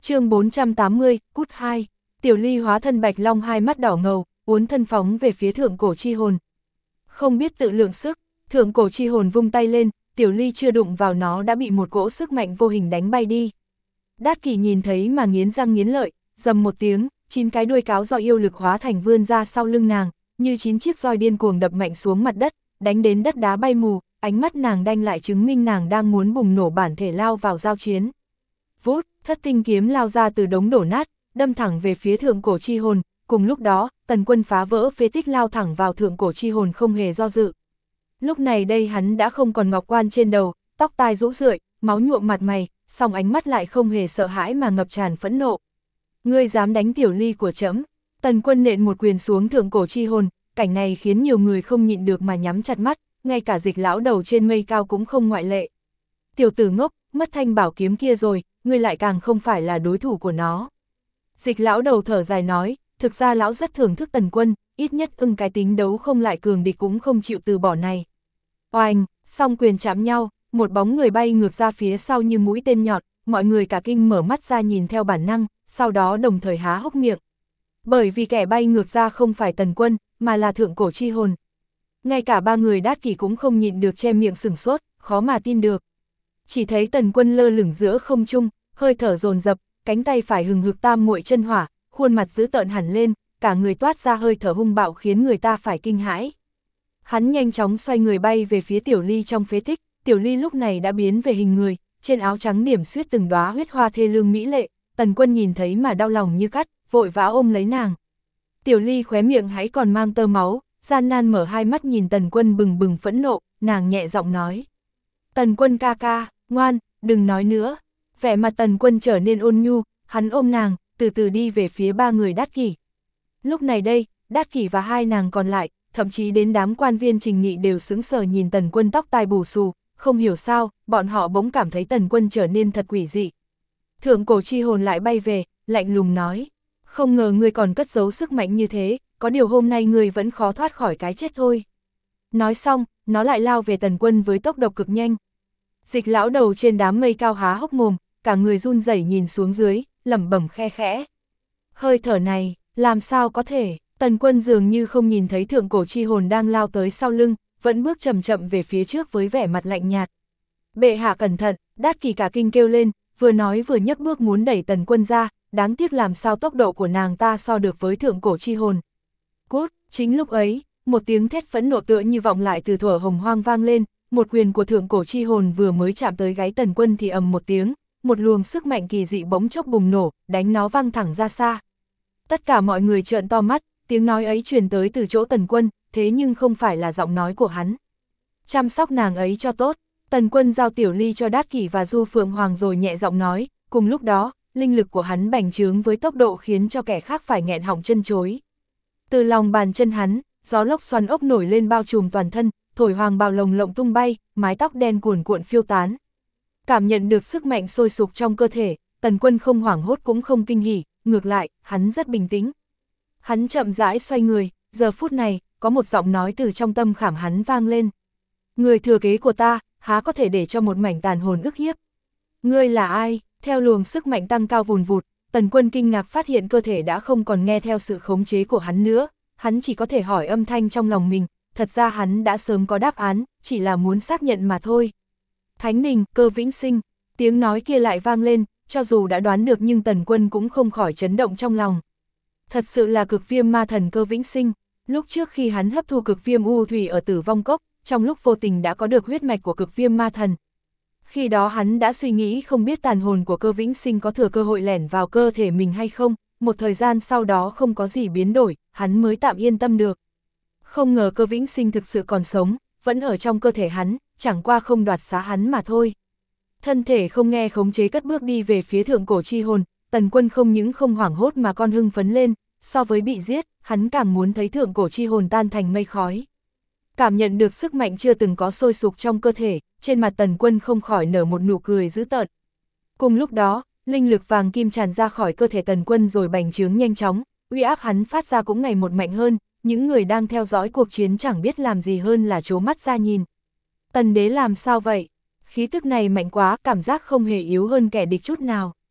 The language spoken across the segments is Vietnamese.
Chương 480, cút 2. Tiểu Ly hóa thân Bạch Long, hai mắt đỏ ngầu, uốn thân phóng về phía thượng cổ chi hồn. Không biết tự lượng sức, thượng cổ chi hồn vung tay lên, Tiểu Ly chưa đụng vào nó đã bị một cỗ sức mạnh vô hình đánh bay đi. Đát Kỷ nhìn thấy mà nghiến răng nghiến lợi, rầm một tiếng, 9 cái đuôi cáo do yêu lực hóa thành vươn ra sau lưng nàng, như 9 chiếc roi điên cuồng đập mạnh xuống mặt đất, đánh đến đất đá bay mù, ánh mắt nàng đanh lại chứng minh nàng đang muốn bùng nổ bản thể lao vào giao chiến. Vút, thất tinh kiếm lao ra từ đống đổ nát, đâm thẳng về phía thượng cổ chi hồn, cùng lúc đó, Tần Quân phá vỡ phế tích lao thẳng vào thượng cổ chi hồn không hề do dự. Lúc này đây hắn đã không còn ngọc quan trên đầu, tóc tai rũ rượi, máu nhuộm mặt mày, song ánh mắt lại không hề sợ hãi mà ngập tràn phẫn nộ. Ngươi dám đánh Tiểu Ly của trẫm? Tần Quân nện một quyền xuống thượng cổ chi hồn, cảnh này khiến nhiều người không nhịn được mà nhắm chặt mắt, ngay cả Dịch lão đầu trên mây cao cũng không ngoại lệ. Tiểu tử ngốc, mất thanh bảo kiếm kia rồi, ngươi lại càng không phải là đối thủ của nó. Dịch lão đầu thở dài nói, thực ra lão rất thưởng thức Tần Quân, ít nhất cái tính đấu không lại cường địch cũng không chịu từ bỏ này. Oanh, song quyền chạm nhau, một bóng người bay ngược ra phía sau như mũi tên nhọn, mọi người cả kinh mở mắt ra nhìn theo bản năng, sau đó đồng thời há hốc miệng. Bởi vì kẻ bay ngược ra không phải Tần Quân, mà là thượng cổ chi hồn. Ngay cả ba người Đát Kỷ cũng không nhịn được che miệng sửng sốt, khó mà tin được. Chỉ thấy Tần Quân lơ lửng giữa không trung, hơi thở dồn dập, cánh tay phải hừng hực tam muội chân hỏa, khuôn mặt dữ tợn hẳn lên, cả người toát ra hơi thở hung bạo khiến người ta phải kinh hãi. Hắn nhanh chóng xoay người bay về phía Tiểu Ly trong phế tích, Tiểu Ly lúc này đã biến về hình người, trên áo trắng điểm xuyết từng đóa huyết hoa thê lương mỹ lệ, Tần Quân nhìn thấy mà đau lòng như cắt, vội vã ôm lấy nàng. Tiểu Ly khóe miệng hãy còn mang tơ máu, gian nan mở hai mắt nhìn Tần Quân bừng bừng phẫn nộ, nàng nhẹ giọng nói. Tần Quân ca ca, ngoan, đừng nói nữa. Vẻ mặt Tần Quân trở nên ôn nhu, hắn ôm nàng, từ từ đi về phía ba người Đát Kỷ. Lúc này đây, Đát Kỷ và hai nàng còn lại, thậm chí đến đám quan viên Trình Nghị đều sững sờ nhìn Tần Quân tóc tai bù xù, không hiểu sao, bọn họ bỗng cảm thấy Tần Quân trở nên thật quỷ dị. Thượng cổ chi hồn lại bay về, lạnh lùng nói, không ngờ ngươi còn cất giấu sức mạnh như thế, có điều hôm nay ngươi vẫn khó thoát khỏi cái chết thôi. Nói xong, nó lại lao về Tần Quân với tốc độ cực nhanh. Dịch lão đầu trên đám mây cao há hốc mồm, cả người run rẩy nhìn xuống dưới, lẩm bẩm khe khẽ. Hơi thở này, làm sao có thể? Tần Quân dường như không nhìn thấy thượng cổ chi hồn đang lao tới sau lưng, vẫn bước chậm chậm về phía trước với vẻ mặt lạnh nhạt. Bệ hạ cẩn thận, Đát Kỷ cả kinh kêu lên, vừa nói vừa nhấc bước muốn đẩy Tần Quân ra, đáng tiếc làm sao tốc độ của nàng ta so được với thượng cổ chi hồn. Cút, chính lúc ấy, một tiếng thét phẫn nộ tựa như vọng lại từ thuở hồng hoang vang lên, một quyền của thượng cổ chi hồn vừa mới chạm tới gáy Tần Quân thì ầm một tiếng, một luồng sức mạnh kỳ dị bỗng chốc bùng nổ, đánh nó văng thẳng ra xa. Tất cả mọi người trợn to mắt, tiếng nói ấy truyền tới từ chỗ Tần Quân, thế nhưng không phải là giọng nói của hắn. Chăm sóc nàng ấy cho tốt, Tần Quân giao Tiểu Ly cho Đát Kỷ và Du Phượng Hoàng rồi nhẹ giọng nói, cùng lúc đó, linh lực của hắn bành trướng với tốc độ khiến cho kẻ khác phải nghẹn họng chân chối. Từ lòng bàn chân hắn, gió lốc xoắn ốc nổi lên bao trùm toàn thân, thổi hoàng bào lồng lộng tung bay, mái tóc đen cuồn cuộn phiêu tán. Cảm nhận được sức mạnh sôi sục trong cơ thể, Tần Quân không hoảng hốt cũng không kinh hỉ, ngược lại, hắn rất bình tĩnh. Hắn chậm rãi xoay người, giờ phút này, có một giọng nói từ trong tâm khảm hắn vang lên. Người thừa kế của ta, há có thể để cho một mảnh tàn hồn ức hiếp. Ngươi là ai? Theo luồng sức mạnh tăng cao vùn vụt, Tần Quân kinh ngạc phát hiện cơ thể đã không còn nghe theo sự khống chế của hắn nữa, hắn chỉ có thể hỏi âm thanh trong lòng mình, thật ra hắn đã sớm có đáp án, chỉ là muốn xác nhận mà thôi. Thánh Đình, Cơ Vĩnh Sinh, tiếng nói kia lại vang lên, cho dù đã đoán được nhưng Tần Quân cũng không khỏi chấn động trong lòng. Thật sự là cực viêm ma thần Cơ Vĩnh Sinh, lúc trước khi hắn hấp thu cực viêm u thủy ở Tử Vong Cốc, trong lúc vô tình đã có được huyết mạch của cực viêm ma thần. Khi đó hắn đã suy nghĩ không biết tàn hồn của Cơ Vĩnh Sinh có thừa cơ hội lẻn vào cơ thể mình hay không, một thời gian sau đó không có gì biến đổi, hắn mới tạm yên tâm được. Không ngờ Cơ Vĩnh Sinh thực sự còn sống, vẫn ở trong cơ thể hắn, chẳng qua không đoạt xá hắn mà thôi. Thân thể không nghe khống chế cất bước đi về phía thượng cổ chi hồn, Tần Quân không những không hoảng hốt mà còn hưng phấn lên, so với bị giết, hắn càng muốn thấy thượng cổ chi hồn tan thành mây khói. Cảm nhận được sức mạnh chưa từng có sôi sục trong cơ thể, trên mặt Tần Quân không khỏi nở một nụ cười dữ tợn. Cùng lúc đó, linh lực vàng kim tràn ra khỏi cơ thể Tần Quân rồi bành trướng nhanh chóng, uy áp hắn phát ra cũng ngày một mạnh hơn, những người đang theo dõi cuộc chiến chẳng biết làm gì hơn là trố mắt ra nhìn. Tần đế làm sao vậy? Khí tức này mạnh quá, cảm giác không hề yếu hơn kẻ địch chút nào.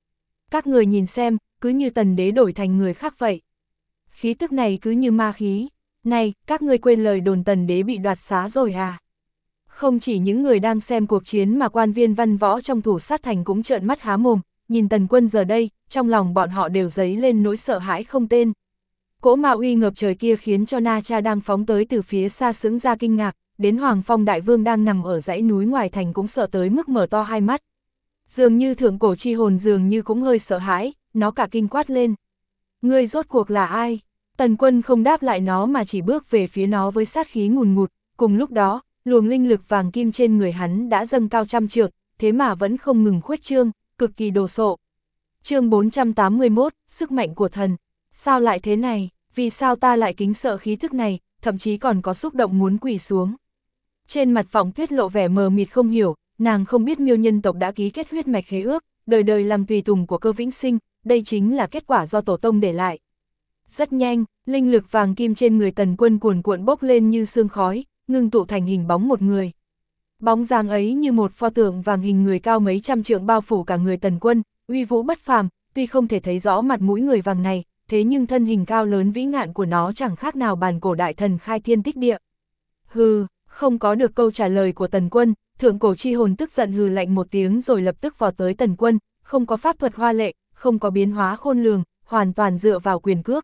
Các người nhìn xem, cứ như tần đế đổi thành người khác vậy. Khí tức này cứ như ma khí. Này, các ngươi quên lời đồn tần đế bị đoạt xá rồi à? Không chỉ những người đang xem cuộc chiến mà quan viên văn võ trong thủ sát thành cũng trợn mắt há mồm, nhìn Tần Quân giờ đây, trong lòng bọn họ đều dấy lên nỗi sợ hãi không tên. Cỗ ma uy ngập trời kia khiến cho Na Cha đang phóng tới từ phía xa sững ra kinh ngạc, đến Hoàng Phong Đại Vương đang nằm ở dãy núi ngoài thành cũng sợ tới mức mở to hai mắt. Dường như thượng cổ chi hồn dường như cũng hơi sợ hãi, nó cả kinh quát lên. Ngươi rốt cuộc là ai? Tần Quân không đáp lại nó mà chỉ bước về phía nó với sát khí ngùn ngụt, cùng lúc đó, luồng linh lực vàng kim trên người hắn đã dâng cao trăm trượng, thế mà vẫn không ngừng khuếch trương, cực kỳ đồ sộ. Chương 481, sức mạnh của thần. Sao lại thế này? Vì sao ta lại kính sợ khí thức này, thậm chí còn có xúc động muốn quỳ xuống? Trên mặt Phỏng Tuyết lộ vẻ mờ mịt không hiểu, nàng không biết Miêu nhân tộc đã ký kết huyết mạch khế ước, đời đời làm tùy tùng của Cơ Vĩnh Sinh, đây chính là kết quả do tổ tông để lại. Rất nhanh, linh lực vàng kim trên người Tần Quân cuồn cuộn bốc lên như sương khói, ngưng tụ thành hình bóng một người. Bóng dáng ấy như một pho tượng vàng hình người cao mấy trăm trượng bao phủ cả người Tần Quân, uy vũ bất phàm, tuy không thể thấy rõ mặt mũi người vàng này, thế nhưng thân hình cao lớn vĩ ngạn của nó chẳng khác nào bàn cổ đại thần khai thiên tích địa. Hừ, không có được câu trả lời của Tần Quân, thượng cổ chi hồn tức giận hừ lạnh một tiếng rồi lập tức vọt tới Tần Quân, không có pháp thuật hoa lệ, không có biến hóa khôn lường, hoàn toàn dựa vào quyền cước.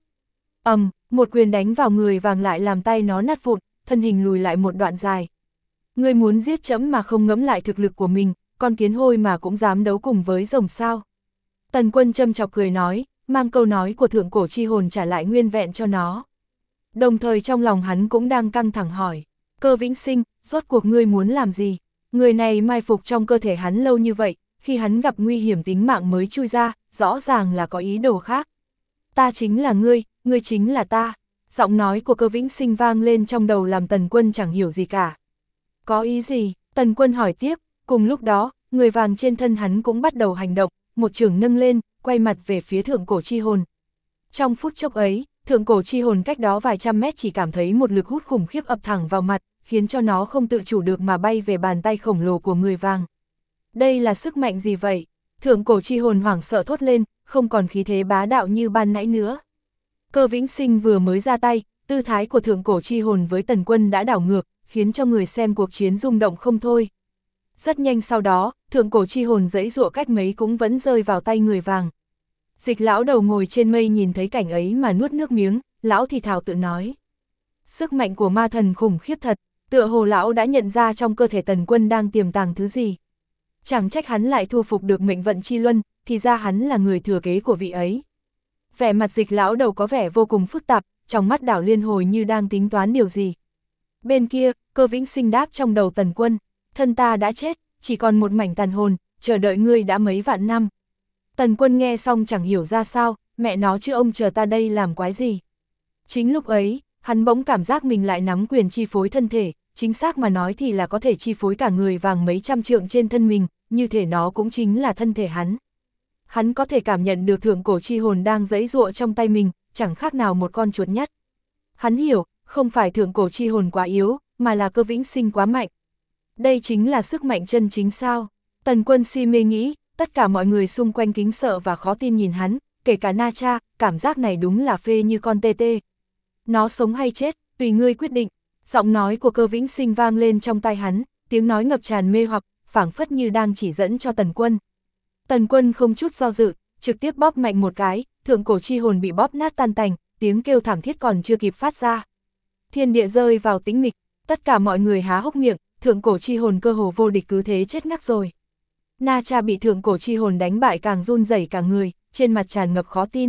Một quyền đánh vào người vàng lại làm tay nó nát vụn, thân hình lùi lại một đoạn dài. Ngươi muốn giết trẫm mà không ngẫm lại thực lực của mình, con kiến hôi mà cũng dám đấu cùng với rồng sao? Tần Quân châm chọc cười nói, mang câu nói của thượng cổ chi hồn trả lại nguyên vẹn cho nó. Đồng thời trong lòng hắn cũng đang căng thẳng hỏi, Cơ Vĩnh Sinh, rốt cuộc ngươi muốn làm gì? Người này mai phục trong cơ thể hắn lâu như vậy, khi hắn gặp nguy hiểm tính mạng mới chui ra, rõ ràng là có ý đồ khác. Ta chính là ngươi chính là ta. Giọng nói của Cơ Vĩnh Sinh vang lên trong đầu làm Tần Quân chẳng hiểu gì cả. Có ý gì? Tần Quân hỏi tiếp, cùng lúc đó, người vàng trên thân hắn cũng bắt đầu hành động, một chưởng nâng lên, quay mặt về phía thượng cổ chi hồn. Trong phút chốc ấy, thượng cổ chi hồn cách đó vài trăm mét chỉ cảm thấy một lực hút khủng khiếp ập thẳng vào mặt, khiến cho nó không tự chủ được mà bay về bàn tay khổng lồ của người vàng. Đây là sức mạnh gì vậy? Thượng cổ chi hồn hoảng sợ thốt lên, không còn khí thế bá đạo như ban nãy nữa. Cơ Vĩnh Sinh vừa mới ra tay, tư thái của thượng cổ chi hồn với Tần Quân đã đảo ngược, khiến cho người xem cuộc chiến rung động không thôi. Rất nhanh sau đó, thượng cổ chi hồn giãy giụa cách mấy cũng vẫn rơi vào tay người vàng. Dịch lão đầu ngồi trên mây nhìn thấy cảnh ấy mà nuốt nước miếng, lão thì thào tự nói. Sức mạnh của ma thần khủng khiếp thật, tựa hồ lão đã nhận ra trong cơ thể Tần Quân đang tiềm tàng thứ gì. Chẳng trách hắn lại thu phục được mệnh vận chi luân, thì ra hắn là người thừa kế của vị ấy. Vẻ mặt Dịch lão đầu có vẻ vô cùng phức tạp, trong mắt đảo liên hồi như đang tính toán điều gì. Bên kia, Cơ Vĩnh Sinh đáp trong đầu Tần Quân, thân ta đã chết, chỉ còn một mảnh tàn hồn, chờ đợi ngươi đã mấy vạn năm. Tần Quân nghe xong chẳng hiểu ra sao, mẹ nó chứ ông chờ ta đây làm quái gì. Chính lúc ấy, hắn bỗng cảm giác mình lại nắm quyền chi phối thân thể, chính xác mà nói thì là có thể chi phối cả người vàng mấy trăm trượng trên thân mình, như thể nó cũng chính là thân thể hắn. Hắn có thể cảm nhận được thượng cổ chi hồn đang giãy giụa trong tay mình, chẳng khác nào một con chuột nhắt. Hắn hiểu, không phải thượng cổ chi hồn quá yếu, mà là Cơ Vĩnh Sinh quá mạnh. Đây chính là sức mạnh chân chính sao? Tần Quân si mê nghĩ, tất cả mọi người xung quanh kính sợ và khó tin nhìn hắn, kể cả Na Cha, cảm giác này đúng là phê như con tê tê. Nó sống hay chết, tùy ngươi quyết định. Giọng nói của Cơ Vĩnh Sinh vang lên trong tai hắn, tiếng nói ngập tràn mê hoặc, phảng phất như đang chỉ dẫn cho Tần Quân. Tần Quân không chút do dự, trực tiếp bóp mạnh một cái, thượng cổ chi hồn bị bóp nát tan tành, tiếng kêu thảm thiết còn chưa kịp phát ra. Thiên địa rơi vào tĩnh mịch, tất cả mọi người há hốc miệng, thượng cổ chi hồn cơ hồ vô địch cứ thế chết ngắc rồi. Na Cha bị thượng cổ chi hồn đánh bại càng run rẩy cả người, trên mặt tràn ngập khó tin.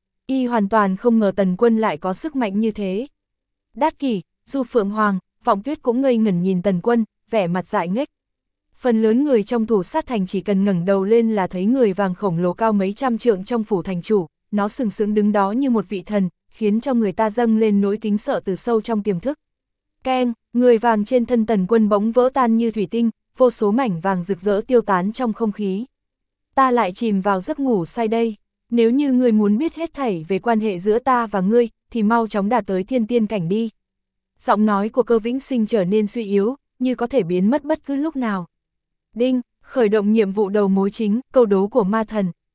Y hoàn toàn không ngờ Tần Quân lại có sức mạnh như thế. Đát Kỷ, Du Phượng Hoàng, Vọng Tuyết cũng ngây ngẩn nhìn Tần Quân, vẻ mặt dại nghếch. Phần lớn người trong thủ sát thành chỉ cần ngẩng đầu lên là thấy người vàng khổng lồ cao mấy trăm trượng trong phủ thành chủ, nó sừng sững đứng đó như một vị thần, khiến cho người ta dâng lên nỗi kính sợ từ sâu trong tiềm thức. Keng, người vàng trên thân Tần Quân bỗng vỡ tan như thủy tinh, vô số mảnh vàng rực rỡ tiêu tán trong không khí. Ta lại chìm vào giấc ngủ say đây, nếu như ngươi muốn biết hết thảy về quan hệ giữa ta và ngươi, thì mau chóng đạt tới thiên tiên cảnh đi. Giọng nói của Cơ Vĩnh Sinh trở nên suy yếu, như có thể biến mất bất cứ lúc nào. Đinh, khởi động nhiệm vụ đầu mối chính, câu đố của ma thần.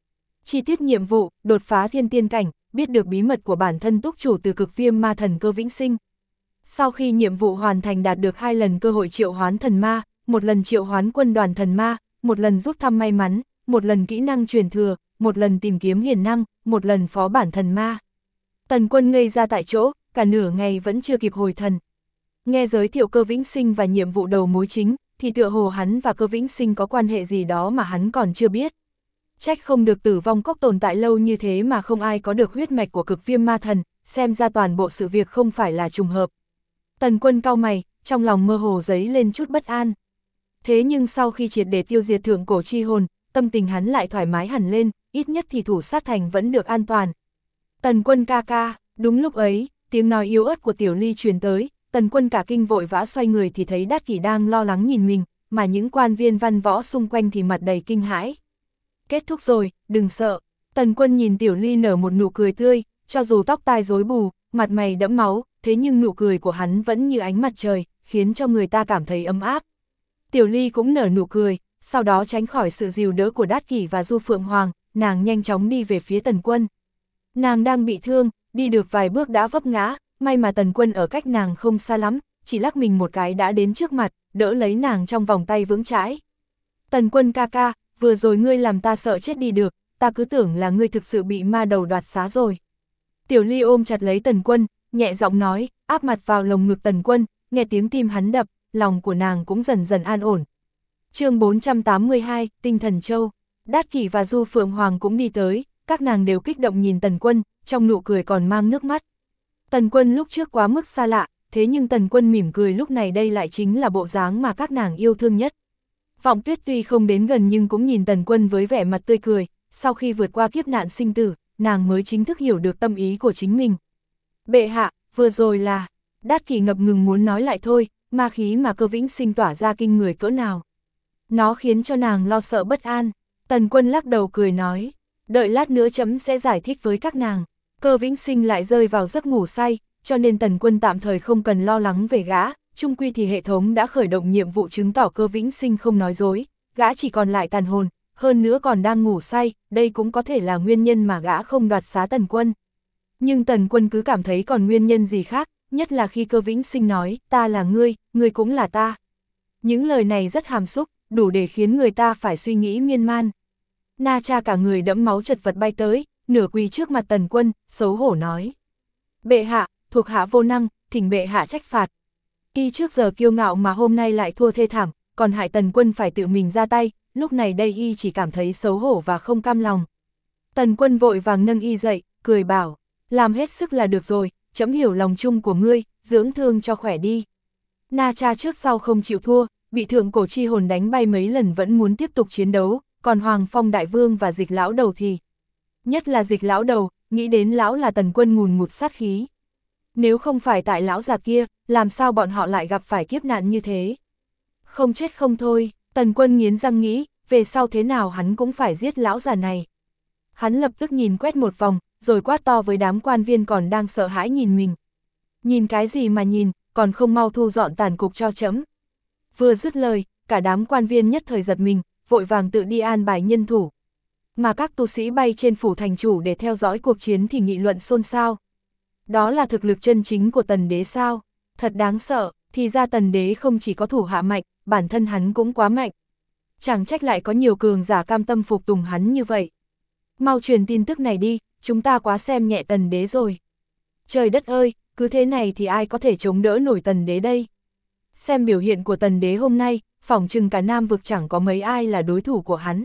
Chi tiết nhiệm vụ, đột phá thiên tiên cảnh, biết được bí mật của bản thân túc chủ từ cực viêm ma thần Cơ Vĩnh Sinh. Sau khi nhiệm vụ hoàn thành đạt được 2 lần cơ hội triệu hoán thần ma, 1 lần triệu hoán quân đoàn thần ma, 1 lần rút thăm may mắn, 1 lần kỹ năng truyền thừa, 1 lần tìm kiếm hiền năng, 1 lần phó bản thần ma. Tần Quân ngây ra tại chỗ, cả nửa ngày vẫn chưa kịp hồi thần. Nghe giới thiệu Cơ Vĩnh Sinh và nhiệm vụ đầu mối chính, thì tựa hồ hắn và Cơ Vĩnh Sinh có quan hệ gì đó mà hắn còn chưa biết. Trách không được Tử Vong Cốc tồn tại lâu như thế mà không ai có được huyết mạch của cực viêm ma thần, xem ra toàn bộ sự việc không phải là trùng hợp. Tần Quân cau mày, trong lòng mơ hồ dấy lên chút bất an. Thế nhưng sau khi triệt để tiêu diệt thượng cổ chi hồn, tâm tình hắn lại thoải mái hẳn lên, ít nhất thì thủ sát thành vẫn được an toàn. Tần Quân ca ca, đúng lúc ấy, tiếng nói yếu ớt của Tiểu Ly truyền tới, Tần Quân cả kinh vội vã xoay người thì thấy Đát Kỷ đang lo lắng nhìn mình, mà những quan viên văn võ xung quanh thì mặt đầy kinh hãi. Kết thúc rồi, đừng sợ. Tần Quân nhìn Tiểu Ly nở một nụ cười tươi, cho dù tóc tai rối bù, mặt mày đẫm máu, thế nhưng nụ cười của hắn vẫn như ánh mặt trời, khiến cho người ta cảm thấy ấm áp. Tiểu Ly cũng nở nụ cười, sau đó tránh khỏi sự dìu đỡ của Đát Kỷ và Du Phượng Hoàng, nàng nhanh chóng đi về phía Tần Quân. Nàng đang bị thương, đi được vài bước đã vấp ngã, may mà Tần Quân ở cách nàng không xa lắm, chỉ lắc mình một cái đã đến trước mặt, đỡ lấy nàng trong vòng tay vững chãi. Tần Quân ca ca, vừa rồi ngươi làm ta sợ chết đi được, ta cứ tưởng là ngươi thực sự bị ma đầu đoạt xá rồi. Tiểu Ly ôm chặt lấy Tần Quân, nhẹ giọng nói, áp mặt vào lồng ngực Tần Quân, nghe tiếng tim hắn đập, lòng của nàng cũng dần dần an ổn. Chương 482, Tinh Thần Châu. Đát Kỷ và Du Phượng Hoàng cũng đi tới, các nàng đều kích động nhìn Tần Quân, trong nụ cười còn mang nước mắt. Tần Quân lúc trước quá mức xa lạ, thế nhưng Tần Quân mỉm cười lúc này đây lại chính là bộ dáng mà các nàng yêu thương nhất. Vọng Tuyết tuy không đến gần nhưng cũng nhìn Tần Quân với vẻ mặt tươi cười, sau khi vượt qua kiếp nạn sinh tử, nàng mới chính thức hiểu được tâm ý của chính mình. Bệ hạ, vừa rồi là... Đát Kỷ ngập ngừng muốn nói lại thôi, ma khí mà Cơ Vĩnh Sinh tỏa ra kinh người cỡ nào. Nó khiến cho nàng lo sợ bất an. Tần Quân lắc đầu cười nói, đợi lát nữa chấm sẽ giải thích với các nàng. Cơ Vĩnh Sinh lại rơi vào giấc ngủ say, cho nên Tần Quân tạm thời không cần lo lắng về gã, chung quy thì hệ thống đã khởi động nhiệm vụ chứng tỏ Cơ Vĩnh Sinh không nói dối, gã chỉ còn lại tàn hồn, hơn nữa còn đang ngủ say, đây cũng có thể là nguyên nhân mà gã không đoạt xá Tần Quân. Nhưng Tần Quân cứ cảm thấy còn nguyên nhân gì khác, nhất là khi Cơ Vĩnh Sinh nói, ta là ngươi cũng là ta. Những lời này rất hàm xúc, đủ để khiến người ta phải suy nghĩ miên man. Na Cha cả người đẫm máu chật vật bay tới, nửa quỳ trước mặt Tần Quân, xấu hổ nói. Bệ hạ, thuộc hạ vô năng, thỉnh bệ hạ trách phạt. Y trước giờ kiêu ngạo mà hôm nay lại thua thê thảm, còn hại Tần Quân phải tự mình ra tay, lúc này đây y chỉ cảm thấy xấu hổ và không cam lòng. Tần Quân vội vàng nâng y dậy, cười bảo, làm hết sức là được rồi, chấm hiểu lòng chung của ngươi, dưỡng thương cho khỏe đi. Na Cha trước sau không chịu thua, bị thượng cổ chi hồn đánh bay mấy lần vẫn muốn tiếp tục chiến đấu, còn Hoàng Phong Đại Vương và Dịch lão đầu thì... Nhất là Dịch lão đầu, nghĩ đến lão là Tần Quân ngùn ngụt sát khí. Nếu không phải tại lão già kia, làm sao bọn họ lại gặp phải kiếp nạn như thế? Không chết không thôi, Tần Quân nghiến răng nghĩ, về sau thế nào hắn cũng phải giết lão già này. Hắn lập tức nhìn quét một vòng, rồi quát to với đám quan viên còn đang sợ hãi nhìn mình. Nhìn cái gì mà nhìn, còn không mau thu dọn tàn cục cho chấm. Vừa dứt lời, cả đám quan viên nhất thời giật mình, vội vàng tự đi an bài nhân thủ. Mà các tu sĩ bay trên phủ thành chủ để theo dõi cuộc chiến thì nghị luận xôn xao. Đó là thực lực chân chính của Tần Đế sao? Thật đáng sợ, thì ra Tần Đế không chỉ có thủ hạ mạnh, bản thân hắn cũng quá mạnh. Chẳng trách lại có nhiều cường giả cam tâm phục tùng hắn như vậy. Mau truyền tin tức này đi, chúng ta quá xem nhẹ Tần Đế rồi. Trời đất ơi, cứ thế này thì ai có thể chống đỡ nổi Tần Đế đây? Xem biểu hiện của Tần Đế hôm nay, phỏng chừng cả Nam vực chẳng có mấy ai là đối thủ của hắn.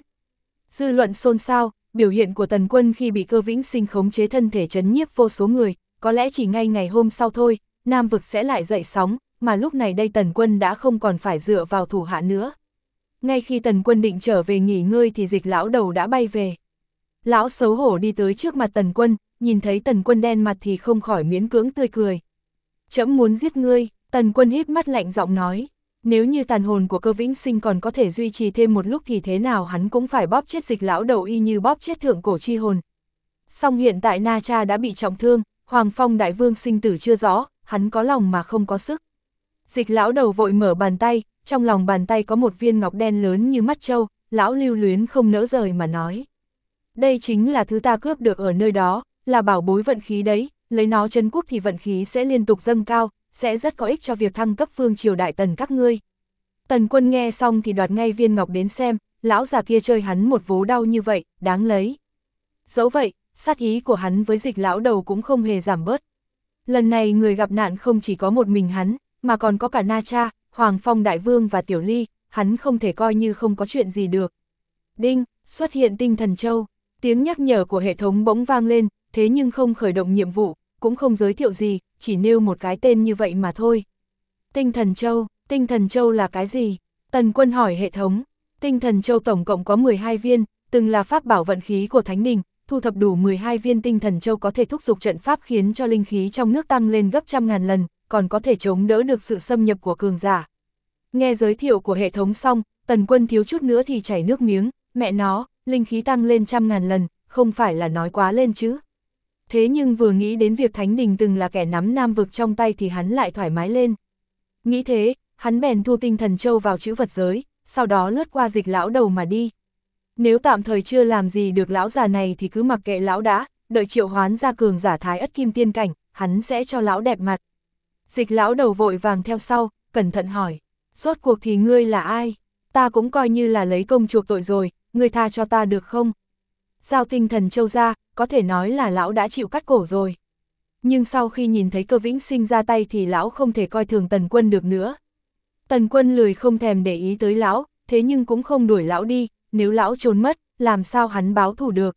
Dư luận xôn xao, biểu hiện của Tần Quân khi bị Cơ Vĩnh Sinh khống chế thân thể trấn nhiếp vô số người, có lẽ chỉ ngay ngày hôm sau thôi, Nam vực sẽ lại dậy sóng, mà lúc này đây Tần Quân đã không còn phải dựa vào thủ hạ nữa. Ngay khi Tần Quân định trở về nghỉ ngơi thì Dịch lão đầu đã bay về. Lão xấu hổ đi tới trước mặt Tần Quân, nhìn thấy Tần Quân đen mặt thì không khỏi miễn cưỡng tươi cười. Trẫm muốn giết ngươi, Tần Quân híp mắt lạnh giọng nói. Nếu như tàn hồn của Cơ Vĩnh Sinh còn có thể duy trì thêm một lúc thì thế nào hắn cũng phải bóp chết Dịch lão đầu y như bóp chết thượng cổ chi hồn. Song hiện tại Na Cha đã bị trọng thương, Hoàng Phong Đại Vương sinh tử chưa rõ, hắn có lòng mà không có sức. Dịch lão đầu vội mở bàn tay, trong lòng bàn tay có một viên ngọc đen lớn như mắt trâu, lão lưu luyến không nỡ rời mà nói. Đây chính là thứ ta cướp được ở nơi đó, là bảo bối vận khí đấy, lấy nó trấn quốc thì vận khí sẽ liên tục dâng cao, sẽ rất có ích cho việc thăng cấp vương triều đại tần các ngươi. Tần Quân nghe xong thì đoạt ngay viên ngọc đến xem, lão già kia chơi hắn một vố đau như vậy, đáng lấy. Dẫu vậy, sát ý của hắn với Dịch lão đầu cũng không hề giảm bớt. Lần này người gặp nạn không chỉ có một mình hắn, mà còn có cả Na Cha, Hoàng Phong Đại Vương và Tiểu Ly, hắn không thể coi như không có chuyện gì được. Đinh, xuất hiện tinh thần châu, tiếng nhắc nhở của hệ thống bỗng vang lên, thế nhưng không khởi động nhiệm vụ, cũng không giới thiệu gì, chỉ nêu một cái tên như vậy mà thôi. Tinh thần châu là cái gì? Tần Quân hỏi hệ thống. Tinh thần châu tổng cộng có 12 viên, từng là pháp bảo vận khí của Thánh Đình, thu thập đủ 12 viên tinh thần châu có thể thúc giục trận pháp khiến cho linh khí trong nước tăng lên gấp trăm ngàn lần, còn có thể chống đỡ được sự xâm nhập của cường giả. Nghe giới thiệu của hệ thống xong, Tần Quân thiếu chút nữa thì chảy nước miếng, mẹ nó, linh khí tăng lên trăm ngàn lần, không phải là nói quá lên chứ. Thế nhưng vừa nghĩ đến việc Thánh Đình từng là kẻ nắm Nam vực trong tay thì hắn lại thoải mái lên. Nghĩ thế, hắn bèn thu tinh thần châu vào chữ vật giới, sau đó lướt qua Dịch lão đầu mà đi. Nếu tạm thời chưa làm gì được lão già này thì cứ mặc kệ lão đã, đợi triệu hoán ra cường giả Thái Ất Kim Tiên cảnh, hắn sẽ cho lão đẹp mặt. Dịch lão đầu vội vàng theo sau, cẩn thận hỏi, rốt cuộc thì ngươi là ai? Ta cũng coi như là lấy công chuộc tội rồi, ngươi tha cho ta được không? Giao tinh thần châu ra, có thể nói là lão đã chịu cắt cổ rồi. Nhưng sau khi nhìn thấy Cơ Vĩnh Sinh ra tay thì lão không thể coi thường Tần Quân được nữa. Tần Quân lười không thèm để ý tới lão, thế nhưng cũng không đuổi lão đi, nếu lão trốn mất, làm sao hắn báo thù được.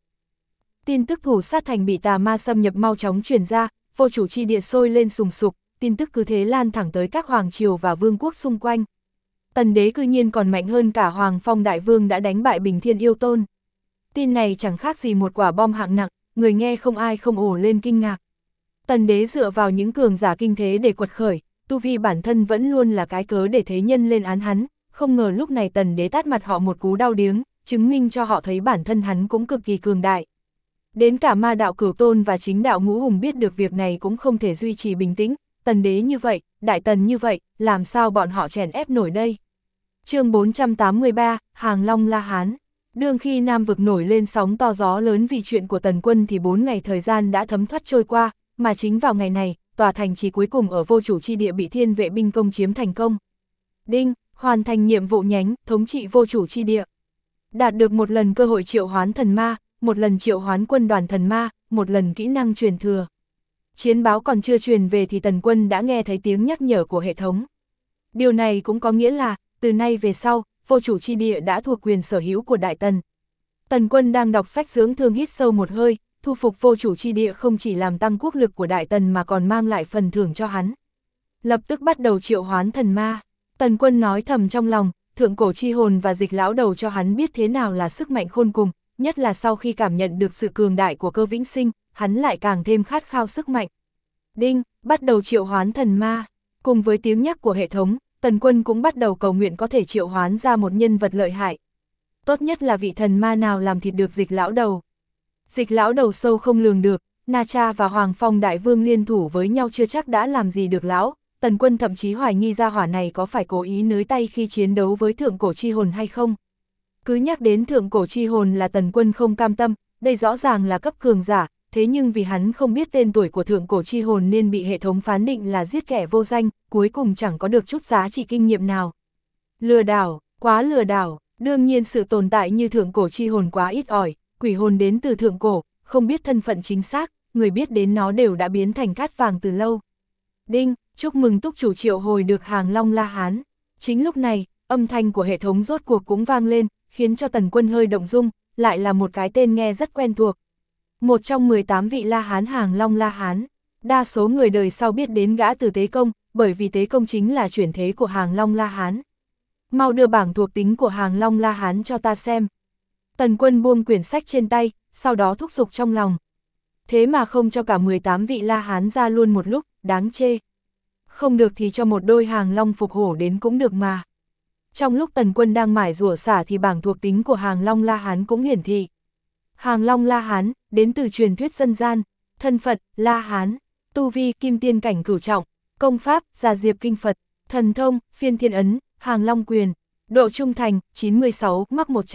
Tin tức thủ sát thành bị tà ma xâm nhập mau chóng truyền ra, vô chủ chi địa sôi lên sùng sục, tin tức cứ thế lan thẳng tới các hoàng triều và vương quốc xung quanh. Tần đế cư nhiên còn mạnh hơn cả Hoàng Phong Đại Vương đã đánh bại Bình Thiên Yêu Tôn. Tin này chẳng khác gì một quả bom hạng nặng, người nghe không ai không ồ lên kinh ngạc. Tần đế dựa vào những cường giả kinh thế để quật khởi, tu vi bản thân vẫn luôn là cái cớ để thế nhân lên án hắn, không ngờ lúc này tần đế tát mặt họ một cú đau điếng, chứng minh cho họ thấy bản thân hắn cũng cực kỳ cường đại. Đến cả ma đạo Cửu Tôn và chính đạo Ngũ Hùng biết được việc này cũng không thể duy trì bình tĩnh, tần đế như vậy, đại tần như vậy, làm sao bọn họ chèn ép nổi đây. Chương 483, Hàng Long La Hán. Đương khi Nam vực nổi lên sóng to gió lớn vì chuyện của Tần Quân thì 4 ngày thời gian đã thấm thoát trôi qua, mà chính vào ngày này, tòa thành trì cuối cùng ở vô chủ chi địa bị thiên vệ binh công chiếm thành công. Đinh, hoàn thành nhiệm vụ nhánh, thống trị vô chủ chi địa. Đạt được một lần cơ hội triệu hoán thần ma, một lần triệu hoán quân đoàn thần ma, một lần kỹ năng truyền thừa. Chiến báo còn chưa truyền về thì Tần Quân đã nghe thấy tiếng nhắc nhở của hệ thống. Điều này cũng có nghĩa là, từ nay về sau, vô chủ chi địa đã thuộc quyền sở hữu của Đại Tần. Tần Quân đang đọc sách dưỡng thương hít sâu một hơi, thu phục vô chủ chi địa không chỉ làm tăng quốc lực của Đại Tần mà còn mang lại phần thưởng cho hắn. Lập tức bắt đầu triệu hoán thần ma. Tần Quân nói thầm trong lòng, thượng cổ chi hồn và Dịch lão đầu cho hắn biết thế nào là sức mạnh khôn cùng, nhất là sau khi cảm nhận được sự cường đại của Cơ Vĩnh Sinh, hắn lại càng thêm khát khao sức mạnh. Đinh, bắt đầu triệu hoán thần ma. Cùng với tiếng nhắc của hệ thống, Tần Quân cũng bắt đầu cầu nguyện có thể triệu hoán ra một nhân vật lợi hại. Tốt nhất là vị thần ma nào làm thịt được Dịch lão đầu. Dịch lão đầu sâu không lường được, Na Cha và Hoàng Phong Đại Vương liên thủ với nhau chưa chắc đã làm gì được lão. Tần Quân thậm chí hoài nghi gia hỏa này có phải cố ý nới tay khi chiến đấu với thượng cổ chi hồn hay không. Cứ nhắc đến thượng cổ chi hồn là Tần Quân không cam tâm, đây rõ ràng là cấp cường giả, thế nhưng vì hắn không biết tên tuổi của thượng cổ chi hồn nên bị hệ thống phán định là giết kẻ vô danh, cuối cùng chẳng có được chút giá trị kinh nghiệm nào. Lừa đảo, quá lừa đảo, đương nhiên sự tồn tại như thượng cổ chi hồn quá ít ỏi, quỷ hồn đến từ thượng cổ, không biết thân phận chính xác, người biết đến nó đều đã biến thành cát vàng từ lâu. Đinh, chúc mừng túc chủ triệu hồi được Hàng Long La Hán. Chính lúc này, âm thanh của hệ thống rốt cuộc cũng vang lên, khiến cho Tần Quân hơi động dung, lại là một cái tên nghe rất quen thuộc. Một trong 18 vị La Hán Hàng Long La Hán, đa số người đời sau biết đến gã từ Tế Công, bởi vì Tế Công chính là chuyển thế của Hàng Long La Hán. Mau đưa bảng thuộc tính của Hàng Long La Hán cho ta xem. Tần Quân buông quyển sách trên tay, sau đó thúc giục trong lòng. Thế mà không cho cả 18 vị La Hán ra luôn một lúc, đáng chê. Không được thì cho một đôi Hàng Long phục hổ đến cũng được mà. Trong lúc Tần Quân đang mải rủa xả thì bảng thuộc tính của Hàng Long La Hán cũng hiển thị. Hàng Long La Hán, đến từ truyền thuyết dân gian, thân phận, La Hán, tu vi, kim tiên cảnh cửu trọng, công pháp, Già Diệp Kinh Phật, thần thông, Phiên Thiên Ấn, Hàng Long Quyền, độ trung thành, 96, mắc 100,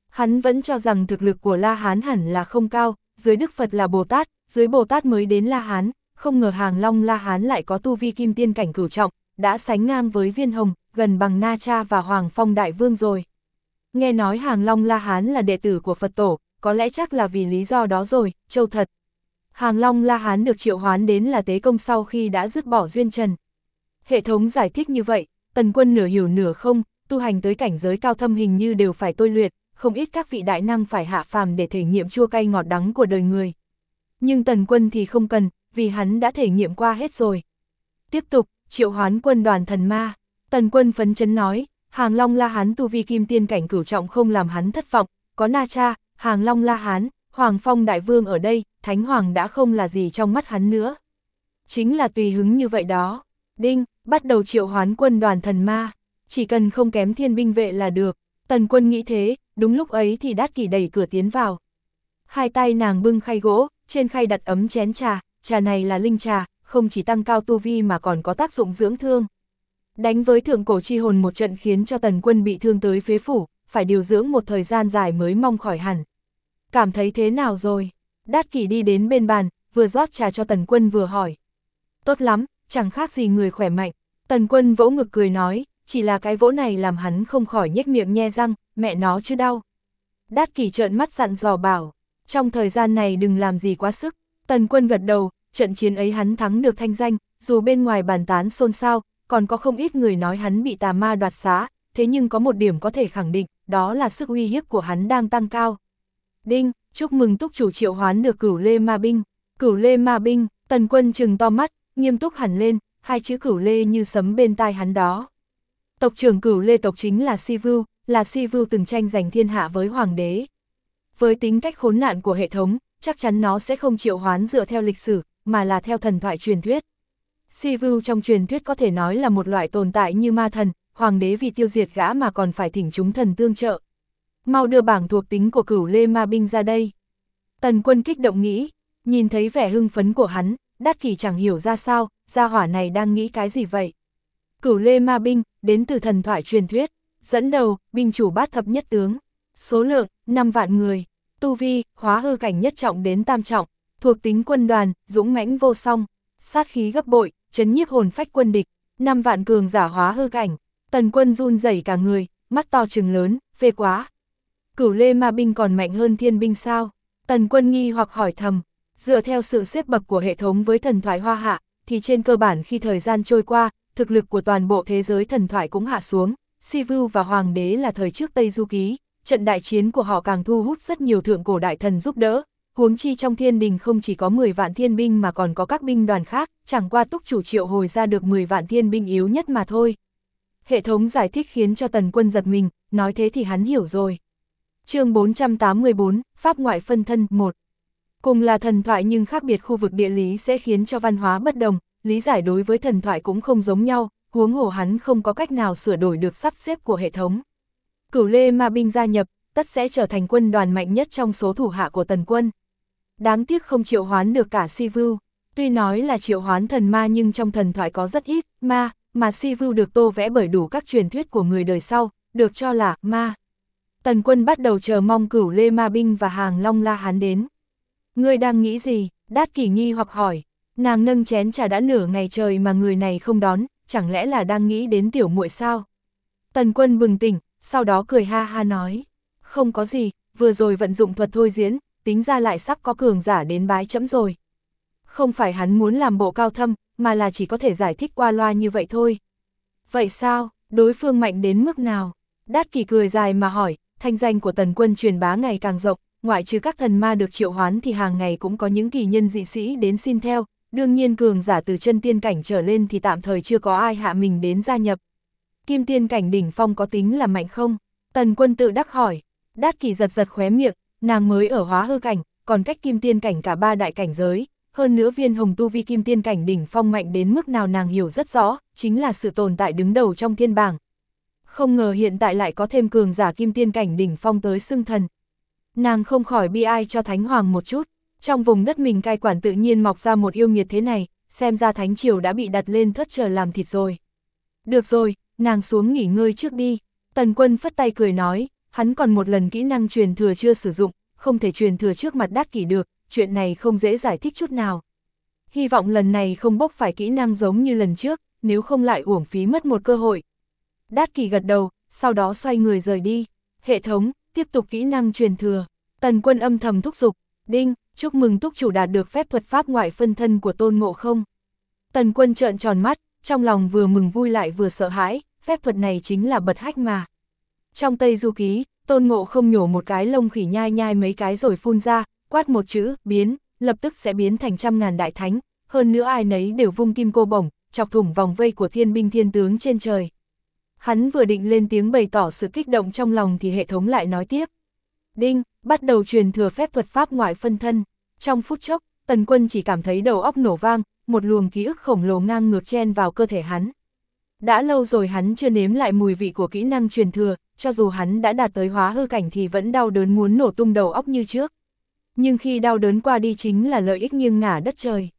Hắn vẫn cho rằng thực lực của La Hán hẳn là không cao, dưới Đức Phật là Bồ Tát, dưới Bồ Tát mới đến La Hán, không ngờ Hàng Long La Hán lại có tu vi kim tiên cảnh cửu trọng, đã sánh ngang với Viên Hồng, gần bằng Na Cha và Hoàng Phong Đại Vương rồi. Nghe nói Hàng Long La Hán là đệ tử của Phật tổ, có lẽ chắc là vì lý do đó rồi, châu thật. Hàng Long La Hán được triệu hoán đến là Tế Công sau khi đã dứt bỏ duyên trần. Hệ thống giải thích như vậy, Tần Quân nửa hiểu nửa không, tu hành tới cảnh giới cao thâm hình như đều phải tôi luyện, không ít các vị đại năng phải hạ phàm để thể nghiệm chua cay ngọt đắng của đời người. Nhưng Tần Quân thì không cần, vì hắn đã thể nghiệm qua hết rồi. Tiếp tục, triệu hoán quân đoàn thần ma, Tần Quân phấn chấn nói, Hàng Long La Hán tu vi kim tiên cảnh cửu trọng không làm hắn thất vọng, có Na Cha, Hàng Long La Hán, Hoàng Phong Đại Vương ở đây, Thánh Hoàng đã không là gì trong mắt hắn nữa. Chính là tùy hứng như vậy đó. Đinh, bắt đầu triệu hoán quân đoàn thần ma, chỉ cần không kém thiên binh vệ là được. Tần Quân nghĩ thế, đúng lúc ấy thì Đát Kỷ đẩy cửa tiến vào. Hai tay nàng bưng khay gỗ, trên khay đặt ấm chén trà, trà này là linh trà, không chỉ tăng cao tu vi mà còn có tác dụng dưỡng thương. Đánh với thượng cổ chi hồn một trận khiến cho Tần Quân bị thương tới phế phủ, phải điều dưỡng một thời gian dài mới mong khỏi hẳn. Cảm thấy thế nào rồi? Đát Kỷ đi đến bên bàn, vừa rót trà cho Tần Quân vừa hỏi. Tốt lắm, chẳng khác gì người khỏe mạnh. Tần Quân vỗ ngực cười nói, chỉ là cái vỗ này làm hắn không khỏi nhếch miệng nhe răng, mẹ nó chứ đau. Đát Kỷ trợn mắt dặn dò bảo, trong thời gian này đừng làm gì quá sức. Tần Quân gật đầu, trận chiến ấy hắn thắng được thanh danh, dù bên ngoài bàn tán xôn xao, còn có không ít người nói hắn bị tà ma đoạt xá, thế nhưng có một điểm có thể khẳng định, đó là sức uy hiếp của hắn đang tăng cao. Đinh, chúc mừng túc chủ triệu hoán được Cửu Lê Ma Binh. Cửu Lê Ma Binh, Tần Quân trừng to mắt, nghiêm túc hẳn lên, hai chữ Cửu Lê như sấm bên tai hắn đó. Tộc trưởng Cửu Lê tộc chính là Si Vưu, là Si Vưu từng tranh giành thiên hạ với hoàng đế. Với tính cách khốn nạn của hệ thống, chắc chắn nó sẽ không triệu hoán dựa theo lịch sử, mà là theo thần thoại truyền thuyết. Si Vưu trong truyền thuyết có thể nói là một loại tồn tại như ma thần, hoàng đế vì tiêu diệt gã mà còn phải thỉnh chúng thần tương trợ. Mau đưa bảng thuộc tính của Cửu Lê Ma Binh ra đây. Tần Quân kích động nghĩ, nhìn thấy vẻ hưng phấn của hắn, Đát Kỷ chẳng hiểu ra sao, gia hỏa này đang nghĩ cái gì vậy. Cửu Lê Ma Binh, đến từ thần thoại truyền thuyết, dẫn đầu, binh chủ bát thập nhất tướng, số lượng, 5 vạn người, tu vi, hóa hư cảnh nhất trọng đến tam trọng, thuộc tính quân đoàn, dũng mãnh vô song, sát khí gấp bội, chấn nhiếp hồn phách quân địch, 5 vạn cường giả hóa hư cảnh. Tần Quân run rẩy cả người, mắt to trừng lớn, phê quá. Cửu Lê Ma Binh còn mạnh hơn thiên binh sao? Tần Quân nghi hoặc hỏi thầm, dựa theo sự xếp bậc của hệ thống với thần thoại Hoa Hạ, thì trên cơ bản khi thời gian trôi qua, thực lực của toàn bộ thế giới thần thoại cũng hạ xuống. Si Vưu và Hoàng đế là thời trước Tây Du Ký, trận đại chiến của họ càng thu hút rất nhiều thượng cổ đại thần giúp đỡ. Huống chi trong thiên đình không chỉ có 10 vạn thiên binh mà còn có các binh đoàn khác, chẳng qua túc chủ triệu hồi ra được 10 vạn thiên binh yếu nhất mà thôi. Hệ thống giải thích khiến cho Tần Quân giật mình, nói thế thì hắn hiểu rồi. Chương 484, Pháp ngoại phân thân 1. Cùng là thần thoại nhưng khác biệt khu vực địa lý sẽ khiến cho văn hóa bất đồng, lý giải đối với thần thoại cũng không giống nhau, huống hồ hắn không có cách nào sửa đổi được sắp xếp của hệ thống. Cửu Lê Ma Binh gia nhập, tất sẽ trở thành quân đoàn mạnh nhất trong số thủ hạ của Tần Quân. Đáng tiếc không triệu hoán được cả Si Vưu. Tuy nói là triệu hoán thần ma nhưng trong thần thoại có rất ít ma, mà Si Vưu được tô vẽ bởi đủ các truyền thuyết của người đời sau, được cho là ma. Tần Quân bắt đầu chờ mong Cửu Lê Ma Binh và Hàng Long La Hán đến. Ngươi đang nghĩ gì? Đát Kỷ nghi hoặc hỏi. Nàng nâng chén trà đã nửa ngày trời mà người này không đón, chẳng lẽ là đang nghĩ đến tiểu muội sao? Tần Quân bừng tỉnh, sau đó cười ha ha nói. Không có gì, vừa rồi vận dụng thuật thôi diễn, tính ra lại sắp có cường giả đến bái trẫm rồi. Không phải hắn muốn làm bộ cao thâm, mà là chỉ có thể giải thích qua loa như vậy thôi. Vậy sao, đối phương mạnh đến mức nào? Đát Kỷ cười dài mà hỏi, thanh danh của Tần Quân truyền bá ngày càng rộng, ngoại trừ các thần ma được triệu hoán thì hàng ngày cũng có những kỳ nhân dị sĩ đến xin theo, đương nhiên cường giả từ chân tiên cảnh trở lên thì tạm thời chưa có ai hạ mình đến gia nhập. Kim tiên cảnh đỉnh phong có tính là mạnh không? Tần Quân tự đắc hỏi. Đát Kỷ giật giật khóe miệng, nàng mới ở hóa hư cảnh, còn cách kim tiên cảnh cả 3 đại cảnh giới, hơn nữa Viên Hồng tu vi kim tiên cảnh đỉnh phong mạnh đến mức nào nàng hiểu rất rõ, chính là sự tồn tại đứng đầu trong thiên bảng. Không ngờ hiện tại lại có thêm cường giả kim tiên cảnh đỉnh phong tới xưng thần. Nàng không khỏi bi ai cho Thánh Hoàng một chút, trong vùng đất mình cai quản tự nhiên mọc ra một yêu nghiệt thế này, xem ra Thánh Triều đã bị đặt lên thớt chờ làm thịt rồi. Được rồi, nàng xuống nghỉ ngơi trước đi. Tần Quân phất tay cười nói, hắn còn một lần kỹ năng truyền thừa chưa sử dụng, không thể truyền thừa trước mặt Đát Kỷ được, chuyện này không dễ giải thích chút nào. Hy vọng lần này không bốc phải kỹ năng giống như lần trước, nếu không lại uổng phí mất một cơ hội. Đát Kỷ gật đầu, sau đó xoay người rời đi. Hệ thống, tiếp tục kỹ năng truyền thừa. Tần Quân âm thầm thúc giục, đinh, chúc mừng túc chủ đạt được phép thuật pháp ngoại phân thân của Tôn Ngộ Không. Tần Quân trợn tròn mắt, trong lòng vừa mừng vui lại vừa sợ hãi, phép thuật này chính là bật hách mà. Trong Tây Du Ký, Tôn Ngộ Không nhổ một cái lông khỉ nhai nhai mấy cái rồi phun ra, quát một chữ, biến, lập tức sẽ biến thành 100.000 đại thánh, hơn nữa ai nấy đều vung kim cô bổng, chọc thủng vòng vây của thiên binh thiên tướng trên trời. Hắn vừa định lên tiếng bày tỏ sự kích động trong lòng thì hệ thống lại nói tiếp. Đinh, bắt đầu truyền thừa phép thuật pháp ngoại phân thân. Trong phút chốc, Tần Quân chỉ cảm thấy đầu óc nổ vang, một luồng ký ức khổng lồ ngang ngược chen vào cơ thể hắn. Đã lâu rồi hắn chưa nếm lại mùi vị của kỹ năng truyền thừa, cho dù hắn đã đạt tới hóa hư cảnh thì vẫn đau đớn muốn nổ tung đầu óc như trước. Nhưng khi đau đớn qua đi chính là lợi ích nghiêng ngả đất trời.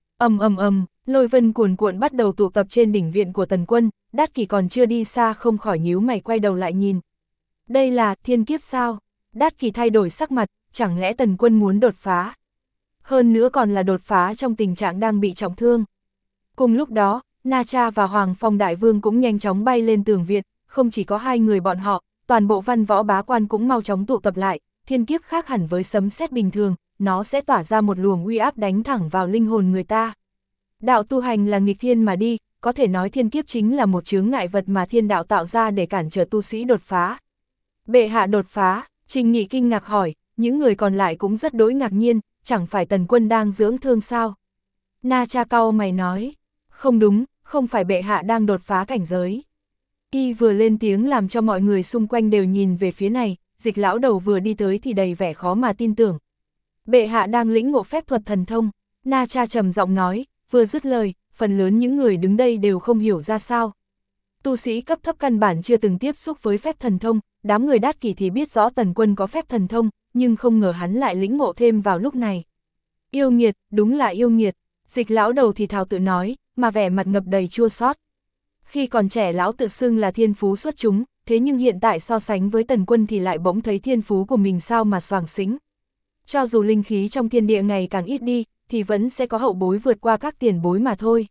Lôi vân cuồn cuộn bắt đầu tụ tập trên đỉnh viện của Tần Quân, Đát Kỷ còn chưa đi xa không khỏi nhíu mày quay đầu lại nhìn. Đây là thiên kiếp sao? Đát Kỷ thay đổi sắc mặt, chẳng lẽ Tần Quân muốn đột phá? Hơn nữa còn là đột phá trong tình trạng đang bị trọng thương. Cùng lúc đó, Na Cha và Hoàng Phong Đại Vương cũng nhanh chóng bay lên tường viện, không chỉ có hai người bọn họ, toàn bộ văn võ bá quan cũng mau chóng tụ tập lại, thiên kiếp khác hẳn với sấm sét bình thường, nó sẽ tỏa ra một luồng uy áp đánh thẳng vào linh hồn người ta. Đạo tu hành là nghịch thiên mà đi, có thể nói thiên kiếp chính là một chướng ngại vật mà thiên đạo tạo ra để cản trở tu sĩ đột phá. Bệ hạ đột phá, Trình Nghị kinh ngạc hỏi, những người còn lại cũng rất đối ngạc nhiên, chẳng phải Tần Quân đang dưỡng thương sao? Na Cha cau mày nói, không đúng, không phải bệ hạ đang đột phá cảnh giới. Y vừa lên tiếng làm cho mọi người xung quanh đều nhìn về phía này, Dịch lão đầu vừa đi tới thì đầy vẻ khó mà tin tưởng. Bệ hạ đang lĩnh ngộ phép thuật thần thông, Na Cha trầm giọng nói, vừa dứt lời, phần lớn những người đứng đây đều không hiểu ra sao. Tu sĩ cấp thấp căn bản chưa từng tiếp xúc với phép thần thông, đám người Đát Kỷ thì biết rõ Tần Quân có phép thần thông, nhưng không ngờ hắn lại lĩnh ngộ thêm vào lúc này. Yêu nghiệt, đúng là yêu nghiệt, Dịch lão đầu thì thào tự nói, mà vẻ mặt ngập đầy chua xót. Khi còn trẻ lão tự xưng là thiên phú xuất chúng, thế nhưng hiện tại so sánh với Tần Quân thì lại bỗng thấy thiên phú của mình sao mà xoàng xính. Cho dù linh khí trong thiên địa ngày càng ít đi, thì vẫn sẽ có hậu bối vượt qua các tiền bối mà thôi.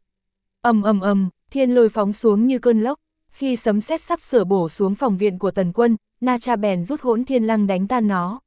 Thiên lôi phóng xuống như cơn lốc, khi sấm sét sắp sửa bổ xuống phòng viện của Tần Quân, Na Cha bèn rút Hỗn Thiên Lăng đánh tan nó.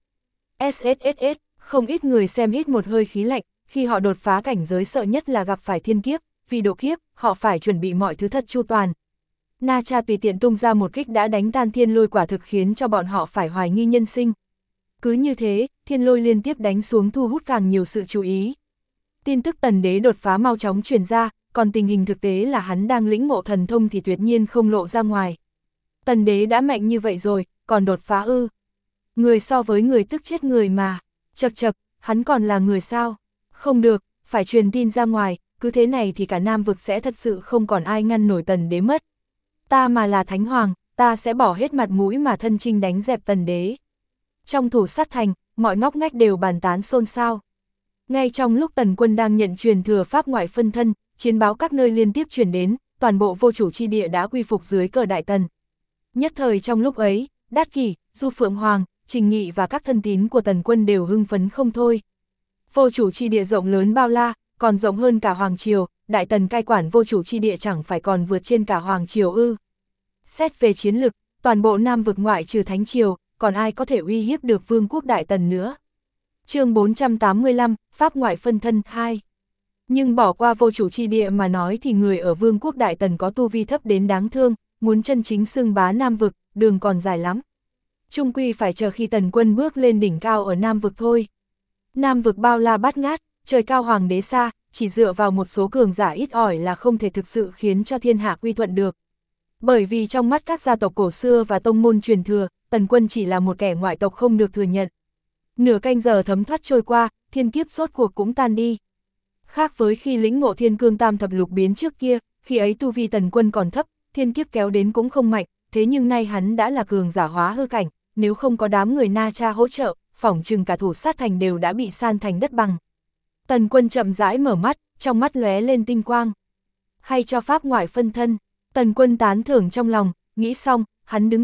SSSS, không ít người xem hít một hơi khí lạnh, khi họ đột phá cảnh giới sợ nhất là gặp phải thiên kiếp, vì độ kiếp, họ phải chuẩn bị mọi thứ thật chu toàn. Na Cha tùy tiện tung ra một kích đã đánh tan thiên lôi quả thực khiến cho bọn họ phải hoài nghi nhân sinh. Cứ như thế, thiên lôi liên tiếp đánh xuống thu hút càng nhiều sự chú ý. Tin tức Tần Đế đột phá mau chóng truyền ra, còn tình hình thực tế là hắn đang lĩnh ngộ thần thông thì tuyệt nhiên không lộ ra ngoài. Tần Đế đã mạnh như vậy rồi, còn đột phá ư? Người so với người tức chết người mà. Chậc chậc, hắn còn là người sao? Không được, phải truyền tin ra ngoài, cứ thế này thì cả Nam vực sẽ thật sự không còn ai ngăn nổi Tần Đế mất. Ta mà là Thánh Hoàng, ta sẽ bỏ hết mặt mũi mà thân chinh đánh dẹp Tần Đế. Trong Thủ Sát Thành, mọi ngóc ngách đều bàn tán xôn xao. Ngay trong lúc Tần Quân đang nhận truyền thừa pháp ngoại phân thân, chiến báo các nơi liên tiếp truyền đến, toàn bộ vô chủ chi địa đã quy phục dưới cờ Đại Tần. Nhất thời trong lúc ấy, Đát Kỷ, Du Phượng Hoàng, Trình Nghị và các thân tín của Tần Quân đều hưng phấn không thôi. Vô chủ chi địa rộng lớn bao la, còn rộng hơn cả Hoàng Triều, Đại Tần cai quản vô chủ chi địa chẳng phải còn vượt trên cả Hoàng Triều ư. Xét về chiến lực, toàn bộ Nam vực ngoại trừ Thánh Triều, còn ai có thể uy hiếp được Vương quốc Đại Tần nữa. Chương 485, Pháp ngoại phân thân 2. Nhưng bỏ qua vô chủ chi địa mà nói thì người ở Vương quốc Đại Tần có tu vi thấp đến đáng thương, muốn chân chính xưng bá Nam vực, đường còn dài lắm. Chung quy phải chờ khi Tần Quân bước lên đỉnh cao ở Nam vực thôi. Nam vực bao la bát ngát, trời cao hoàng đế xa, chỉ dựa vào một số cường giả ít ỏi là không thể thực sự khiến cho thiên hạ quy thuận được. Bởi vì trong mắt các gia tộc cổ xưa và tông môn truyền thừa, Tần Quân chỉ là một kẻ ngoại tộc không được thừa nhận. Nửa canh giờ thấm thoát trôi qua, thiên kiếp rốt cuộc cũng tan đi. Khác với khi lĩnh ngộ Thiên Cương Tam Thập Lục biến trước kia, khi ấy tu vi Tần Quân còn thấp, thiên kiếp kéo đến cũng không mạnh, thế nhưng nay hắn đã là cường giả hóa hư cảnh, nếu không có đám người Na Cha hỗ trợ, phỏng chừng cả Thủ Sát Thành đều đã bị san thành đất bằng. Tần Quân chậm rãi mở mắt, trong mắt lóe lên tinh quang. Hay cho pháp ngoại phân thân, Tần Quân tán thưởng trong lòng, nghĩ xong, hắn đứng dậy,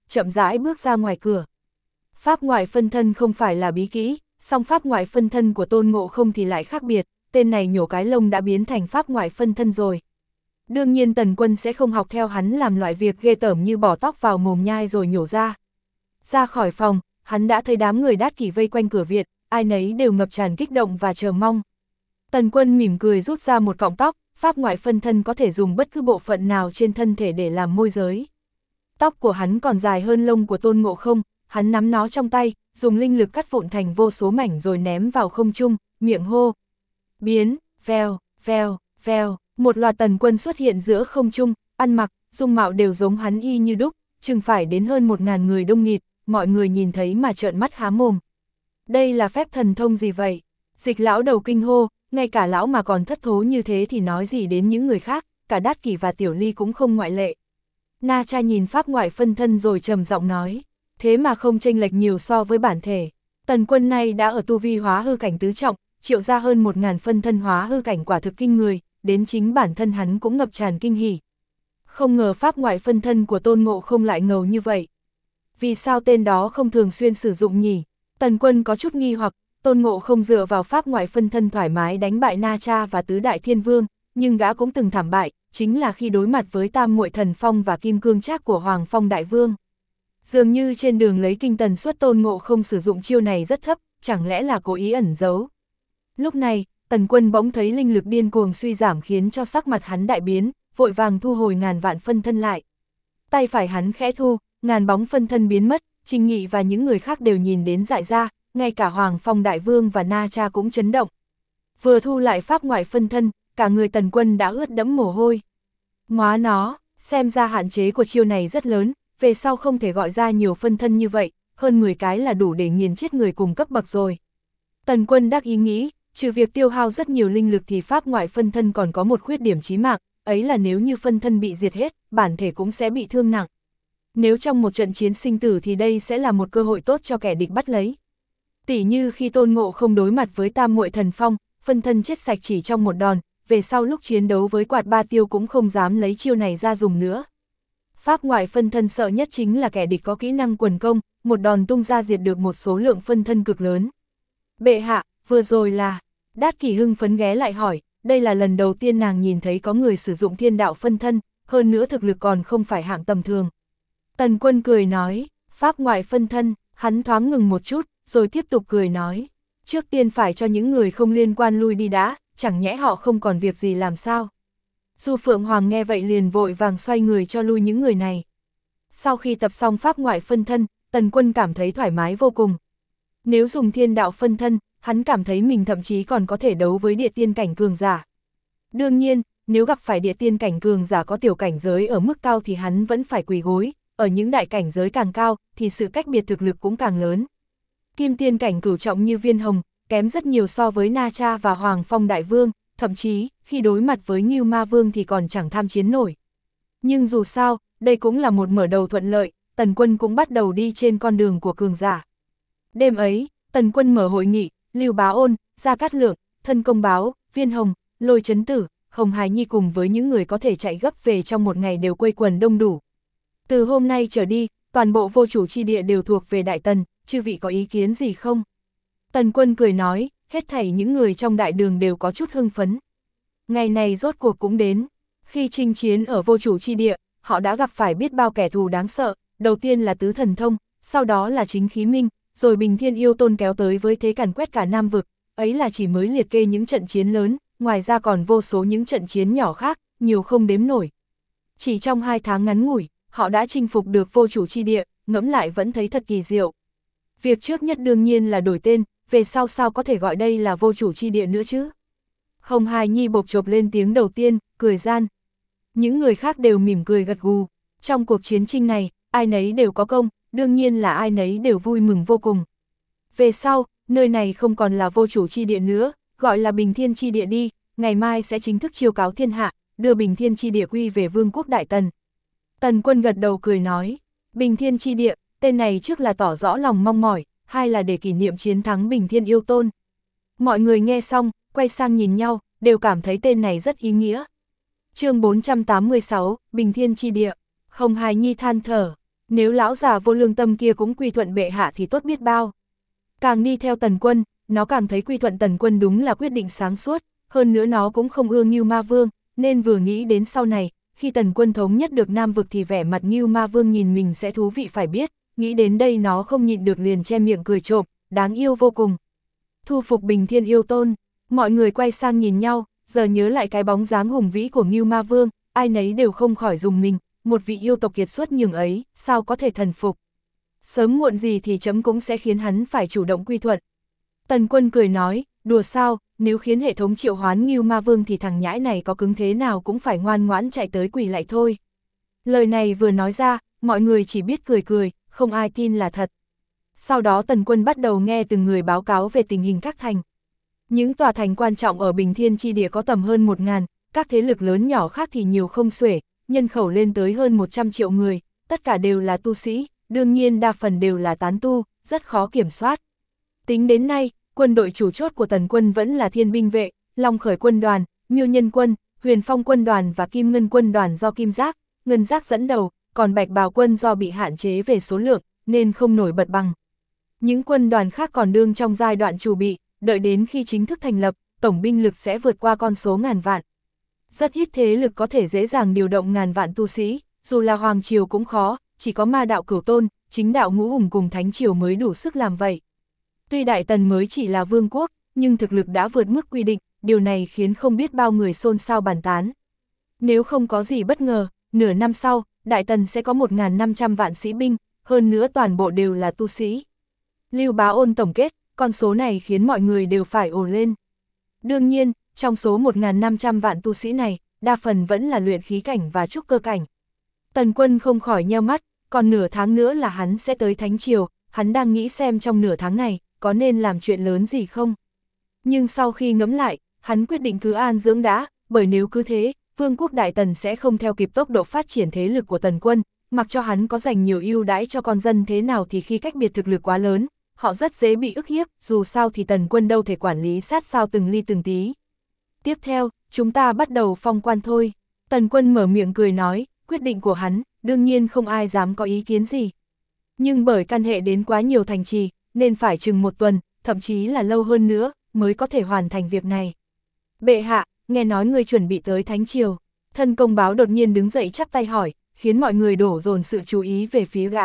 chậm rãi bước ra ngoài cửa. Pháp ngoại phân thân không phải là bí kỹ, song pháp ngoại phân thân của Tôn Ngộ Không thì lại khác biệt, tên này nhổ cái lông đã biến thành pháp ngoại phân thân rồi. Đương nhiên Tần Quân sẽ không học theo hắn làm loại việc ghê tởm như bỏ tóc vào mồm nhai rồi nhổ ra. Ra khỏi phòng, hắn đã thấy đám người Đát Kỷ vây quanh cửa viện, ai nấy đều ngập tràn kích động và chờ mong. Tần Quân mỉm cười rút ra một cọng tóc, pháp ngoại phân thân có thể dùng bất cứ bộ phận nào trên thân thể để làm môi giới. Tóc của hắn còn dài hơn lông của Tôn Ngộ Không, hắn nắm nó trong tay, dùng linh lực cắt vụn thành vô số mảnh rồi ném vào không trung, miệng hô. Biến, vèo, vèo, vèo, một loạt Tần Quân xuất hiện giữa không trung, ăn mặc, dung mạo đều giống hắn y như đúc, chừng phải đến hơn 1000 người đông nghịt, mọi người nhìn thấy mà trợn mắt há mồm. Đây là phép thần thông gì vậy? Dịch lão đầu kinh hô, ngay cả lão mà còn thất thố như thế thì nói gì đến những người khác, cả Đát Kỷ và Tiểu Ly cũng không ngoại lệ. Na Cha nhìn pháp ngoại phân thân rồi trầm giọng nói, thế mà không chênh lệch nhiều so với bản thể. Tần Quân này đã ở tu vi hóa hư cảnh tứ trọng, triệu ra hơn 1000 phân thân hóa hư cảnh quả thực kinh người, đến chính bản thân hắn cũng ngập tràn kinh hỉ. Không ngờ pháp ngoại phân thân của Tôn Ngộ Không lại ngầu như vậy. Vì sao tên đó không thường xuyên sử dụng nhỉ? Tần Quân có chút nghi hoặc, Tôn Ngộ Không dựa vào pháp ngoại phân thân thoải mái đánh bại Na Cha và Tứ Đại Thiên Vương, nhưng gã cũng từng thảm bại, chính là khi đối mặt với Tam Muội Thần Phong và Kim Cương Trác của Hoàng Phong Đại Vương. Dường như trên đường lấy kinh tần suất Tôn Ngộ Không sử dụng chiêu này rất thấp, chẳng lẽ là cố ý ẩn giấu. Lúc này, Tần Quân bỗng thấy linh lực điên cuồng suy giảm khiến cho sắc mặt hắn đại biến, vội vàng thu hồi ngàn vạn phân thân lại. Tay phải hắn khẽ thu, ngàn bóng phân thân biến mất, Trình Nghị và những người khác đều nhìn đến dại ra, ngay cả Hoàng Phong Đại Vương và Na Cha cũng chấn động. Vừa thu lại pháp ngoại phân thân, cả người Tần Quân đã ướt đẫm mồ hôi. Móa nó, xem ra hạn chế của chiêu này rất lớn, về sau không thể gọi ra nhiều phân thân như vậy, hơn 10 cái là đủ để nghiền chết người cùng cấp bậc rồi. Tần Quân đắc ý nghĩ, trừ việc tiêu hao rất nhiều linh lực thì pháp ngoại phân thân còn có một khuyết điểm chí mạng, ấy là nếu như phân thân bị diệt hết, bản thể cũng sẽ bị thương nặng. Nếu trong một trận chiến sinh tử thì đây sẽ là một cơ hội tốt cho kẻ địch bắt lấy. Tỉ như khi Tôn Ngộ Không đối mặt với Tam Muội Thần Phong, phân thân chết sạch chỉ trong một đòn, về sau lúc chiến đấu với Quạt Ba Tiêu cũng không dám lấy chiêu này ra dùng nữa. Pháp ngoại phân thân sợ nhất chính là kẻ địch có kỹ năng quần công, một đòn tung ra diệt được một số lượng phân thân cực lớn. Bệ hạ, vừa rồi là... Đát Kỷ hưng phấn ghé lại hỏi, đây là lần đầu tiên nàng nhìn thấy có người sử dụng thiên đạo phân thân, hơn nữa thực lực còn không phải hạng tầm thường. Tần Quân cười nói, pháp ngoại phân thân, hắn thoáng ngừng một chút, rồi tiếp tục cười nói, trước tiên phải cho những người không liên quan lui đi đã, chẳng nhẽ họ không còn việc gì làm sao. Du Phượng Hoàng nghe vậy liền vội vàng xoay người cho lui những người này. Sau khi tập xong pháp ngoại phân thân, Tần Quân cảm thấy thoải mái vô cùng. Nếu dùng thiên đạo phân thân, hắn cảm thấy mình thậm chí còn có thể đấu với địa tiên cảnh cường giả. Đương nhiên, nếu gặp phải địa tiên cảnh cường giả có tiểu cảnh giới ở mức cao thì hắn vẫn phải quỳ gối, ở những đại cảnh giới càng cao thì sự cách biệt thực lực cũng càng lớn. Kim tiên cảnh cửu trọng như Viên Hồng, kém rất nhiều so với Na Cha và Hoàng Phong Đại Vương, thậm chí, khi đối mặt với Ngưu Ma Vương thì còn chẳng tham chiến nổi. Nhưng dù sao, đây cũng là một mở đầu thuận lợi, Tần Quân cũng bắt đầu đi trên con đường của cường giả. Đêm ấy, Tần Quân mở hội nghị, Lưu Bá Ôn, Gia Cát Lượng, Thân Công Báo, Viên Hồng, Lôi Chấn Tử, Hồng Hải Nhi cùng với những người có thể chạy gấp về trong một ngày đều quây quần đông đủ. Từ hôm nay trở đi, toàn bộ vô chủ chi địa đều thuộc về Đại Tần, chư vị có ý kiến gì không? Tần Quân cười nói, hết thảy những người trong đại đường đều có chút hưng phấn. Ngày này rốt cuộc cũng đến. Khi chinh chiến ở vô chủ chi địa, họ đã gặp phải biết bao kẻ thù đáng sợ, đầu tiên là Tứ Thần Thông, sau đó là Chính Khí Minh, rồi Bình Thiên Yêu Tôn kéo tới với thế càn quét cả Nam Vực, ấy là chỉ mới liệt kê những trận chiến lớn, ngoài ra còn vô số những trận chiến nhỏ khác, nhiều không đếm nổi. Chỉ trong 2 tháng ngắn ngủi, họ đã chinh phục được vô chủ chi địa, ngẫm lại vẫn thấy thật kỳ diệu. Việc trước nhất đương nhiên là đổi tên, về sau sao có thể gọi đây là vô chủ chi địa nữa chứ? Hồng Hải Nhi bộc chộp lên tiếng đầu tiên, cười gian. Những người khác đều mỉm cười gật gù. Trong cuộc chiến tranh này, ai nấy đều có công, đương nhiên là ai nấy đều vui mừng vô cùng. Về sau, nơi này không còn là vô chủ chi địa nữa, gọi là Bình Thiên chi địa đi, ngày mai sẽ chính thức chiêu cáo thiên hạ, đưa Bình Thiên chi địa quy về Vương quốc Đại Tần. Tần Quân gật đầu cười nói, Bình Thiên chi địa, tên này trước là tỏ rõ lòng mong mỏi, hai là để kỷ niệm chiến thắng Bình Thiên Yêu Tôn. Mọi người nghe xong, quay sang nhìn nhau, đều cảm thấy tên này rất ý nghĩa. Chương 486, Bình Thiên chi địa. Hồng Hải Nhi than thở, Nếu lão già vô lương tâm kia cũng quy thuận bệ hạ thì tốt biết bao. Càng đi theo Tần Quân, nó càng thấy quy thuận Tần Quân đúng là quyết định sáng suốt, hơn nữa nó cũng không ưa Ngưu Ma Vương, nên vừa nghĩ đến sau này, khi Tần Quân thống nhất được Nam Vực thì vẻ mặt Ngưu Ma Vương nhìn mình sẽ thú vị phải biết, nghĩ đến đây nó không nhịn được liền che miệng cười trộm, đáng yêu vô cùng. Thu phục Bình Thiên Yêu Tôn, mọi người quay sang nhìn nhau, giờ nhớ lại cái bóng dáng hùng vĩ của Ngưu Ma Vương, ai nấy đều không khỏi rùng mình, một vị yêu tộc kiệt xuất nhường ấy, sao có thể thần phục. Sớm muộn gì thì chấm cũng sẽ khiến hắn phải chủ động quy thuận. Tần Quân cười nói, đùa sao, nếu khiến hệ thống triệu hoán Ngưu Ma Vương thì thằng nhãi này có cứng thế nào cũng phải ngoan ngoãn chạy tới quỳ lại thôi. Lời này vừa nói ra, mọi người chỉ biết cười cười, không ai tin là thật. Sau đó Tần Quân bắt đầu nghe từng người báo cáo về tình hình các thành. Những tòa thành quan trọng ở Bình Thiên Chi Địa có tầm hơn 1.000, các thế lực lớn nhỏ khác thì nhiều không xuể, nhân khẩu lên tới hơn 100 triệu người, tất cả đều là tu sĩ, đương nhiên đa phần đều là tán tu, rất khó kiểm soát. Tính đến nay, quân đội chủ chốt của Tần Quân vẫn là Thiên Binh Vệ, Long Khởi Quân đoàn, Miêu Nhân Quân, Huyền Phong Quân đoàn và Kim Ngân Quân đoàn do Kim Giác, Ngân Giác dẫn đầu, còn Bạch Bào Quân do bị hạn chế về số lượng, nên không nổi bật bằng. Những quân đoàn khác còn đương trong giai đoạn chuẩn bị, đợi đến khi chính thức thành lập, tổng binh lực sẽ vượt qua con số ngàn vạn. Rất ít thế lực có thể dễ dàng điều động ngàn vạn tu sĩ, dù là Hoàng Triều cũng khó, chỉ có Ma Đạo Cửu Tôn, Chính Đạo Ngũ Hùng cùng Thánh Triều mới đủ sức làm vậy. Tuy Đại Tần mới chỉ là vương quốc, nhưng thực lực đã vượt mức quy định, điều này khiến không biết bao người xôn xao bàn tán. Nếu không có gì bất ngờ, nửa năm sau, Đại Tần sẽ có 1.500 vạn sĩ binh, hơn nữa toàn bộ đều là tu sĩ. Lưu Bá Ôn tổng kết, con số này khiến mọi người đều phải ồ lên. Đương nhiên, trong số 1.500 vạn tu sĩ này, đa phần vẫn là luyện khí cảnh và trúc cơ cảnh. Tần Quân không khỏi nheo mắt, còn nửa tháng nữa là hắn sẽ tới Thánh Triều, hắn đang nghĩ xem trong nửa tháng này, có nên làm chuyện lớn gì không. Nhưng sau khi ngẫm lại, hắn quyết định cứ an dưỡng đã, bởi nếu cứ thế, Vương quốc Đại Tần sẽ không theo kịp tốc độ phát triển thế lực của Tần Quân, mặc cho hắn có dành nhiều ưu đãi cho con dân thế nào thì khi cách biệt thực lực quá lớn, họ rất dễ bị ức hiếp, dù sao thì Tần Quân đâu thể quản lý sát sao từng ly từng tí. Tiếp theo, chúng ta bắt đầu phong quan thôi. Tần Quân mở miệng cười nói, quyết định của hắn, đương nhiên không ai dám có ý kiến gì. Nhưng bởi căn hệ đến quá nhiều thành trì, nên phải chừng 1 tuần, thậm chí là lâu hơn nữa, mới có thể hoàn thành việc này. Bệ hạ, nghe nói ngươi chuẩn bị tới Thánh Triều. Thân công báo đột nhiên đứng dậy chắp tay hỏi, khiến mọi người đổ dồn sự chú ý về phía gã.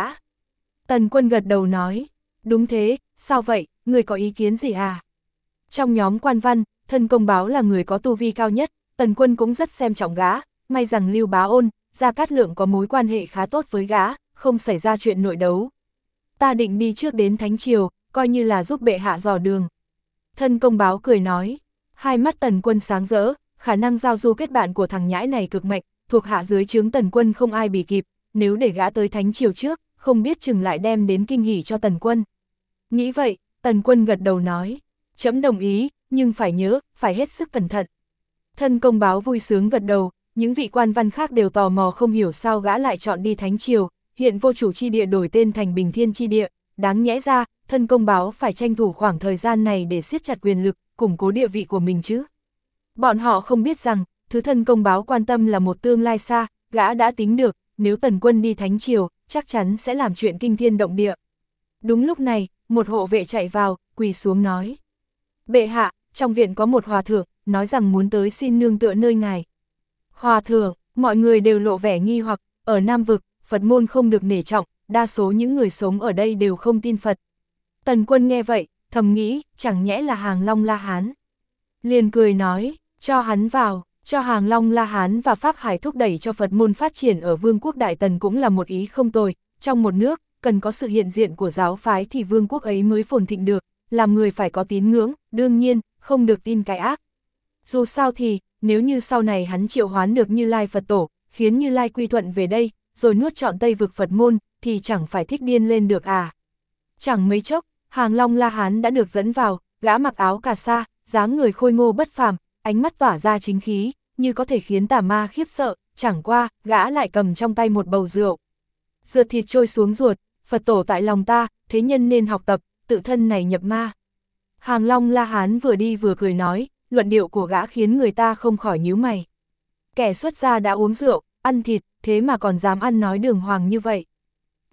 Tần Quân gật đầu nói, đúng thế, sao vậy, ngươi có ý kiến gì à? Trong nhóm quan văn, thân công báo là người có tu vi cao nhất, Tần Quân cũng rất xem trọng gã, may rằng Lưu Bá Ôn, Gia Cát Lượng có mối quan hệ khá tốt với gã, không xảy ra chuyện nội đấu. Ta định đi trước đến Thánh Triều, coi như là giúp bệ hạ dò đường. Thân công báo cười nói, hai mắt Tần Quân sáng rỡ, khả năng giao du kết bạn của thằng nhãi này cực mạnh, thuộc hạ dưới trướng Tần Quân không ai bì kịp, nếu để gã tới Thánh Triều trước, không biết chừng lại đem đến kinh hỉ cho Tần Quân. Nghĩ vậy, Tần Quân gật đầu nói, trẫm đồng ý, nhưng phải nhớ, phải hết sức cẩn thận. Thân công báo vui sướng gật đầu, những vị quan văn khác đều tò mò không hiểu sao gã lại chọn đi Thánh Triều, hiện vô chủ chi địa đổi tên thành Bình Thiên chi địa, đáng nhẽ ra, thân công báo phải tranh thủ khoảng thời gian này để siết chặt quyền lực, củng cố địa vị của mình chứ. Bọn họ không biết rằng, thứ thân công báo quan tâm là một tương lai xa, gã đã tính được, nếu Tần Quân đi Thánh Triều, chắc chắn sẽ làm chuyện kinh thiên động địa. Đúng lúc này, một hộ vệ chạy vào, quỳ xuống nói. Bệ hạ, trong viện có một hòa thượng, nói rằng muốn tới xin nương tựa nơi ngài. Hòa thượng, mọi người đều lộ vẻ nghi hoặc, ở Nam Vực, Phật môn không được nể trọng, đa số những người sống ở đây đều không tin Phật. Tần Quân nghe vậy, thầm nghĩ, chẳng nhẽ là Hàng Long La Hán. Liền cười nói, cho hắn vào, cho Hàng Long La Hán và Pháp Hải thúc đẩy cho Phật môn phát triển ở Vương quốc Đại Tần cũng là một ý không tồi, trong một nước, cần có sự hiện diện của giáo phái thì vương quốc ấy mới phồn thịnh được, làm người phải có tín ngưỡng, đương nhiên, không được tin cái ác. Dù sao thì, nếu như sau này hắn triệu hoán được Như Lai Phật Tổ, khiến Như Lai quy thuận về đây, rồi nuốt trọn Tây vực Phật môn, thì chẳng phải thích điên lên được à. Chẳng mấy chốc, Hàng Long La Hán đã được dẫn vào, gã mặc áo cà sa, dáng người khôi ngô bất phàm, ánh mắt tỏa ra chính khí, như có thể khiến tà ma khiếp sợ, chẳng qua, gã lại cầm trong tay một bầu rượu. Rượt thịt trôi xuống ruột, Phật Tổ tại lòng ta, thế nhân nên học tập, tự thân này nhập ma. Hàng Long La Hán vừa đi vừa cười nói, luận điệu của gã khiến người ta không khỏi nhíu mày. Kẻ xuất gia đã uống rượu, ăn thịt, thế mà còn dám ăn nói đường hoàng như vậy.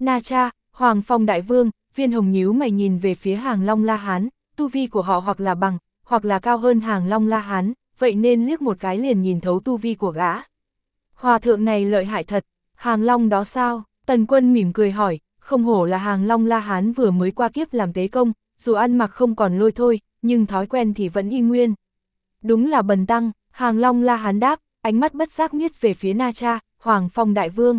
Na Cha, Hoàng Phong Đại Vương, Viên Hồng nhíu mày nhìn về phía Hàng Long La Hán, tu vi của họ hoặc là bằng, hoặc là cao hơn Hàng Long La Hán, vậy nên liếc một cái liền nhìn thấu tu vi của gã. Hòa thượng này lợi hại thật, Hàng Long đó sao? Tần Quân mỉm cười hỏi, không hổ là Hàng Long La Hán vừa mới qua kiếp làm tế công, dù ăn mặc không còn lôi thôi, nhưng thói quen thì vẫn y nguyên. Đúng là bần tăng, Hàng Long La Hán đáp, ánh mắt bất giác miết về phía Na Cha, Hoàng Phong Đại Vương.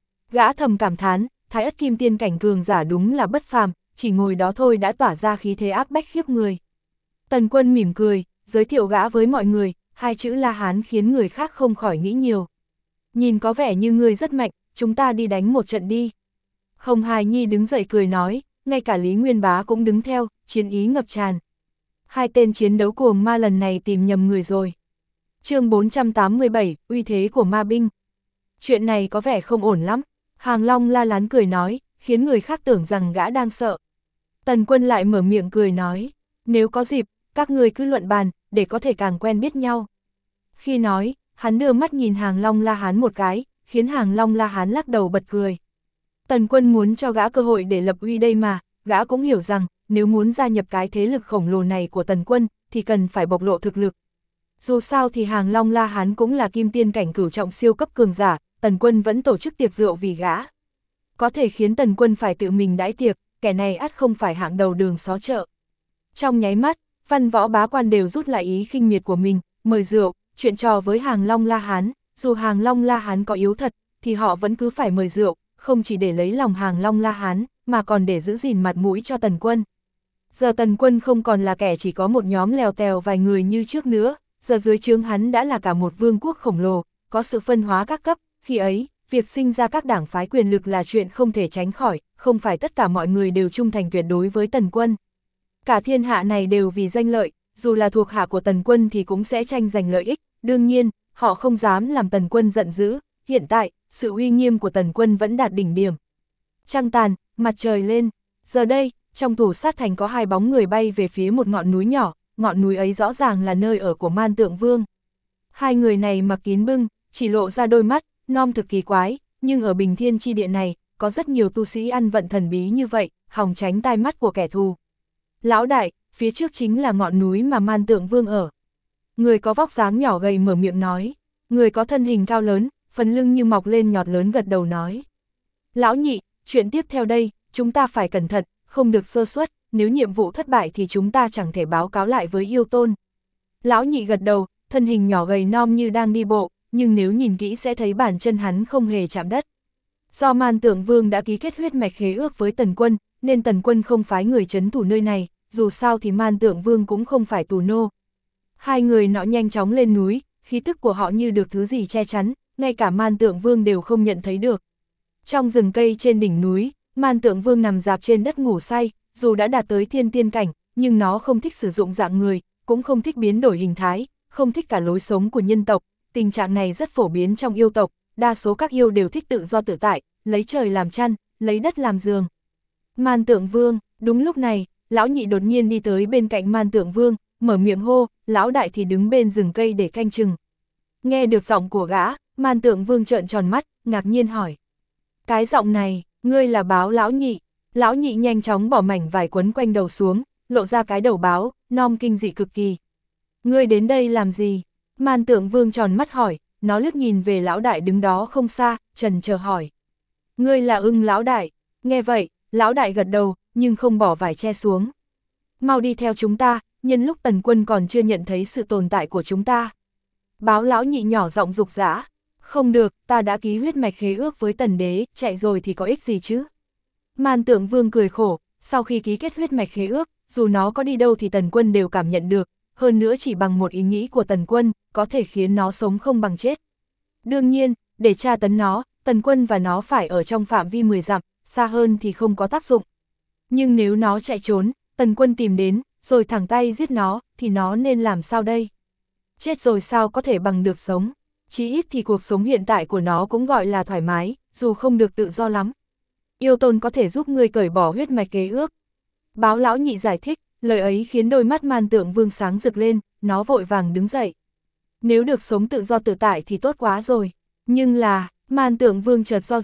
Gã thầm cảm thán, Thái Ất Kim Tiên cảnh cường giả đúng là bất phàm, chỉ ngồi đó thôi đã tỏa ra khí thế áp bách khiếp người. Tần Quân mỉm cười, giới thiệu gã với mọi người, hai chữ La Hán khiến người khác không khỏi nghĩ nhiều. Nhìn có vẻ như ngươi rất mạnh, chúng ta đi đánh một trận đi. Hồng Hài Nhi đứng dậy cười nói, ngay cả Lý Nguyên Bá cũng đứng theo, chiến ý ngập tràn. Hai tên chiến đấu cuồng ma lần này tìm nhầm người rồi. Chương 487, uy thế của ma binh. Chuyện này có vẻ không ổn lắm. Hàng Long La Lán cười nói, khiến người khác tưởng rằng gã đang sợ. Tần Quân lại mở miệng cười nói, nếu có dịp, các người cứ luận bàn, để có thể càng quen biết nhau. Khi nói, hắn đưa mắt nhìn Hàng Long La Hán một cái, khiến Hàng Long La Hán lắc đầu bật cười. Tần Quân muốn cho gã cơ hội để lập uy đây mà, gã cũng hiểu rằng, nếu muốn gia nhập cái thế lực khổng lồ này của Tần Quân, thì cần phải bộc lộ thực lực. Dù sao thì Hàng Long La Hán cũng là kim tiên cảnh cửu trọng siêu cấp cường giả, Tần Quân vẫn tổ chức tiệc rượu vì gã. Có thể khiến Tần Quân phải tự mình đãi tiệc, kẻ này ắt không phải hạng đầu đường xó chợ. Trong nháy mắt, văn võ bá quan đều rút lại ý khinh miệt của mình, mời rượu, chuyện trò với Hàng Long La Hán, dù Hàng Long La Hán có yếu thật, thì họ vẫn cứ phải mời rượu, không chỉ để lấy lòng Hàng Long La Hán, mà còn để giữ gìn mặt mũi cho Tần Quân. Giờ Tần Quân không còn là kẻ chỉ có một nhóm lèo tèo vài người như trước nữa, giờ dưới trướng hắn đã là cả một vương quốc khổng lồ, có sự phân hóa các cấp, khi ấy, việc sinh ra các đảng phái quyền lực là chuyện không thể tránh khỏi, không phải tất cả mọi người đều trung thành tuyệt đối với Tần Quân. Cả thiên hạ này đều vì danh lợi, dù là thuộc hạ của Tần Quân thì cũng sẽ tranh giành lợi ích, đương nhiên, họ không dám làm Tần Quân giận dữ, hiện tại, sự uy nghiêm của Tần Quân vẫn đạt đỉnh điểm. Trăng tàn, mặt trời lên, giờ đây, trong Thủ Sát Thành có hai bóng người bay về phía một ngọn núi nhỏ, ngọn núi ấy rõ ràng là nơi ở của Man Tượng Vương. Hai người này mặc kín bưng, chỉ lộ ra đôi mắt, nom thực kỳ quái, nhưng ở Bình Thiên chi địa này, có rất nhiều tu sĩ ăn vận thần bí như vậy, hòng tránh tai mắt của kẻ thù. Lão đại, phía trước chính là ngọn núi mà Man Tượng Vương ở. Người có vóc dáng nhỏ gầy mở miệng nói, người có thân hình cao lớn, phần lưng như mọc lên nhọt lớn gật đầu nói. Lão nhị, chuyện tiếp theo đây, chúng ta phải cẩn thận, không được sơ suất, nếu nhiệm vụ thất bại thì chúng ta chẳng thể báo cáo lại với yêu tôn. Lão nhị gật đầu, thân hình nhỏ gầy non như đang đi bộ, nhưng nếu nhìn kỹ sẽ thấy bàn chân hắn không hề chạm đất. Do Man Tượng Vương đã ký kết huyết mạch khế ước với Tần Quân, nên Tần Quân không phái người trấn thủ nơi này, dù sao thì Man Tượng Vương cũng không phải tù nô. Hai người nọ nhanh chóng lên núi, khí tức của họ như được thứ gì che chắn, ngay cả Man Tượng Vương đều không nhận thấy được. Trong rừng cây trên đỉnh núi, Man Tượng Vương nằm rạp trên đất ngủ say, dù đã đạt tới thiên tiên cảnh, nhưng nó không thích sử dụng dạng người, cũng không thích biến đổi hình thái, không thích cả lối sống của nhân tộc. Tình trạng này rất phổ biến trong yêu tộc, đa số các yêu đều thích tự do tự tại, lấy trời làm chăn, lấy đất làm giường. Man Tượng Vương, đúng lúc này, lão nhị đột nhiên đi tới bên cạnh Man Tượng Vương, mở miệng hô, lão đại thì đứng bên rừng cây để canh chừng. Nghe được giọng của gã, Man Tượng Vương trợn tròn mắt, ngạc nhiên hỏi. Cái giọng này, ngươi là báo lão nhị. Lão nhị nhanh chóng bỏ mảnh vải quấn quanh đầu xuống, lộ ra cái đầu báo, nom kinh dị cực kỳ. Ngươi đến đây làm gì? Man Tượng Vương tròn mắt hỏi, nó liếc nhìn về lão đại đứng đó không xa, trần chờ hỏi. Ngươi là Ưng lão đại. Nghe vậy, lão đại gật đầu, nhưng không bỏ vải che xuống. Mau đi theo chúng ta, nhân lúc Tần Quân còn chưa nhận thấy sự tồn tại của chúng ta. Báo lão nhị nhỏ giọng rục rã. Không được, ta đã ký huyết mạch khế ước với Tần Đế, chạy rồi thì có ích gì chứ? Man Tượng Vương cười khổ, sau khi ký kết huyết mạch khế ước, dù nó có đi đâu thì Tần Quân đều cảm nhận được, hơn nữa chỉ bằng một ý nghĩ của Tần Quân, có thể khiến nó sống không bằng chết. Đương nhiên, để tra tấn nó, Tần Quân và nó phải ở trong phạm vi 10 dặm, xa hơn thì không có tác dụng. Nhưng nếu nó chạy trốn, Tần Quân tìm đến, rồi thẳng tay giết nó, thì nó nên làm sao đây? Chết rồi sao có thể bằng được sống? Chí ít thì cuộc sống hiện tại của nó cũng gọi là thoải mái, dù không được tự do lắm. Yêu tôn có thể giúp ngươi cởi bỏ huyết mạch khế ước. Báo lão nhị giải thích, lời ấy khiến đôi mắt Man Tượng Vương sáng rực lên, nó vội vàng đứng dậy. Nếu được sống tự do tự tại thì tốt quá rồi. Nhưng là, Man Tượng Vương chợt do dự,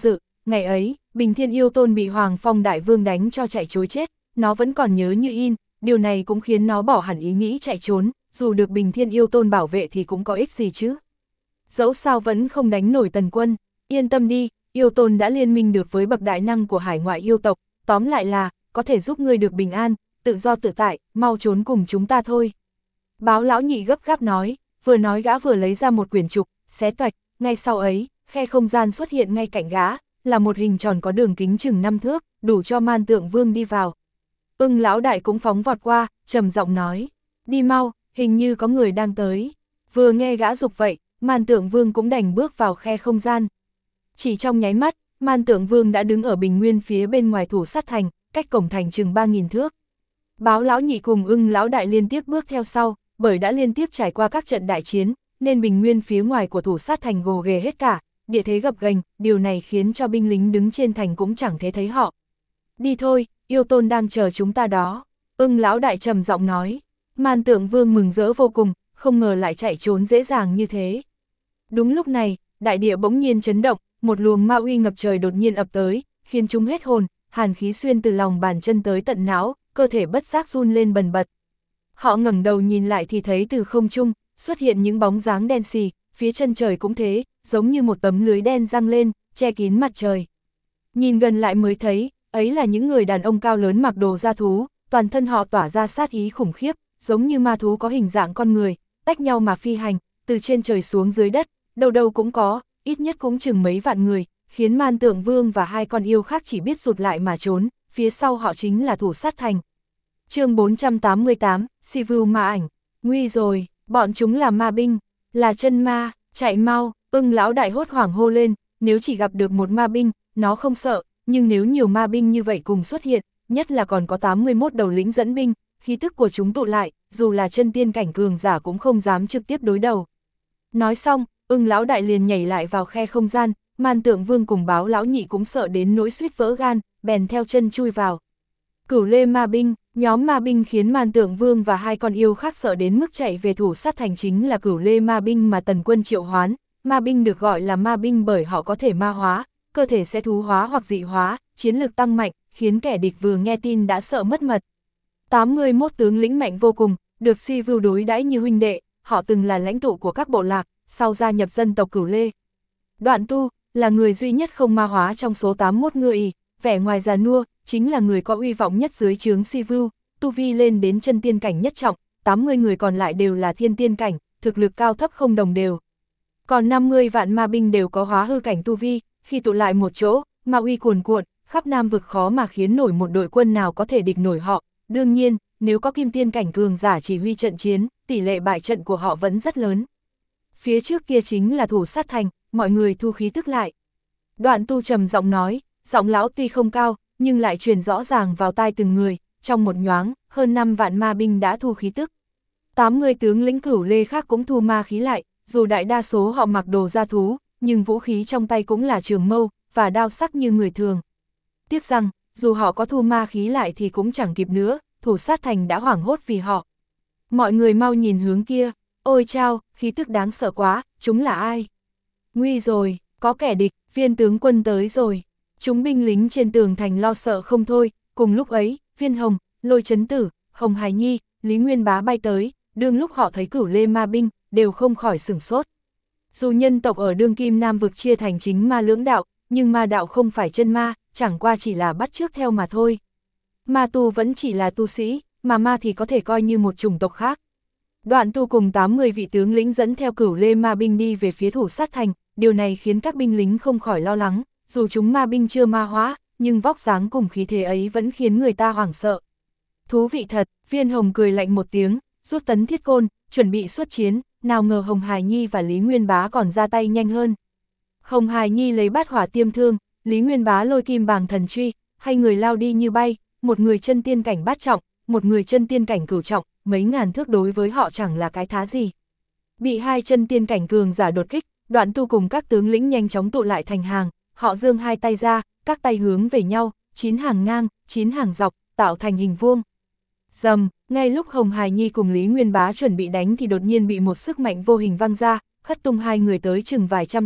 ngày ấy, Bình Thiên Yêu Tôn bị Hoàng Phong Đại Vương đánh cho chạy trối chết, nó vẫn còn nhớ như in, điều này cũng khiến nó bỏ hẳn ý nghĩ chạy trốn, dù được Bình Thiên Yêu Tôn bảo vệ thì cũng có ích gì chứ. Dẫu sao vẫn không đánh nổi Tần Quân, yên tâm đi, Yêu Tôn đã liên minh được với bậc đại năng của hải ngoại yêu tộc, tóm lại là, có thể giúp ngươi được bình an, tự do tự tại, mau trốn cùng chúng ta thôi. Báo Lão Nhị gấp gáp nói, vừa nói gã vừa lấy ra một quyển trục, xé toạch, ngay sau ấy, khe không gian xuất hiện ngay cạnh gã, là một hình tròn có đường kính chừng 5 thước, đủ cho Man Tượng Vương đi vào. Lão đại cũng phóng vọt qua, trầm giọng nói, đi mau, hình như có người đang tới. Vừa nghe gã dục vậy, Man Tượng Vương cũng đành bước vào khe không gian. Chỉ trong nháy mắt, Man Tượng Vương đã đứng ở bình nguyên phía bên ngoài thủ sát thành, cách cổng thành chừng 3.000 thước. Báo Lão Nhị cùng Lão đại liên tiếp bước theo sau, bởi đã liên tiếp trải qua các trận đại chiến, nên bình nguyên phía ngoài của thủ sát thành gồ ghề hết cả, địa thế gập ghềnh, điều này khiến cho binh lính đứng trên thành cũng chẳng thể thấy họ. Đi thôi, Yêu Tôn đang chờ chúng ta đó. Lão đại trầm giọng nói. Man Tượng Vương mừng rỡ vô cùng, không ngờ lại chạy trốn dễ dàng như thế. Đúng lúc này, đại địa bỗng nhiên chấn động, một luồng ma uy ngập trời đột nhiên ập tới, khiến chúng hết hồn, hàn khí xuyên từ lòng bàn chân tới tận não, cơ thể bất giác run lên bần bật. Họ ngẩng đầu nhìn lại thì thấy từ không trung xuất hiện những bóng dáng đen xì, phía chân trời cũng thế, giống như một tấm lưới đen giăng lên, che kín mặt trời. Nhìn gần lại mới thấy, ấy là những người đàn ông cao lớn mặc đồ da thú, toàn thân họ tỏa ra sát ý khủng khiếp, giống như ma thú có hình dạng con người, tách nhau mà phi hành, từ trên trời xuống dưới đất, đâu đâu cũng có, ít nhất cũng chừng mấy vạn người, khiến Man Tượng Vương và hai con yêu khác chỉ biết rụt lại mà trốn, phía sau họ chính là thủ sát thành. Chương 488, Sivu ma ảnh, nguy rồi, bọn chúng là ma binh, là chân ma, chạy mau. Lão đại hốt hoảng hô lên, nếu chỉ gặp được một ma binh, nó không sợ, nhưng nếu nhiều ma binh như vậy cùng xuất hiện, nhất là còn có 81 đầu lĩnh dẫn binh, khí tức của chúng tụ lại, dù là chân tiên cảnh cường giả cũng không dám trực tiếp đối đầu. Nói xong, Lão đại liền nhảy lại vào khe không gian, Man Tượng Vương cùng Báo Lão Nhị cũng sợ đến nỗi suýt vỡ gan, bèn theo chân chui vào. Cửu Lê ma binh, nhóm ma binh khiến Man Tượng Vương và hai con yêu khác sợ đến mức chạy về thủ sát thành chính là Cửu Lê ma binh mà Tần Quân triệu hoán. Ma binh được gọi là ma binh bởi họ có thể ma hóa, cơ thể sẽ thú hóa hoặc dị hóa, chiến lực tăng mạnh, khiến kẻ địch vừa nghe tin đã sợ mất mật. 81 tướng lĩnh mạnh vô cùng, được Sivu đối đãi như huynh đệ, họ từng là lãnh tụ của các bộ lạc, sau gia nhập dân tộc Cửu Lê. Đoạn Tu là người duy nhất không ma hóa trong số 81 người, vẻ ngoài già nua, chính là người có uy vọng nhất dưới trướng Sivu, tu vi lên đến chân tiên cảnh nhất trọng, 80 người còn lại đều là thiên tiên cảnh, thực lực cao thấp không đồng đều. Còn 50 vạn ma binh đều có hóa hư cảnh tu vi, khi tụ lại một chỗ, ma uy cuồn cuộn, khắp Nam vực khó mà khiến nổi một đội quân nào có thể địch nổi họ. Đương nhiên, nếu có kim tiên cảnh cường giả chỉ huy trận chiến, tỷ lệ bại trận của họ vẫn rất lớn. Phía trước kia chính là thủ sát thành, mọi người thu khí tức lại. Đoạn Tu trầm giọng nói, giọng lão tuy không cao, nhưng lại truyền rõ ràng vào tai từng người, trong một nhoáng, hơn 5 vạn ma binh đã thu khí tức. 80 tướng lĩnh Cửu Lê khác cũng thu ma khí lại, dù đại đa số họ mặc đồ da thú, nhưng vũ khí trong tay cũng là trường mâu, và đao sắc như người thường. Tiếc rằng, dù họ có thu ma khí lại thì cũng chẳng kịp nữa, thủ sát thành đã hoảng hốt vì họ. Mọi người mau nhìn hướng kia, ôi chao, khí tức đáng sợ quá, chúng là ai? Nguy rồi, có kẻ địch, Viên tướng quân tới rồi. Chúng binh lính trên tường thành lo sợ không thôi, cùng lúc ấy, Viên Hồng, Lôi Chấn Tử, Hồng Hải Nhi, Lý Nguyên Bá bay tới, đương lúc họ thấy Cửu Lê ma binh, đều không khỏi sửng sốt. Dù nhân tộc ở đương kim Nam vực chia thành chính ma lưỡng đạo, nhưng ma đạo không phải chân ma, chẳng qua chỉ là bắt chước theo mà thôi. Ma tu vẫn chỉ là tu sĩ, mà ma thì có thể coi như một chủng tộc khác. Đoạn Tu cùng 80 vị tướng lĩnh dẫn theo Cửu Lê ma binh đi về phía thủ sát thành, điều này khiến các binh lính không khỏi lo lắng, dù chúng ma binh chưa ma hóa, nhưng vóc dáng cùng khí thế ấy vẫn khiến người ta hoảng sợ. Thú vị thật, Viên Hồng cười lạnh một tiếng, rút tấn thiết côn, chuẩn bị xuất chiến, nào ngờ Hồng Hải Nhi và Lý Nguyên Bá còn ra tay nhanh hơn. Hồng Hải Nhi lấy bát hỏa tiêm thương, Lý Nguyên Bá lôi kim bàng thần truy, hai người lao đi như bay, một người chân tiên cảnh bát trọng, một người chân tiên cảnh cửu trọng, mấy ngàn thước đối với họ chẳng là cái thá gì. Bị hai chân tiên cảnh cường giả đột kích, Đoạn Tu cùng các tướng lĩnh nhanh chóng tụ lại thành hàng, họ giương hai tay ra, các tay hướng về nhau, 9 hàng ngang, 9 hàng dọc, tạo thành hình vuông. Rầm, ngay lúc Hồng Hải Nhi cùng Lý Nguyên Bá chuẩn bị đánh thì đột nhiên bị một sức mạnh vô hình văng ra, hất tung hai người tới chừng vài trăm thước,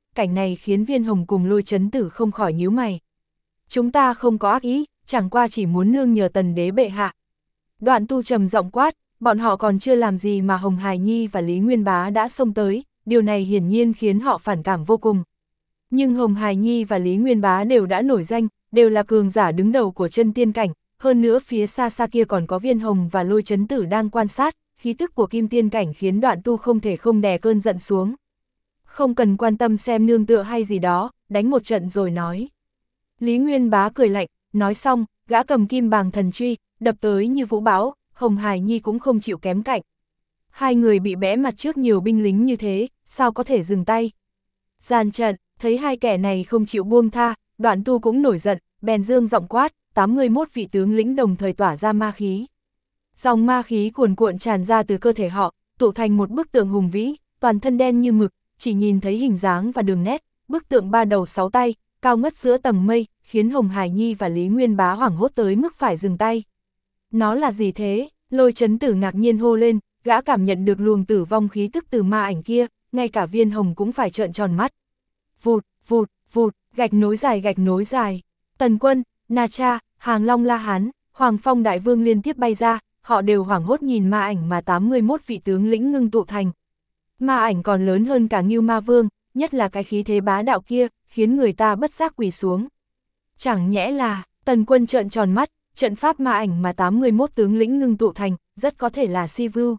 cảnh này khiến Viên Hồng cùng Lôi Chấn Tử không khỏi nhíu mày. Chúng ta không có ác ý, chẳng qua chỉ muốn nương nhờ Tần đế bệ hạ. Đoạn Tu trầm giọng quát, bọn họ còn chưa làm gì mà Hồng Hải Nhi và Lý Nguyên Bá đã xông tới, điều này hiển nhiên khiến họ phản cảm vô cùng. Nhưng Hồng Hải Nhi và Lý Nguyên Bá đều đã nổi danh, đều là cường giả đứng đầu của chân tiên cảnh, hơn nữa phía xa xa kia còn có Viên Hồng và Lôi Chấn Tử đang quan sát, khí tức của kim tiên cảnh khiến Đoạn Tu không thể không đè cơn giận xuống. Không cần quan tâm xem nương tựa hay gì đó, đánh một trận rồi nói. Lý Nguyên Bá cười lạnh, nói xong, gã cầm kim bàng thần truy, đập tới như vũ bão, Hồng Hải Nhi cũng không chịu kém cạnh. Hai người bị bẽ mặt trước nhiều binh lính như thế, sao có thể dừng tay. Gian trận, thấy hai kẻ này không chịu buông tha, Đoạn Tu cũng nổi giận, bèn dương giọng quát, 81 vị tướng lĩnh đồng thời tỏa ra ma khí. Dòng ma khí cuồn cuộn tràn ra từ cơ thể họ, tụ thành một bức tượng hùng vĩ, toàn thân đen như mực, chỉ nhìn thấy hình dáng và đường nét, bức tượng ba đầu sáu tay, cao ngất giữa tầng mây, khiến Hồng Hải Nhi và Lý Nguyên Bá hoảng hốt tới mức phải dừng tay. Nó là gì thế? Lôi Chấn Tử ngạc nhiên hô lên, gã cảm nhận được luồng tử vong khí tức từ ma ảnh kia, ngay cả Viên Hồng cũng phải trợn tròn mắt. Vụt, vụt, vụt, gạch nối dài. Tần Quân, Na Cha, Hàng Long La Hán, Hoàng Phong Đại Vương liên tiếp bay ra, họ đều hoảng hốt nhìn ma ảnh mà 81 vị tướng lĩnh ngưng tụ thành. Ma ảnh còn lớn hơn cả Ngưu Ma Vương, nhất là cái khí thế bá đạo kia, khiến người ta bất giác quỳ xuống. Chẳng nhẽ là, Tần Quân trợn tròn mắt, trận pháp ma ảnh mà 81 tướng lĩnh ngưng tụ thành, rất có thể là Sivu.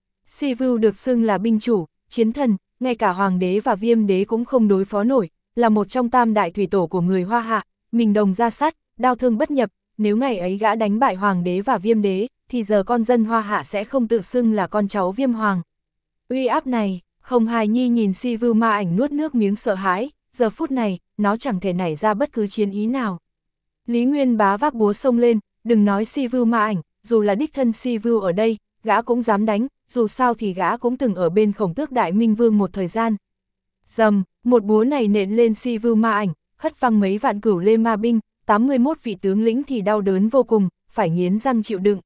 Sivu được xưng là binh chủ, chiến thần, ngay cả Hoàng đế và Viêm đế cũng không đối phó nổi, là một trong tam đại thủy tổ của người Hoa Hạ, mình đồng ra sắt, đao thương bất nhập, nếu ngày ấy gã đánh bại Hoàng đế và Viêm đế, thì giờ con dân Hoa Hạ sẽ không tự xưng là con cháu Viêm Hoàng. Uy áp này, Hồng Hải Nhi nhìn Sivu ma ảnh nuốt nước miếng sợ hãi, giờ phút này, nó chẳng thể nảy ra bất cứ chiến ý nào. Lý Nguyên Bá vác búa xông lên, đừng nói Sivu ma ảnh, dù là đích thân Sivu ở đây, gã cũng dám đánh, dù sao thì gã cũng từng ở bên Khổng Tước Đại Minh Vương một thời gian. Dầm, một búa này nện lên Sivu ma ảnh, hất văng mấy vạn cửu lê ma binh, 81 vị tướng lĩnh thì đau đớn vô cùng, phải nghiến răng chịu đựng.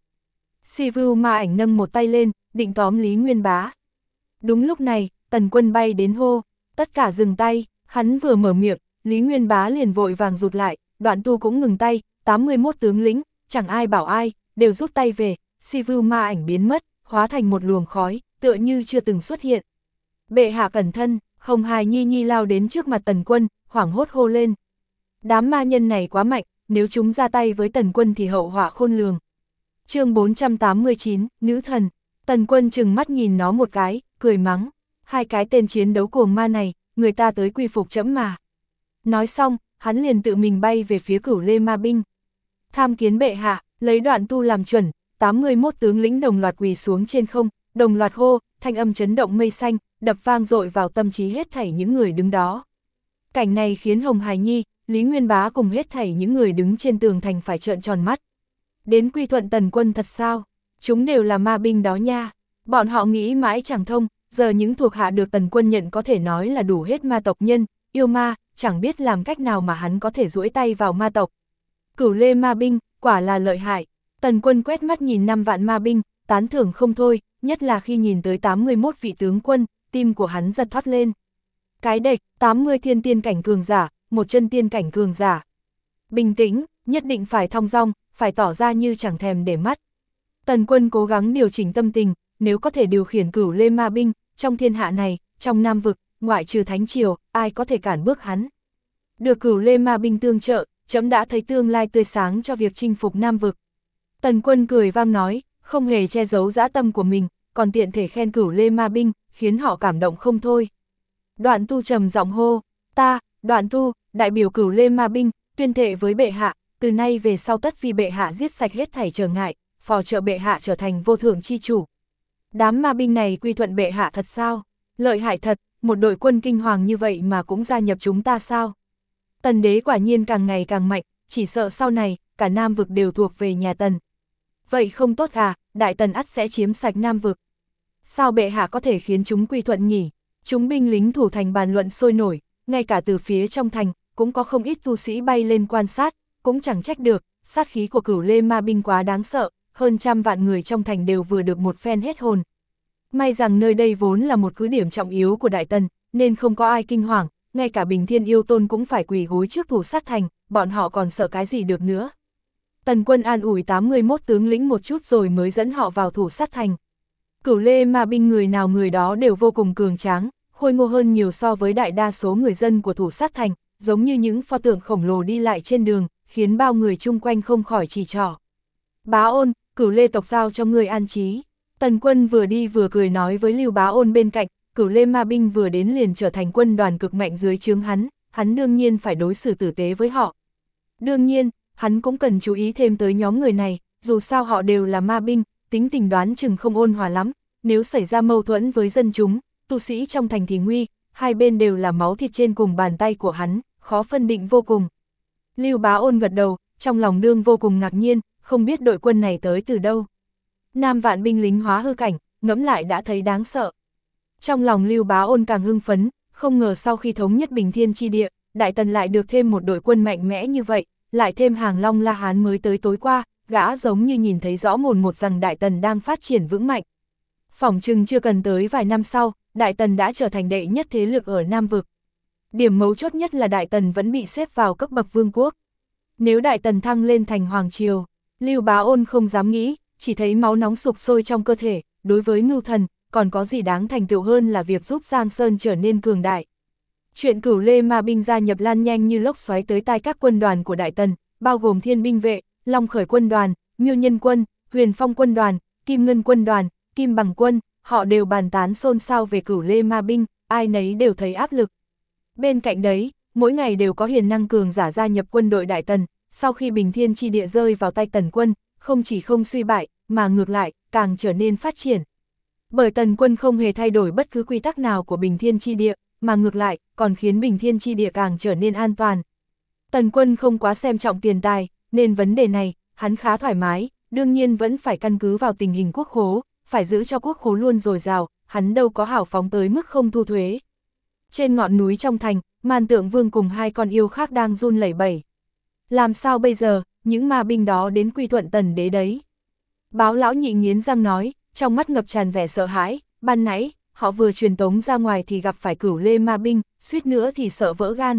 Sivu ma ảnh nâng một tay lên, định tóm Lý Nguyên Bá. Đúng lúc này, Tần Quân bay đến hô, tất cả dừng tay, hắn vừa mở miệng, Lý Nguyên Bá liền vội vàng rụt lại, Đoạn Tu cũng ngừng tay, 81 tướng lĩnh, chẳng ai bảo ai, đều rút tay về, Sivu ma ảnh biến mất, hóa thành một luồng khói, tựa như chưa từng xuất hiện. Bệ hạ cẩn thân, Hồng Hải Nhi lao đến trước mặt Tần Quân, hoảng hốt hô lên. Đám ma nhân này quá mạnh, nếu chúng ra tay với Tần Quân thì hậu họa khôn lường. Chương 489, Nữ thần. Tần Quân trừng mắt nhìn nó một cái, cười mắng. Hai cái tên chiến đấu cuồng ma này, người ta tới quy phục trẫm mà. Nói xong, hắn liền tự mình bay về phía cửu lê ma binh. Tham kiến bệ hạ, lấy Đoạn Tu làm chuẩn, 81 tướng lĩnh đồng loạt quỳ xuống trên không, đồng loạt hô, thanh âm chấn động mây xanh, đập vang dội vào tâm trí hết thảy những người đứng đó. Cảnh này khiến Hồng Hải Nhi, Lý Nguyên Bá cùng hết thảy những người đứng trên tường thành phải trợn tròn mắt. Đến quy thuận Tần Quân thật sao? Chúng đều là ma binh đó nha. Bọn họ nghĩ mãi chẳng thông, giờ những thuộc hạ được Tần Quân nhận có thể nói là đủ hết ma tộc nhân, yêu ma, chẳng biết làm cách nào mà hắn có thể duỗi tay vào ma tộc. Cửu lê ma binh, quả là lợi hại. Tần Quân quét mắt nhìn 5 vạn ma binh, tán thưởng không thôi, nhất là khi nhìn tới 81 vị tướng quân, tim của hắn giật thoát lên. Cái địch, 80 thiên tiên cảnh cường giả, một chân tiên cảnh cường giả. Bình tĩnh, nhất định phải thong dong, phải tỏ ra như chẳng thèm để mắt. Tần Quân cố gắng điều chỉnh tâm tình, nếu có thể điều khiển cửu lê ma binh, trong thiên hạ này, trong Nam Vực, ngoại trừ Thánh Triều, ai có thể cản bước hắn. Được cửu lê ma binh tương trợ, trẫm đã thấy tương lai tươi sáng cho việc chinh phục Nam Vực. Tần Quân cười vang nói, không hề che giấu dã tâm của mình, còn tiện thể khen cửu lê ma binh, khiến họ cảm động không thôi. Đoạn Tu trầm giọng hô, ta, Đoạn Tu, đại biểu cửu lê ma binh, tuyên thệ với bệ hạ, từ nay về sau tất vì bệ hạ giết sạch hết thảy trở ngại, phò trợ bệ hạ trở thành vô thượng chi chủ. Đám ma binh này quy thuận bệ hạ thật sao? Lợi hại thật, một đội quân kinh hoàng như vậy mà cũng gia nhập chúng ta sao? Tần đế quả nhiên càng ngày càng mạnh, chỉ sợ sau này, cả Nam Vực đều thuộc về nhà Tần. Vậy không tốt à, Đại Tần ắt sẽ chiếm sạch Nam Vực. Sao bệ hạ có thể khiến chúng quy thuận nhỉ? Chúng binh lính thủ thành bàn luận sôi nổi, ngay cả từ phía trong thành, cũng có không ít tu sĩ bay lên quan sát, cũng chẳng trách được, sát khí của cửu lê ma binh quá đáng sợ, hơn trăm vạn người trong thành đều vừa được một phen hết hồn. May rằng nơi đây vốn là một cứ điểm trọng yếu của Đại Tần, nên không có ai kinh hoàng, ngay cả Bình Thiên Yêu Tôn cũng phải quỳ gối trước Thủ Sát Thành, bọn họ còn sợ cái gì được nữa. Tần Quân an ủi 81 tướng lĩnh một chút rồi mới dẫn họ vào Thủ Sát Thành. Cửu Lê ma binh người nào người đó đều vô cùng cường tráng, khôi ngô hơn nhiều so với đại đa số người dân của Thủ Sát Thành, giống như những pho tượng khổng lồ đi lại trên đường, khiến bao người chung quanh không khỏi chỉ trỏ. Bá Ôn, Cửu Lê tộc giao cho người an trí. Tần Quân vừa đi vừa cười nói với Lưu Bá Ôn bên cạnh, Cửu Lê ma binh vừa đến liền trở thành quân đoàn cực mạnh dưới trướng hắn đương nhiên phải đối xử tử tế với họ. Đương nhiên, hắn cũng cần chú ý thêm tới nhóm người này, dù sao họ đều là ma binh, tính tình đoán chừng không ôn hòa lắm, nếu xảy ra mâu thuẫn với dân chúng, tu sĩ trong thành thì nguy, hai bên đều là máu thịt trên cùng bàn tay của hắn, khó phân định vô cùng. Lưu Bá Ôn gật đầu, trong lòng đương vô cùng ngạc nhiên, không biết đội quân này tới từ đâu. Nam vạn binh lính hóa hư cảnh, ngẫm lại đã thấy đáng sợ. Trong lòng Lưu Bá Ôn càng hưng phấn, không ngờ sau khi thống nhất Bình Thiên chi địa, Đại Tần lại được thêm một đội quân mạnh mẽ như vậy, lại thêm Hàng Long La Hán mới tới tối qua, gã giống như nhìn thấy rõ mồn một rằng Đại Tần đang phát triển vững mạnh. Phỏng chừng chưa cần tới vài năm sau, Đại Tần đã trở thành đệ nhất thế lực ở Nam Vực. Điểm mấu chốt nhất là Đại Tần vẫn bị xếp vào cấp bậc vương quốc. Nếu Đại Tần thăng lên thành Hoàng Triều, Lưu Bá Ôn không dám nghĩ, chỉ thấy máu nóng sục sôi trong cơ thể, đối với mưu thần, còn có gì đáng thành tựu hơn là việc giúp Giang Sơn trở nên cường đại. Chuyện Cửu Lê ma binh gia nhập lan nhanh như lốc xoáy tới tai các quân đoàn của Đại Tần, bao gồm Thiên binh vệ, Long Khởi quân đoàn, Miêu Nhân quân, Huyền Phong quân đoàn, Kim Ngân quân đoàn, Kim Bằng quân, họ đều bàn tán xôn xao về Cửu Lê ma binh, ai nấy đều thấy áp lực. Bên cạnh đấy, mỗi ngày đều có hiền năng cường giả gia nhập quân đội Đại Tần, sau khi Bình Thiên chi địa rơi vào tay Tần quân, không chỉ không suy bại, mà ngược lại, càng trở nên phát triển. Bởi Tần quân không hề thay đổi bất cứ quy tắc nào của Bình Thiên chi địa, mà ngược lại, còn khiến Bình Thiên chi địa càng trở nên an toàn. Tần quân không quá xem trọng tiền tài, nên vấn đề này, hắn khá thoải mái, đương nhiên vẫn phải căn cứ vào tình hình quốc khố, phải giữ cho quốc khố luôn dồi dào, hắn đâu có hào phóng tới mức không thu thuế. Trên ngọn núi trong thành, Man Tượng Vương cùng hai con yêu khác đang run lẩy bẩy. Làm sao bây giờ, những ma binh đó đến quy thuận Tần đế đấy? Báo lão nhị nghiến răng nói, trong mắt ngập tràn vẻ sợ hãi, ban nãy, họ vừa truyền tống ra ngoài thì gặp phải Cửu Lê ma binh, suýt nữa thì sợ vỡ gan.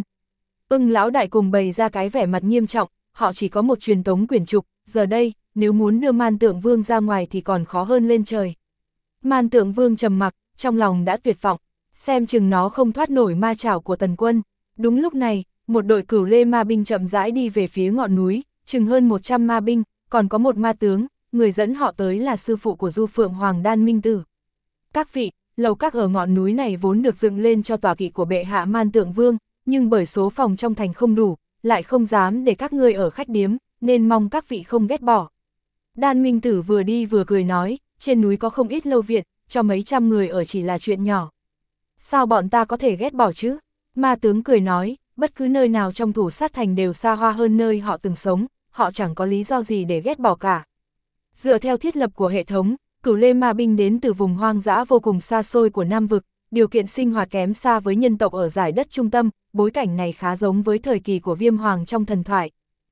Lão đại cùng bày ra cái vẻ mặt nghiêm trọng, họ chỉ có một truyền tống quyển trục, giờ đây, nếu muốn đưa Man Tượng Vương ra ngoài thì còn khó hơn lên trời. Man Tượng Vương trầm mặc, trong lòng đã tuyệt vọng, xem chừng nó không thoát nổi ma chảo của Tần quân. Đúng lúc này, một đội Cửu Lê ma binh chậm rãi đi về phía ngọn núi, chừng hơn 100 ma binh, còn có một ma tướng, người dẫn họ tới là sư phụ của Du Phượng Hoàng Đan Minh Tử. Các vị, lầu các ở ngọn núi này vốn được dựng lên cho tòa kỵ của bệ hạ Man Tượng Vương, nhưng bởi số phòng trong thành không đủ, lại không dám để các ngươi ở khách điếm, nên mong các vị không ghét bỏ. Đan Minh Tử vừa đi vừa cười nói, trên núi có không ít lâu viện, cho mấy trăm người ở chỉ là chuyện nhỏ. Sao bọn ta có thể ghét bỏ chứ? Ma tướng cười nói, bất cứ nơi nào trong Thủ Sát Thành đều xa hoa hơn nơi họ từng sống, họ chẳng có lý do gì để ghét bỏ cả. Dựa theo thiết lập của hệ thống, Cửu Lê ma binh đến từ vùng hoang dã vô cùng xa xôi của Nam Vực, điều kiện sinh hoạt kém xa với nhân tộc ở giải đất trung tâm, bối cảnh này khá giống với thời kỳ của Viêm Hoàng trong thần thoại.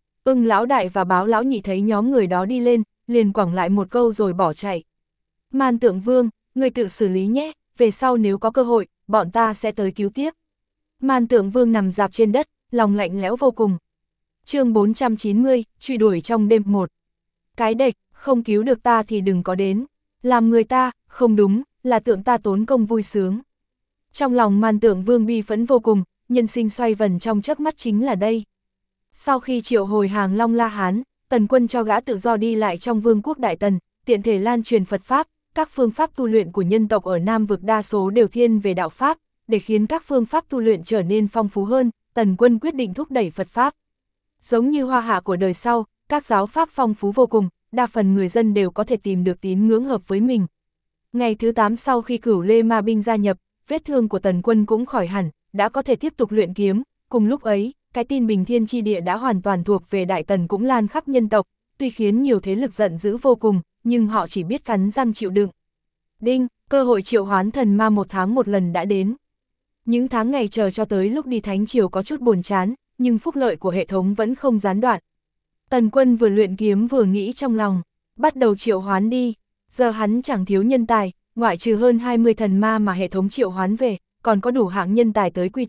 Lão đại và Báo lão nhị thấy nhóm người đó đi lên, liền quẳng lại một câu rồi bỏ chạy. Man Tượng Vương, ngươi tự xử lý nhé, về sau nếu có cơ hội, bọn ta sẽ tới cứu tiếp. Man Tượng Vương nằm rạp trên đất, lòng lạnh lẽo vô cùng. Chương 490, truy đuổi trong đêm 1. Cái địch, không cứu được ta thì đừng có đến. Làm người ta, không đúng, là tượng ta tốn công vui sướng. Trong lòng Man Tượng Vương bi phẫn vô cùng, nhân sinh xoay vần trong chớp mắt chính là đây. Sau khi triệu hồi Hàng Long La Hán, Tần quân cho gã tự do đi lại trong vương quốc Đại Tần, tiện thể lan truyền Phật Pháp, các phương pháp tu luyện của nhân tộc ở Nam Vực đa số đều thiên về đạo Pháp, để khiến các phương pháp tu luyện trở nên phong phú hơn, Tần quân quyết định thúc đẩy Phật Pháp. Giống như Hoa Hạ của đời sau, các giáo Pháp phong phú vô cùng, đa phần người dân đều có thể tìm được tín ngưỡng hợp với mình. Ngày thứ 8 sau khi Cửu Lê ma binh gia nhập, vết thương của Tần quân cũng khỏi hẳn, đã có thể tiếp tục luyện kiếm, cùng lúc ấy, cái tin Bình Thiên chi địa đã hoàn toàn thuộc về Đại Tần cũng lan khắp nhân tộc, tuy khiến nhiều thế lực giận dữ vô cùng, nhưng họ chỉ biết cắn răng chịu đựng. Đinh, cơ hội triệu hoán thần ma 1 tháng một lần đã đến. Những tháng ngày chờ cho tới lúc đi Thánh Triều có chút buồn chán, nhưng phúc lợi của hệ thống vẫn không gián đoạn. Tần quân vừa luyện kiếm vừa nghĩ trong lòng, bắt đầu triệu hoán đi, giờ hắn chẳng thiếu nhân tài, ngoại trừ hơn 20 thần ma mà hệ thống triệu hoán về, còn có đủ hạng nhân tài tới quy thuật,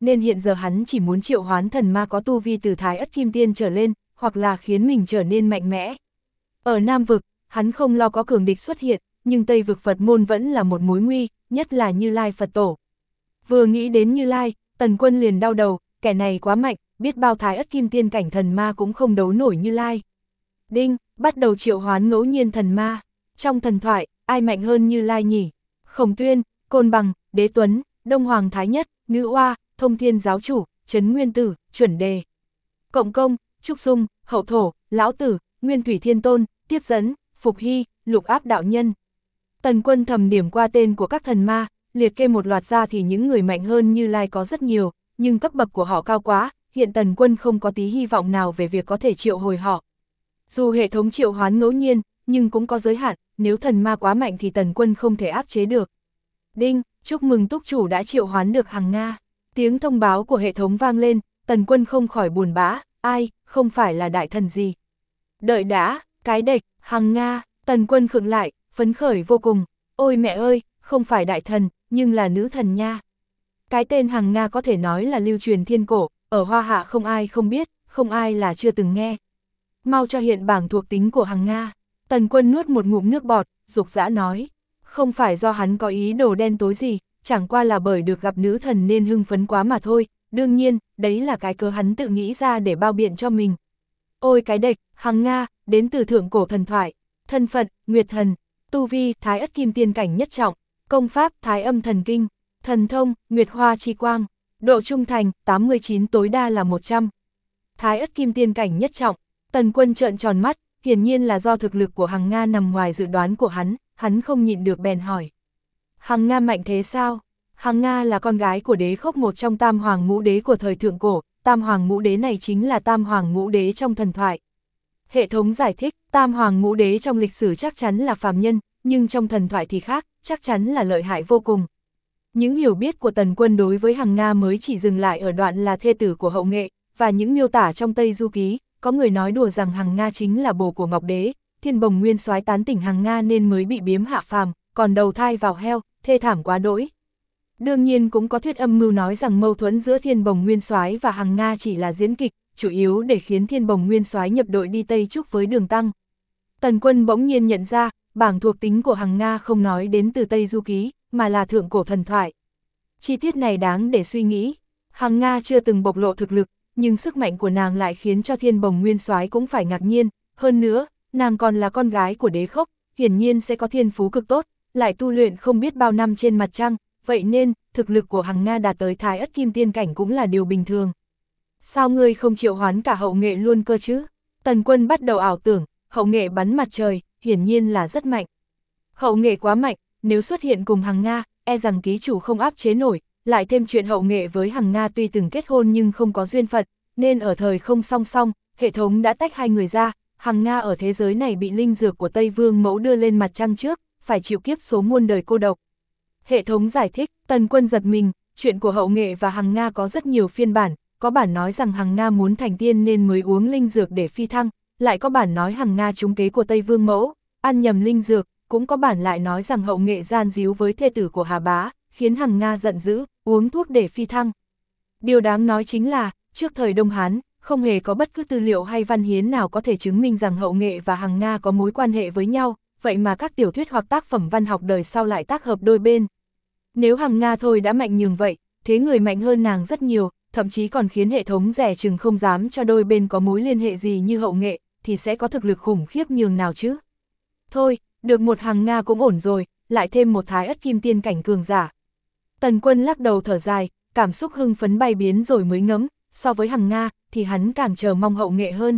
nên hiện giờ hắn chỉ muốn triệu hoán thần ma có tu vi từ Thái Ất Kim Tiên trở lên, hoặc là khiến mình trở nên mạnh mẽ. Ở Nam Vực, hắn không lo có cường địch xuất hiện, nhưng Tây Vực Phật môn vẫn là một mối nguy, nhất là Như Lai Phật Tổ. Vừa nghĩ đến Như Lai, Tần Quân liền đau đầu, kẻ này quá mạnh, biết bao Thái Ất Kim Tiên cảnh thần ma cũng không đấu nổi Như Lai. Đinh, bắt đầu triệu hoán ngẫu nhiên thần ma. Trong thần thoại, ai mạnh hơn Như Lai nhỉ? Khổng Tuyên, Côn Bằng, Đế Tuấn, Đông Hoàng Thái Nhất, Nữ Oa, Thông Thiên Giáo Chủ, Trấn Nguyên Tử, Chuẩn Đề. Cộng Công, Trúc Dung, Hậu Thổ, Lão Tử, Nguyên Thủy Thiên Tôn, Tiếp Dẫn, Phục Hy, Lục Áp Đạo Nhân. Tần Quân thầm điểm qua tên của các thần ma, liệt kê một loạt ra thì những người mạnh hơn Như Lai có rất nhiều, nhưng cấp bậc của họ cao quá, hiện Tần Quân không có tí hy vọng nào về việc có thể triệu hồi họ. Dù hệ thống triệu hoán ngẫu nhiên, nhưng cũng có giới hạn, nếu thần ma quá mạnh thì Tần Quân không thể áp chế được. Đinh, chúc mừng túc chủ đã triệu hoán được Hằng Nga. Tiếng thông báo của hệ thống vang lên, Tần Quân không khỏi buồn bã, ai, không phải là đại thần gì. Đợi đã, cái đệch, Hằng Nga, Tần Quân khựng lại, phấn khởi vô cùng, ôi mẹ ơi, không phải đại thần, nhưng là nữ thần nha. Cái tên Hằng Nga có thể nói là lưu truyền thiên cổ, ở Hoa Hạ không ai không biết, không ai là chưa từng nghe. Mau cho hiện bảng thuộc tính của Hằng Nga. Tần Quân nuốt một ngụm nước bọt, dục dã nói. Không phải do hắn có ý đồ đen tối gì, chẳng qua là bởi được gặp nữ thần nên hưng phấn quá mà thôi, đương nhiên, đấy là cái cớ hắn tự nghĩ ra để bao biện cho mình. Ôi cái đệch, Hằng Nga, đến từ thượng cổ thần thoại, thân phận, Nguyệt Thần, tu vi, Thái Ất Kim Tiên cảnh nhất trọng, công pháp, Thái Âm Thần Kinh, thần thông, Nguyệt Hoa Chi Quang, độ trung thành, 89 tối đa là 100. Thái Ất Kim Tiên cảnh nhất trọng, Tần Quân trợn tròn mắt, hiển nhiên là do thực lực của Hằng Nga nằm ngoài dự đoán của hắn không nhịn được bèn hỏi. Hằng Nga mạnh thế sao? Hằng Nga là con gái của Đế Khốc, một trong tam hoàng ngũ đế của thời thượng cổ, tam hoàng ngũ đế này chính là tam hoàng ngũ đế trong thần thoại. Hệ thống giải thích, tam hoàng ngũ đế trong lịch sử chắc chắn là phàm nhân, nhưng trong thần thoại thì khác, chắc chắn là lợi hại vô cùng. Những hiểu biết của Tần Quân đối với Hằng Nga mới chỉ dừng lại ở đoạn là thê tử của Hậu Nghệ, và những miêu tả trong Tây Du Ký, có người nói đùa rằng Hằng Nga chính là bồ của Ngọc Đế, Thiên Bồng Nguyên Soái tán tỉnh Hằng Nga nên mới bị biếm hạ phàm, còn đầu thai vào heo, thê thảm quá đỗi. Đương nhiên cũng có thuyết âm mưu nói rằng mâu thuẫn giữa Thiên Bồng Nguyên Soái và Hằng Nga chỉ là diễn kịch, chủ yếu để khiến Thiên Bồng Nguyên Soái nhập đội đi Tây Trúc với Đường Tăng. Tần Quân bỗng nhiên nhận ra, bảng thuộc tính của Hằng Nga không nói đến từ Tây Du Ký, mà là thượng cổ thần thoại. Chi tiết này đáng để suy nghĩ. Hằng Nga chưa từng bộc lộ thực lực, nhưng sức mạnh của nàng lại khiến cho Thiên Bồng Nguyên Soái cũng phải ngạc nhiên. Hơn nữa, nàng còn là con gái của Đế Khốc, hiển nhiên sẽ có thiên phú cực tốt, lại tu luyện không biết bao năm trên mặt trăng, vậy nên, thực lực của Hằng Nga đạt tới Thái Ất Kim Tiên cảnh cũng là điều bình thường. Sao ngươi không triệu hoán cả Hậu Nghệ luôn cơ chứ? Tần Quân bắt đầu ảo tưởng, Hậu Nghệ bắn mặt trời, hiển nhiên là rất mạnh. Hậu Nghệ quá mạnh, nếu xuất hiện cùng Hằng Nga, e rằng ký chủ không áp chế nổi, lại thêm chuyện Hậu Nghệ với Hằng Nga tuy từng kết hôn nhưng không có duyên phận, nên ở thời không song song, hệ thống đã tách hai người ra. Hằng Nga ở thế giới này bị linh dược của Tây Vương Mẫu đưa lên mặt trăng trước, phải chịu kiếp số muôn đời cô độc. Hệ thống giải thích, Tần Quân giật mình, chuyện của Hậu Nghệ và Hằng Nga có rất nhiều phiên bản, có bản nói rằng Hằng Nga muốn thành tiên nên mới uống linh dược để phi thăng, lại có bản nói Hằng Nga trúng kế của Tây Vương Mẫu, ăn nhầm linh dược, cũng có bản lại nói rằng Hậu Nghệ gian díu với thê tử của Hà Bá, khiến Hằng Nga giận dữ, uống thuốc để phi thăng. Điều đáng nói chính là, trước thời Đông Hán, không hề có bất cứ tư liệu hay văn hiến nào có thể chứng minh rằng Hậu Nghệ và Hằng Nga có mối quan hệ với nhau, vậy mà các tiểu thuyết hoặc tác phẩm văn học đời sau lại tác hợp đôi bên. Nếu Hằng Nga thôi đã mạnh nhường vậy, thế người mạnh hơn nàng rất nhiều, thậm chí còn khiến hệ thống dè chừng không dám cho đôi bên có mối liên hệ gì như Hậu Nghệ, thì sẽ có thực lực khủng khiếp nhường nào chứ. Thôi, được một Hằng Nga cũng ổn rồi, lại thêm một Thái Ất Kim Tiên cảnh cường giả. Tần Quân lắc đầu thở dài, cảm xúc hưng phấn bay biến rồi mới ngấm, so với Hằng Nga, thì hắn càng chờ mong Hậu Nghệ hơn.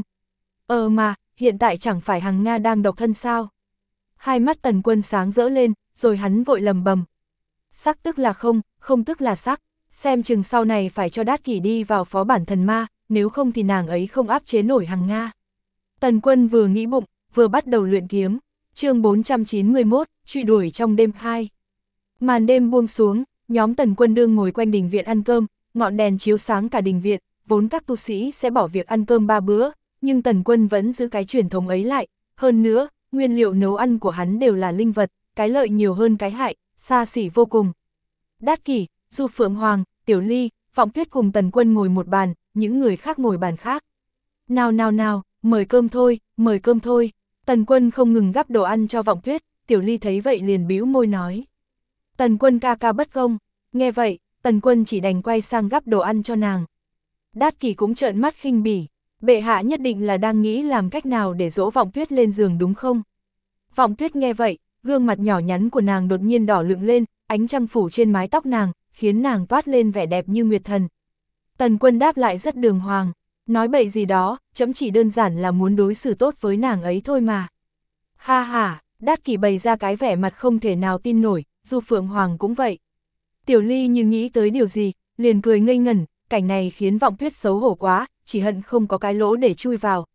Mà, hiện tại chẳng phải Hằng Nga đang độc thân sao? Hai mắt Tần Quân sáng rỡ lên, rồi hắn vội lầm bầm. Sắc tức là không, không tức là sắc, xem chừng sau này phải cho Đát Kỷ đi vào phó bản thần ma, nếu không thì nàng ấy không áp chế nổi Hằng Nga. Tần Quân vừa nghĩ bụng, vừa bắt đầu luyện kiếm. Chương 491, truy đuổi trong đêm 2. Màn đêm buông xuống, nhóm Tần Quân đương ngồi quanh đình viện ăn cơm, ngọn đèn chiếu sáng cả đình viện, vốn các tu sĩ sẽ bỏ việc ăn cơm 3 bữa, nhưng Tần Quân vẫn giữ cái truyền thống ấy lại, hơn nữa, nguyên liệu nấu ăn của hắn đều là linh vật, cái lợi nhiều hơn cái hại, xa xỉ vô cùng. Đát Kỷ, Du Phượng Hoàng, Tiểu Ly, Vọng Tuyết cùng Tần Quân ngồi một bàn, những người khác ngồi bàn khác. Nào, mời cơm thôi, mời cơm thôi. Tần Quân không ngừng gắp đồ ăn cho Vọng Tuyết, Tiểu Ly thấy vậy liền bĩu môi nói. Tần Quân ca ca bất công. Nghe vậy, Tần Quân chỉ đành quay sang gắp đồ ăn cho nàng. Đát Kỷ cũng trợn mắt khinh bỉ, bệ hạ nhất định là đang nghĩ làm cách nào để dỗ Vọng Tuyết lên giường đúng không? Vọng Tuyết nghe vậy, gương mặt nhỏ nhắn của nàng đột nhiên đỏ lựng lên, ánh trăng phủ trên mái tóc nàng, khiến nàng toát lên vẻ đẹp như nguyệt thần. Tần Quân đáp lại rất đường hoàng, nói bậy gì đó, chấm chỉ đơn giản là muốn đối xử tốt với nàng ấy thôi mà. Ha ha, Đát Kỷ bày ra cái vẻ mặt không thể nào tin nổi, Du Phượng Hoàng cũng vậy. Tiểu Ly như nghĩ tới điều gì, liền cười ngây ngẩn, cảnh này khiến Vọng Tuyết xấu hổ quá, chỉ hận không có cái lỗ để chui vào.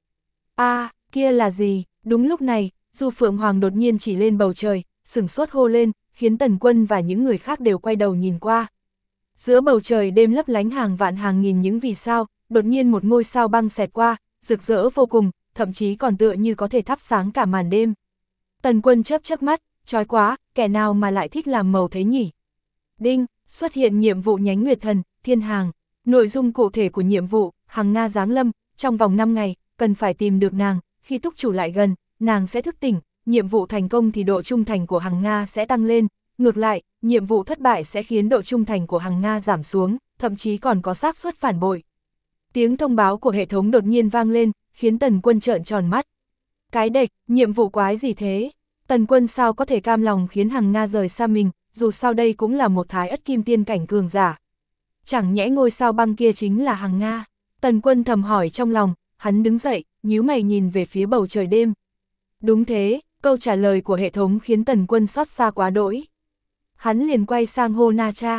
Kia là gì? Đúng lúc này, Du Phượng Hoàng đột nhiên chỉ lên bầu trời, sửng sốt hô lên, khiến Tần Quân và những người khác đều quay đầu nhìn qua. Giữa bầu trời đêm lấp lánh hàng vạn hàng nghìn những vì sao, đột nhiên một ngôi sao băng xẹt qua, rực rỡ vô cùng, thậm chí còn tựa như có thể thắp sáng cả màn đêm. Tần Quân chớp mắt, chói quá, kẻ nào mà lại thích làm màu thế nhỉ? Đinh, xuất hiện nhiệm vụ nhánh Nguyệt Thần, Thiên Hàng. Nội dung cụ thể của nhiệm vụ, Hằng Nga giáng lâm, trong vòng 5 ngày, cần phải tìm được nàng, khi túc chủ lại gần, nàng sẽ thức tỉnh, nhiệm vụ thành công thì độ trung thành của Hằng Nga sẽ tăng lên, ngược lại, nhiệm vụ thất bại sẽ khiến độ trung thành của Hằng Nga giảm xuống, thậm chí còn có xác suất phản bội. Tiếng thông báo của hệ thống đột nhiên vang lên, khiến Tần Quân trợn tròn mắt. Cái đệch, nhiệm vụ quái gì thế? Tần Quân sao có thể cam lòng khiến Hằng Nga rời xa mình, dù sao đây cũng là một thái ất kim tiên cảnh cường giả. Chẳng nhẽ ngôi sao băng kia chính là Hằng Nga? Tần Quân thầm hỏi trong lòng, hắn đứng dậy, nhíu mày nhìn về phía bầu trời đêm. Đúng thế, câu trả lời của hệ thống khiến Tần Quân xót xa quá đỗi. Hắn liền quay sang hô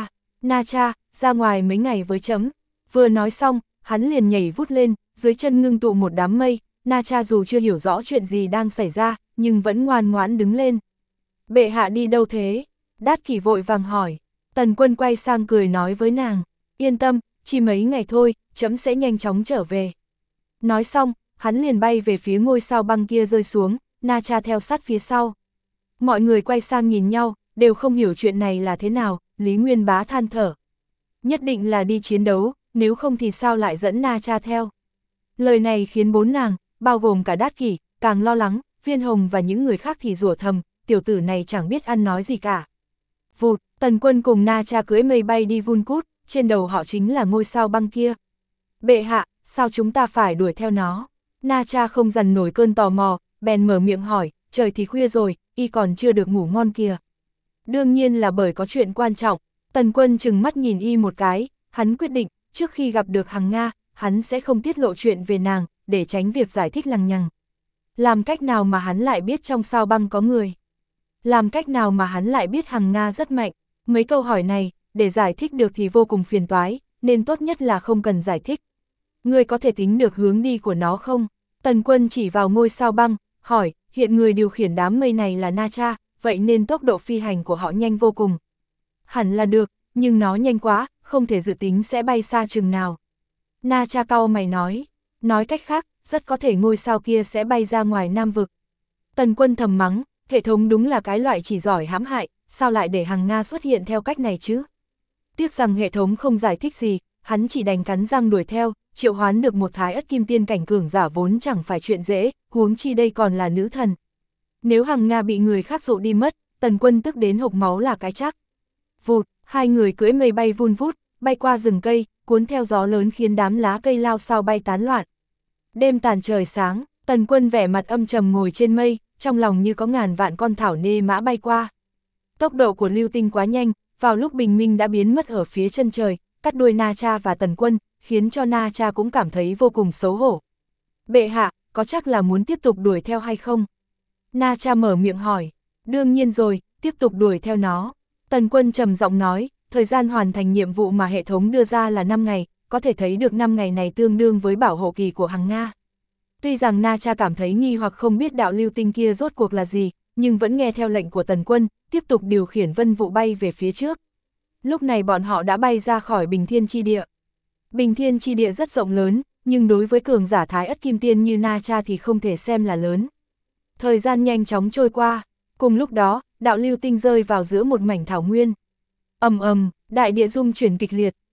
Na Cha, ra ngoài mấy ngày với chấm. Vừa nói xong, hắn liền nhảy vút lên, dưới chân ngưng tụ một đám mây. Na Cha dù chưa hiểu rõ chuyện gì đang xảy ra, nhưng vẫn ngoan ngoãn đứng lên. Bệ hạ đi đâu thế? Đát Kỷ vội vàng hỏi. Tần Quân quay sang cười nói với nàng, yên tâm, chỉ mấy ngày thôi, chấm sẽ nhanh chóng trở về. Nói xong, hắn liền bay về phía ngôi sao băng kia rơi xuống, Na Cha theo sát phía sau. Mọi người quay sang nhìn nhau, đều không hiểu chuyện này là thế nào, Lý Nguyên Bá than thở. Nhất định là đi chiến đấu, nếu không thì sao lại dẫn Na Cha theo. Lời này khiến bốn nàng, bao gồm cả Đát Kỷ, càng lo lắng, Viên Hồng và những người khác thì rủa thầm, tiểu tử này chẳng biết ăn nói gì cả. Vụt, Tần Quân cùng Na Cha cưỡi mây bay đi vun cút, trên đầu họ chính là ngôi sao băng kia. Bệ hạ, sao chúng ta phải đuổi theo nó? Na Cha không dằn nổi cơn tò mò, bèn mở miệng hỏi, trời thì khuya rồi, y còn chưa được ngủ ngon kìa. Đương nhiên là bởi có chuyện quan trọng. Tần Quân trừng mắt nhìn y một cái, hắn quyết định, trước khi gặp được Hằng Nga, hắn sẽ không tiết lộ chuyện về nàng, để tránh việc giải thích lằng nhằng. Làm cách nào mà hắn lại biết trong sao băng có người? Làm cách nào mà hắn lại biết Hằng Nga rất mạnh? Mấy câu hỏi này, để giải thích được thì vô cùng phiền toái, nên tốt nhất là không cần giải thích. Ngươi có thể tính được hướng đi của nó không? Tần Quân chỉ vào ngôi sao băng, hỏi, hiện người điều khiển đám mây này là Na Cha, vậy nên tốc độ phi hành của họ nhanh vô cùng. Hẳn là được, nhưng nó nhanh quá, không thể dự tính sẽ bay xa chừng nào. Na Cha cau mày nói cách khác, rất có thể ngôi sao kia sẽ bay ra ngoài Nam Vực. Tần Quân thầm mắng, hệ thống đúng là cái loại chỉ giỏi hãm hại, sao lại để Hằng Nga xuất hiện theo cách này chứ? Tiếc rằng hệ thống không giải thích gì, hắn chỉ đành cắn răng đuổi theo, triệu hoán được một thái ất kim tiên cảnh cường giả vốn chẳng phải chuyện dễ, huống chi đây còn là nữ thần. Nếu Hằng Nga bị người khác dụ đi mất, Tần Quân tức đến hộc máu là cái chắc. Vụt, hai người cưỡi mây bay vun vút, bay qua rừng cây, cuốn theo gió lớn khiến đám lá cây lao sao bay tán loạn. Đêm tàn trời sáng, Tần Quân vẻ mặt âm trầm ngồi trên mây, trong lòng như có ngàn vạn con thảo nê mã bay qua. Tốc độ của lưu tinh quá nhanh, vào lúc bình minh đã biến mất ở phía chân trời, cắt đuôi Na Cha và Tần Quân, khiến cho Na Cha cũng cảm thấy vô cùng xấu hổ. Bệ hạ, có chắc là muốn tiếp tục đuổi theo hay không? Na Cha mở miệng hỏi. Đương nhiên rồi, tiếp tục đuổi theo nó. Tần Quân trầm giọng nói, thời gian hoàn thành nhiệm vụ mà hệ thống đưa ra là 5 ngày, có thể thấy được 5 ngày này tương đương với bảo hộ kỳ của Hằng Nga. Tuy rằng Na Cha cảm thấy nghi hoặc không biết đạo lưu tinh kia rốt cuộc là gì, nhưng vẫn nghe theo lệnh của Tần Quân, tiếp tục điều khiển vân vụ bay về phía trước. Lúc này bọn họ đã bay ra khỏi Bình Thiên Chi Địa. Bình Thiên Chi Địa rất rộng lớn, nhưng đối với cường giả thái ất kim tiên như Na Cha thì không thể xem là lớn. Thời gian nhanh chóng trôi qua, cùng lúc đó, đạo lưu tinh rơi vào giữa một mảnh thảo nguyên. Ầm ầm, đại địa rung chuyển kịch liệt,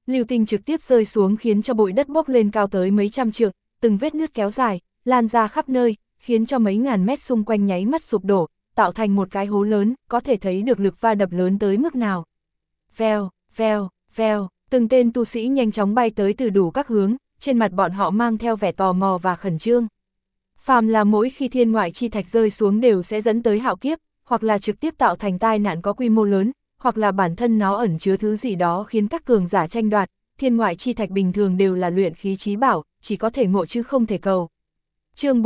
lưu tinh trực tiếp rơi xuống khiến cho bụi đất bốc lên cao tới mấy trăm trượng, từng vết nứt kéo dài, lan ra khắp nơi, khiến cho mấy ngàn mét xung quanh nháy mắt sụp đổ, tạo thành một cái hố lớn, có thể thấy được lực va đập lớn tới mức nào. Vèo, vèo, vèo, từng tên tu sĩ nhanh chóng bay tới từ đủ các hướng, trên mặt bọn họ mang theo vẻ tò mò và khẩn trương. Phàm là mỗi khi thiên ngoại chi thạch rơi xuống đều sẽ dẫn tới hạo kiếp, hoặc là trực tiếp tạo thành tai nạn có quy mô lớn, hoặc là bản thân nó ẩn chứa thứ gì đó khiến các cường giả tranh đoạt. Thiên ngoại chi thạch bình thường đều là luyện khí chí bảo, chỉ có thể ngộ chứ không thể cầu. Chương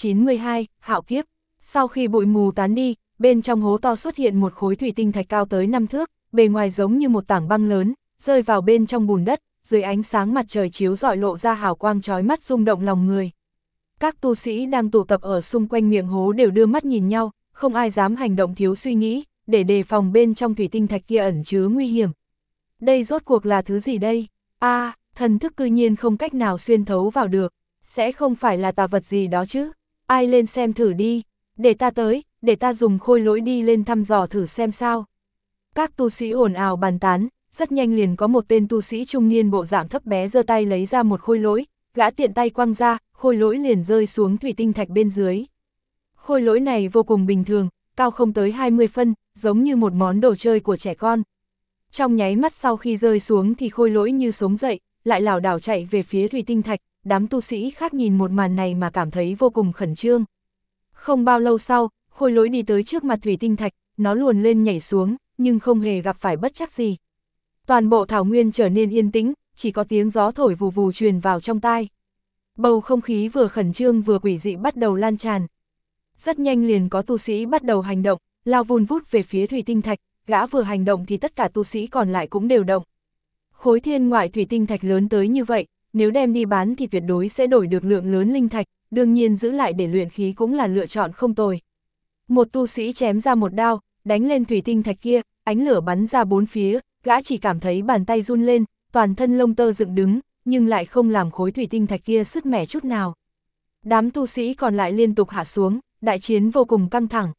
492, hạo kiếp. Sau khi bụi mù tán đi, bên trong hố to xuất hiện một khối thủy tinh thạch cao tới 5 thước, bề ngoài giống như một tảng băng lớn, rơi vào bên trong bùn đất, dưới ánh sáng mặt trời chiếu rọi lộ ra hào quang chói mắt rung động lòng người. Các tu sĩ đang tụ tập ở xung quanh miệng hố đều đưa mắt nhìn nhau, không ai dám hành động thiếu suy nghĩ, để đề phòng bên trong thủy tinh thạch kia ẩn chứa nguy hiểm. Đây rốt cuộc là thứ gì đây? Thần thức cư nhiên không cách nào xuyên thấu vào được, sẽ không phải là tà vật gì đó chứ? Ai lên xem thử đi, để ta tới, để ta dùng khôi lỗi đi lên thăm dò thử xem sao. Các tu sĩ ồn ào bàn tán, rất nhanh liền có một tên tu sĩ trung niên bộ dạng thấp bé giơ tay lấy ra một khôi lỗi, gã tiện tay quăng ra, khôi lỗi liền rơi xuống thủy tinh thạch bên dưới. Khôi lỗi này vô cùng bình thường, cao không tới 20 phân, giống như một món đồ chơi của trẻ con. Trong nháy mắt sau khi rơi xuống thì khôi lỗi như sống dậy, lại lảo đảo chạy về phía thủy tinh thạch, đám tu sĩ khác nhìn một màn này mà cảm thấy vô cùng khẩn trương. Không bao lâu sau, khôi lỗi đi tới trước mặt thủy tinh thạch, nó luồn lên nhảy xuống, nhưng không hề gặp phải bất trắc gì. Toàn bộ thảo nguyên trở nên yên tĩnh, chỉ có tiếng gió thổi vù vù truyền vào trong tai. Bầu không khí vừa khẩn trương vừa quỷ dị bắt đầu lan tràn. Rất nhanh liền có tu sĩ bắt đầu hành động, lao vun vút về phía thủy tinh thạch, gã vừa hành động thì tất cả tu sĩ còn lại cũng đều động. Khối thiên ngoại thủy tinh thạch lớn tới như vậy, nếu đem đi bán thì tuyệt đối sẽ đổi được lượng lớn linh thạch, đương nhiên giữ lại để luyện khí cũng là lựa chọn không tồi. Một tu sĩ chém ra một đao, đánh lên thủy tinh thạch kia, ánh lửa bắn ra bốn phía, gã chỉ cảm thấy bàn tay run lên, toàn thân lông tơ dựng đứng, nhưng lại không làm khối thủy tinh thạch kia sứt mẻ chút nào. Đám tu sĩ còn lại liên tục hạ xuống, đại chiến vô cùng căng thẳng.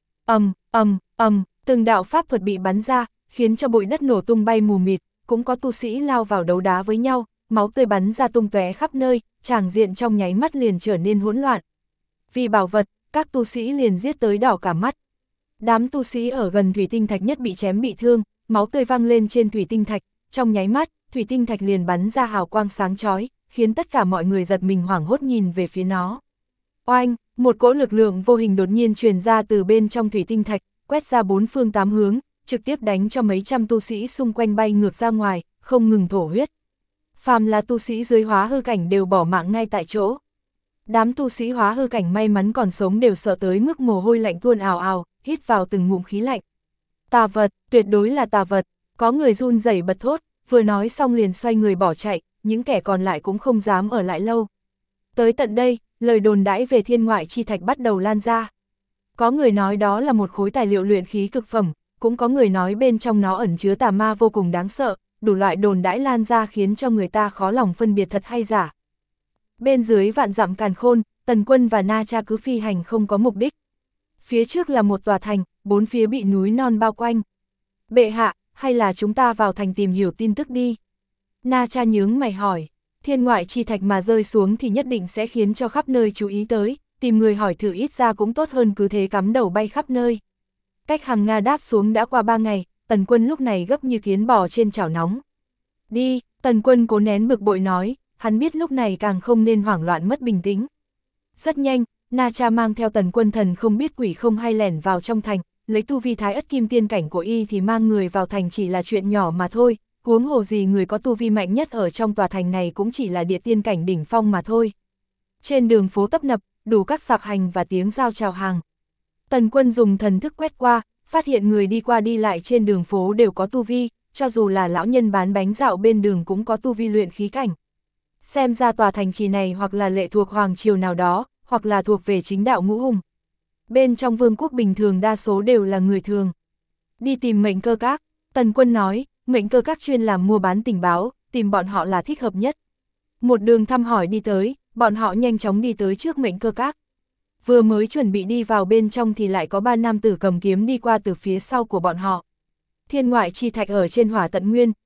Từng đạo pháp thuật bị bắn ra, khiến cho bụi đất nổ tung bay mù mịt, cũng có tu sĩ lao vào đấu đá với nhau, máu tươi bắn ra tung tóe khắp nơi, tràng diện trong nháy mắt liền trở nên hỗn loạn. Vì bảo vật, các tu sĩ liền giết tới đỏ cả mắt. Đám tu sĩ ở gần thủy tinh thạch nhất bị chém bị thương, máu tươi văng lên trên thủy tinh thạch, trong nháy mắt, thủy tinh thạch liền bắn ra hào quang sáng chói, khiến tất cả mọi người giật mình hoảng hốt nhìn về phía nó. Oanh, một cỗ lực lượng vô hình đột nhiên truyền ra từ bên trong thủy tinh thạch, quét ra bốn phương tám hướng, trực tiếp đánh cho mấy trăm tu sĩ xung quanh bay ngược ra ngoài, không ngừng thổ huyết. Phàm là tu sĩ dưới hóa hư cảnh đều bỏ mạng ngay tại chỗ. Đám tu sĩ hóa hư cảnh may mắn còn sống đều sợ tới mức mồ hôi lạnh tuôn ào ào, hít vào từng ngụm khí lạnh. Tà vật, tuyệt đối là tà vật, có người run rẩy bật thốt, vừa nói xong liền xoay người bỏ chạy, những kẻ còn lại cũng không dám ở lại lâu. Tới tận đây, lời đồn đãi về thiên ngoại chi thạch bắt đầu lan ra. Có người nói đó là một khối tài liệu luyện khí cực phẩm, cũng có người nói bên trong nó ẩn chứa tà ma vô cùng đáng sợ, đủ loại đồn đãi lan ra khiến cho người ta khó lòng phân biệt thật hay giả. Bên dưới vạn dặm càn khôn, Tần Quân và Na Cha cứ phi hành không có mục đích. Phía trước là một tòa thành, bốn phía bị núi non bao quanh. Bệ hạ, hay là chúng ta vào thành tìm hiểu tin tức đi? Na Cha nhướng mày hỏi, thiên ngoại chi thạch mà rơi xuống thì nhất định sẽ khiến cho khắp nơi chú ý tới, tìm người hỏi thử ít ra cũng tốt hơn cứ thế cắm đầu bay khắp nơi. Cách Hằng Nga đáp xuống đã qua 3 ngày, Tần Quân lúc này gấp như kiến bò trên chảo nóng. Đi, Tần Quân cố nén bực bội nói, hắn biết lúc này càng không nên hoảng loạn mất bình tĩnh. Rất nhanh, Na Cha mang theo Tần Quân thần không biết quỷ không hay lẻn vào trong thành, lấy tu vi thái ất kim tiên cảnh của y thì mang người vào thành chỉ là chuyện nhỏ mà thôi, huống hồ gì người có tu vi mạnh nhất ở trong tòa thành này cũng chỉ là địa tiên cảnh đỉnh phong mà thôi. Trên đường phố tấp nập, đủ các sạp hành và tiếng giao chào hàng. Tần Quân dùng thần thức quét qua, phát hiện người đi qua đi lại trên đường phố đều có tu vi, cho dù là lão nhân bán bánh dạo bên đường cũng có tu vi luyện khí cảnh. Xem ra tòa thành trì này hoặc là lệ thuộc hoàng triều nào đó, hoặc là thuộc về chính đạo ngũ hùng. Bên trong vương quốc bình thường đa số đều là người thường. Đi tìm Mệnh Cơ Các, Tần Quân nói, Mệnh Cơ Các chuyên làm mua bán tình báo, tìm bọn họ là thích hợp nhất. Một đường thăm hỏi đi tới, bọn họ nhanh chóng đi tới trước Mệnh Cơ Các. Vừa mới chuẩn bị đi vào bên trong thì lại có 3 nam tử cầm kiếm đi qua từ phía sau của bọn họ. Thiên ngoại chi thạch ở trên Hỏa Tận Nguyên,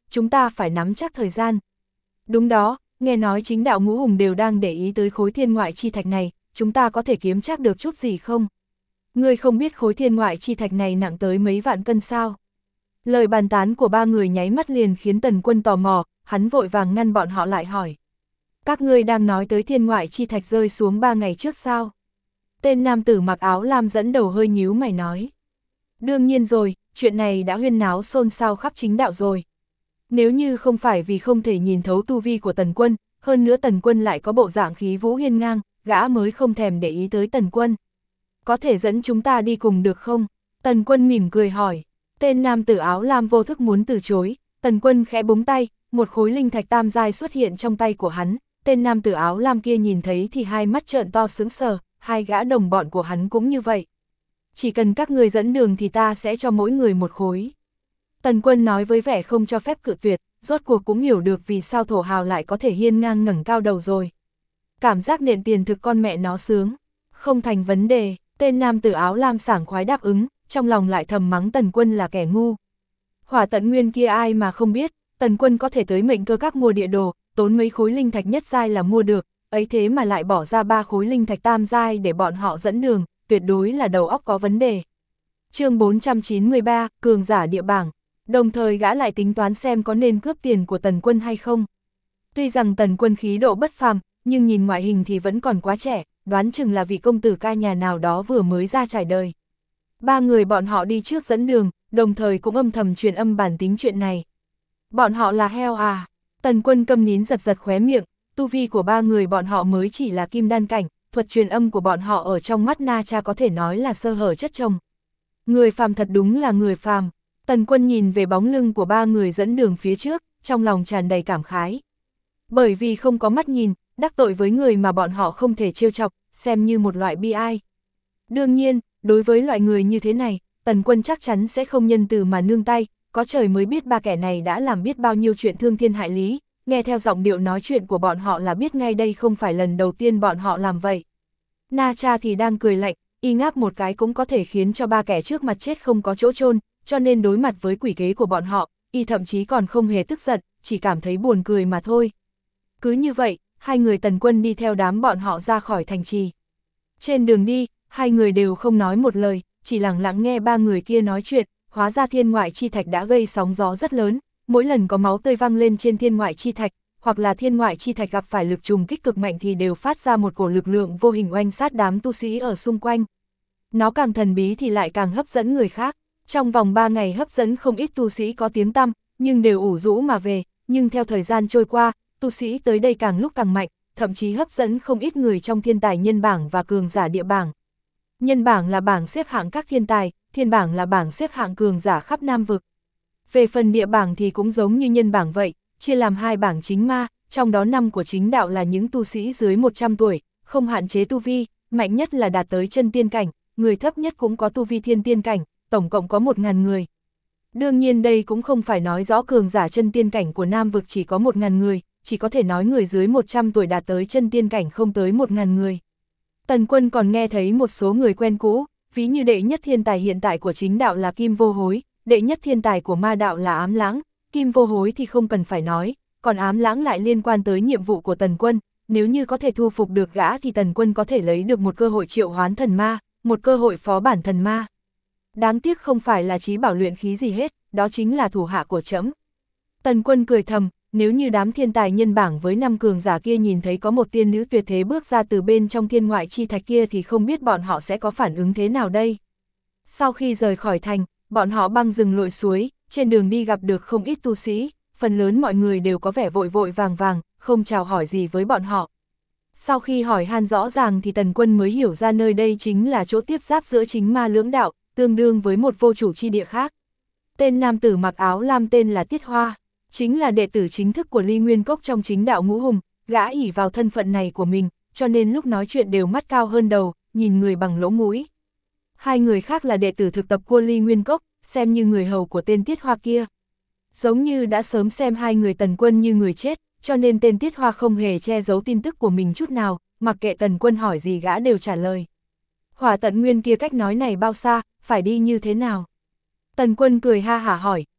chúng ta phải nắm chắc thời gian. Đúng đó, nghe nói chính đạo ngũ hùng đều đang để ý tới khối thiên ngoại chi thạch này, chúng ta có thể kiếm chắc được chút gì không? Ngươi không biết khối thiên ngoại chi thạch này nặng tới mấy vạn cân sao? Lời bàn tán của ba người nháy mắt liền khiến Tần Quân tò mò, hắn vội vàng ngăn bọn họ lại hỏi. Các ngươi đang nói tới thiên ngoại chi thạch rơi xuống 3 ngày trước sao? Tên nam tử mặc áo lam dẫn đầu hơi nhíu mày nói. Đương nhiên rồi, chuyện này đã huyên náo xôn xao khắp chính đạo rồi. Nếu như không phải vì không thể nhìn thấu tu vi của Tần Quân, hơn nữa Tần Quân lại có bộ dạng khí vũ hiên ngang, gã mới không thèm để ý tới Tần Quân. Có thể dẫn chúng ta đi cùng được không? Tần Quân mỉm cười hỏi. Tên nam tử áo lam vô thức muốn từ chối, Tần Quân khẽ búng tay, một khối linh thạch tam giai xuất hiện trong tay của hắn. Tên nam tử áo lam kia nhìn thấy thì hai mắt trợn to sững sờ, hai gã đồng bọn của hắn cũng như vậy. Chỉ cần các người dẫn đường thì ta sẽ cho mỗi người một khối. Tần Quân nói với vẻ không cho phép cự tuyệt, rốt cuộc cũng hiểu được vì sao thổ hào lại có thể hiên ngang ngẩng cao đầu rồi. Cảm giác nện tiền thực con mẹ nó sướng. Không thành vấn đề, tên nam tử áo lam sảng khoái đáp ứng, trong lòng lại thầm mắng Tần Quân là kẻ ngu. Hỏa tận nguyên kia ai mà không biết, Tần Quân có thể tới mệnh cơ các mua địa đồ, tốn mấy khối linh thạch nhất giai là mua được, ấy thế mà lại bỏ ra 3 khối linh thạch tam giai để bọn họ dẫn đường, tuyệt đối là đầu óc có vấn đề. Chương 493, cường giả địa bảng. Đồng thời gã lại tính toán xem có nên cướp tiền của Tần Quân hay không. Tuy rằng Tần Quân khí độ bất phàm, nhưng nhìn ngoại hình thì vẫn còn quá trẻ, đoán chừng là vị công tử ca nhà nào đó vừa mới ra trải đời. Ba người bọn họ đi trước dẫn đường, đồng thời cũng âm thầm truyền âm bản tính chuyện này. Bọn họ là heo à? Tần Quân câm nín giật giật khóe miệng, tu vi của ba người bọn họ mới chỉ là kim đan cảnh, thuật truyền âm của bọn họ ở trong mắt Na Cha có thể nói là sơ hở chất chồng. Người phàm thật đúng là người phàm. Tần Quân nhìn về bóng lưng của ba người dẫn đường phía trước, trong lòng tràn đầy cảm khái. Bởi vì không có mắt nhìn, đắc tội với người mà bọn họ không thể trêu chọc, xem như một loại bi ai. Đương nhiên, đối với loại người như thế này, Tần Quân chắc chắn sẽ không nhân từ mà nương tay, có trời mới biết ba kẻ này đã làm biết bao nhiêu chuyện thương thiên hại lý, nghe theo giọng điệu nói chuyện của bọn họ là biết ngay đây không phải lần đầu tiên bọn họ làm vậy. Na Cha thì đang cười lạnh, y ngáp một cái cũng có thể khiến cho ba kẻ trước mặt chết không có chỗ chôn, cho nên đối mặt với quỷ kế của bọn họ, y thậm chí còn không hề tức giận, chỉ cảm thấy buồn cười mà thôi. Cứ như vậy, hai người Tần Quân đi theo đám bọn họ ra khỏi thành trì. Trên đường đi, hai người đều không nói một lời, chỉ lặng lặng nghe ba người kia nói chuyện, hóa ra thiên ngoại chi thạch đã gây sóng gió rất lớn, mỗi lần có máu tươi văng lên trên thiên ngoại chi thạch, hoặc là thiên ngoại chi thạch gặp phải lực trùng kích cực mạnh thì đều phát ra một cổ lực lượng vô hình oanh sát đám tu sĩ ở xung quanh. Nó càng thần bí thì lại càng hấp dẫn người khác, trong vòng 3 ngày hấp dẫn không ít tu sĩ có tiếng tăm, nhưng đều ủ rũ mà về, nhưng theo thời gian trôi qua, tu sĩ tới đây càng lúc càng mạnh, thậm chí hấp dẫn không ít người trong thiên tài nhân bảng và cường giả địa bảng. Nhân bảng là bảng xếp hạng các thiên tài, thiên bảng là bảng xếp hạng cường giả khắp Nam vực. Về phần địa bảng thì cũng giống như nhân bảng vậy, chia làm 2 bảng chính ma, trong đó 5 của chính đạo là những tu sĩ dưới 100 tuổi, không hạn chế tu vi, mạnh nhất là đạt tới chân tiên cảnh, người thấp nhất cũng có tu vi thiên tiên cảnh, tổng cộng có 1.000 người. Đương nhiên đây cũng không phải nói rõ cường giả chân tiên cảnh của Nam vực chỉ có 1.000 người, chỉ có thể nói người dưới 100 tuổi đạt tới chân tiên cảnh không tới 1.000 người. Tần Quân còn nghe thấy một số người quen cũ, ví như đệ nhất thiên tài hiện tại của chính đạo là Kim Vô Hối, đệ nhất thiên tài của ma đạo là Ám Lãng, Kim Vô Hối thì không cần phải nói, còn Ám Lãng lại liên quan tới nhiệm vụ của Tần Quân, nếu như có thể thu phục được gã thì Tần Quân có thể lấy được một cơ hội triệu hoán thần ma, một cơ hội phó bản thần ma. Đáng tiếc không phải là trí bảo luyện khí gì hết, đó chính là thủ hạ của trẫm. Tần Quân cười thầm, nếu như đám thiên tài nhân bảng với 5 cường giả kia nhìn thấy có một tiên nữ tuyệt thế bước ra từ bên trong thiên ngoại chi thạch kia thì không biết bọn họ sẽ có phản ứng thế nào đây. Sau khi rời khỏi thành, bọn họ băng rừng lội suối, trên đường đi gặp được không ít tu sĩ, phần lớn mọi người đều có vẻ vội vội vàng vàng, không chào hỏi gì với bọn họ. Sau khi hỏi han rõ ràng thì Tần Quân mới hiểu ra nơi đây chính là chỗ tiếp giáp giữa chính ma lưỡng đạo, tương đương với một vô chủ chi địa khác. Tên nam tử mặc áo lam tên là Tiết Hoa, chính là đệ tử chính thức của Ly Nguyên Cốc trong chính đạo ngũ hùng, gã ỷ vào thân phận này của mình, cho nên lúc nói chuyện đều mắt cao hơn đầu, nhìn người bằng lỗ mũi. Hai người khác là đệ tử thực tập của Ly Nguyên Cốc, xem như người hầu của tên Tiết Hoa kia. Giống như đã sớm xem hai người Tần Quân như người chết, cho nên tên Tiết Hoa không hề che giấu tin tức của mình chút nào, mặc kệ Tần Quân hỏi gì gã đều trả lời. Hỏa tận nguyên kia cách nói này bao xa, phải đi như thế nào? Tần Quân cười ha hả hỏi,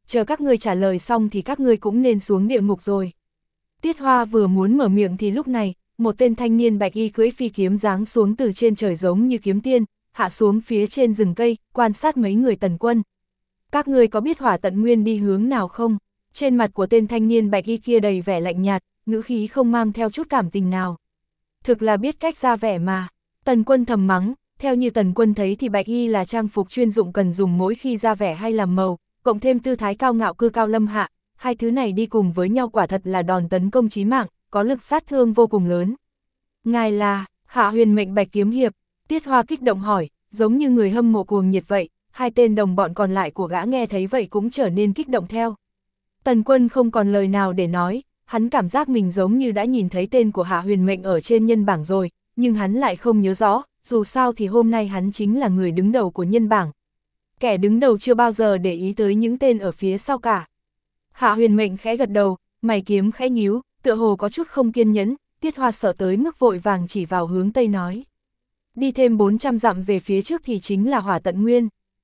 chờ các ngươi trả lời xong thì các ngươi cũng nên xuống địa ngục rồi. Tiết Hoa vừa muốn mở miệng thì lúc này, một tên thanh niên bạch y cưỡi phi kiếm giáng xuống từ trên trời giống như kiếm tiên, hạ xuống phía trên rừng cây, quan sát mấy người Tần Quân. Các ngươi có biết Hỏa Tận Nguyên đi hướng nào không? Trên mặt của tên thanh niên bạch y kia đầy vẻ lạnh nhạt, ngữ khí không mang theo chút cảm tình nào. Thực là biết cách ra vẻ mà. Tần Quân thầm mắng, theo như Tần Quân thấy thì bạch y là trang phục chuyên dụng cần dùng mỗi khi ra vẻ hay làm màu, cộng thêm tư thái cao ngạo cư cao lâm hạ, hai thứ này đi cùng với nhau quả thật là đòn tấn công chí mạng, có lực sát thương vô cùng lớn. Ngài là Hạ Huyền Mệnh Bạch Kiếm Hiệp? Tiết Hoa kích động hỏi, giống như người hâm mộ cuồng nhiệt vậy. Hai tên đồng bọn còn lại của gã nghe thấy vậy cũng trở nên kích động theo. Tần Quân không còn lời nào để nói, hắn cảm giác mình giống như đã nhìn thấy tên của Hạ Huyền Mệnh ở trên nhân bảng rồi, nhưng hắn lại không nhớ rõ, dù sao thì hôm nay hắn chính là người đứng đầu của nhân bảng. Kẻ đứng đầu chưa bao giờ để ý tới những tên ở phía sau cả. Hạ Huyền Mệnh khẽ gật đầu, mày kiếm khẽ nhíu, tựa hồ có chút không kiên nhẫn. Tiết Hoa sợ tới mức vội vàng chỉ vào hướng Tây nói. Đi thêm 400 dặm về phía trước thì chính là Hỏa Tận Nguyên.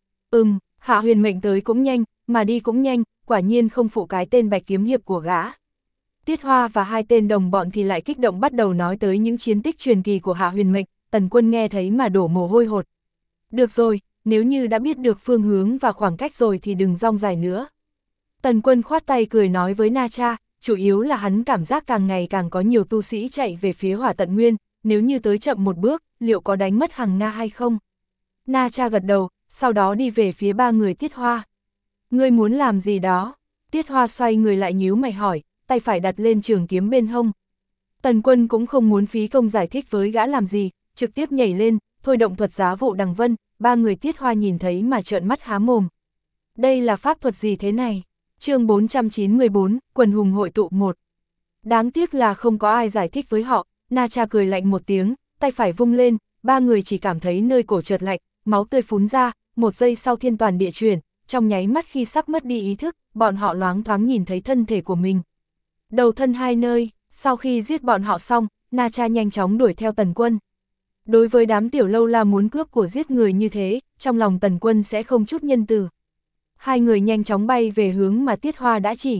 Hạ Huyền Mệnh tới cũng nhanh, mà đi cũng nhanh, quả nhiên không phụ cái tên Bạch Kiếm Hiệp của gã. Tiết Hoa và hai tên đồng bọn thì lại kích động bắt đầu nói tới những chiến tích truyền kỳ của Hạ Huyền Mệnh, Tần Quân nghe thấy mà đổ mồ hôi hột. Được rồi, nếu như đã biết được phương hướng và khoảng cách rồi thì đừng rong dài nữa. Tần Quân khoát tay cười nói với Na Cha, chủ yếu là hắn cảm giác càng ngày càng có nhiều tu sĩ chạy về phía Hỏa Tận Nguyên, nếu như tới chậm một bước, liệu có đánh mất Hằng Na hay không? Na Cha gật đầu, sau đó đi về phía ba người Tiết Hoa. Ngươi muốn làm gì đó? Tiết Hoa xoay người lại nhíu mày hỏi, tay phải đặt lên trường kiếm bên hông. Tần Quân cũng không muốn phí công giải thích với gã làm gì, trực tiếp nhảy lên, thôi động thuật Giá Vụ Đằng Vân, ba người Tiết Hoa nhìn thấy mà trợn mắt há mồm. Đây là pháp thuật gì thế này? Chương 494, Quần Hùng Hội Tụ 1. Đáng tiếc là không có ai giải thích với họ, Na Cha cười lạnh một tiếng, tay phải vung lên, ba người chỉ cảm thấy nơi cổ chợt lạnh, máu tươi phún ra, một giây sau thiên toàn địa chuyển, trong nháy mắt khi sắp mất đi ý thức, bọn họ loáng thoáng nhìn thấy thân thể của mình. Đầu thân hai nơi, sau khi giết bọn họ xong, Na Cha nhanh chóng đuổi theo Tần Quân. Đối với đám tiểu lâu la muốn cướp của giết người như thế, trong lòng Tần Quân sẽ không chút nhân từ. Hai người nhanh chóng bay về hướng mà Tiết Hoa đã chỉ.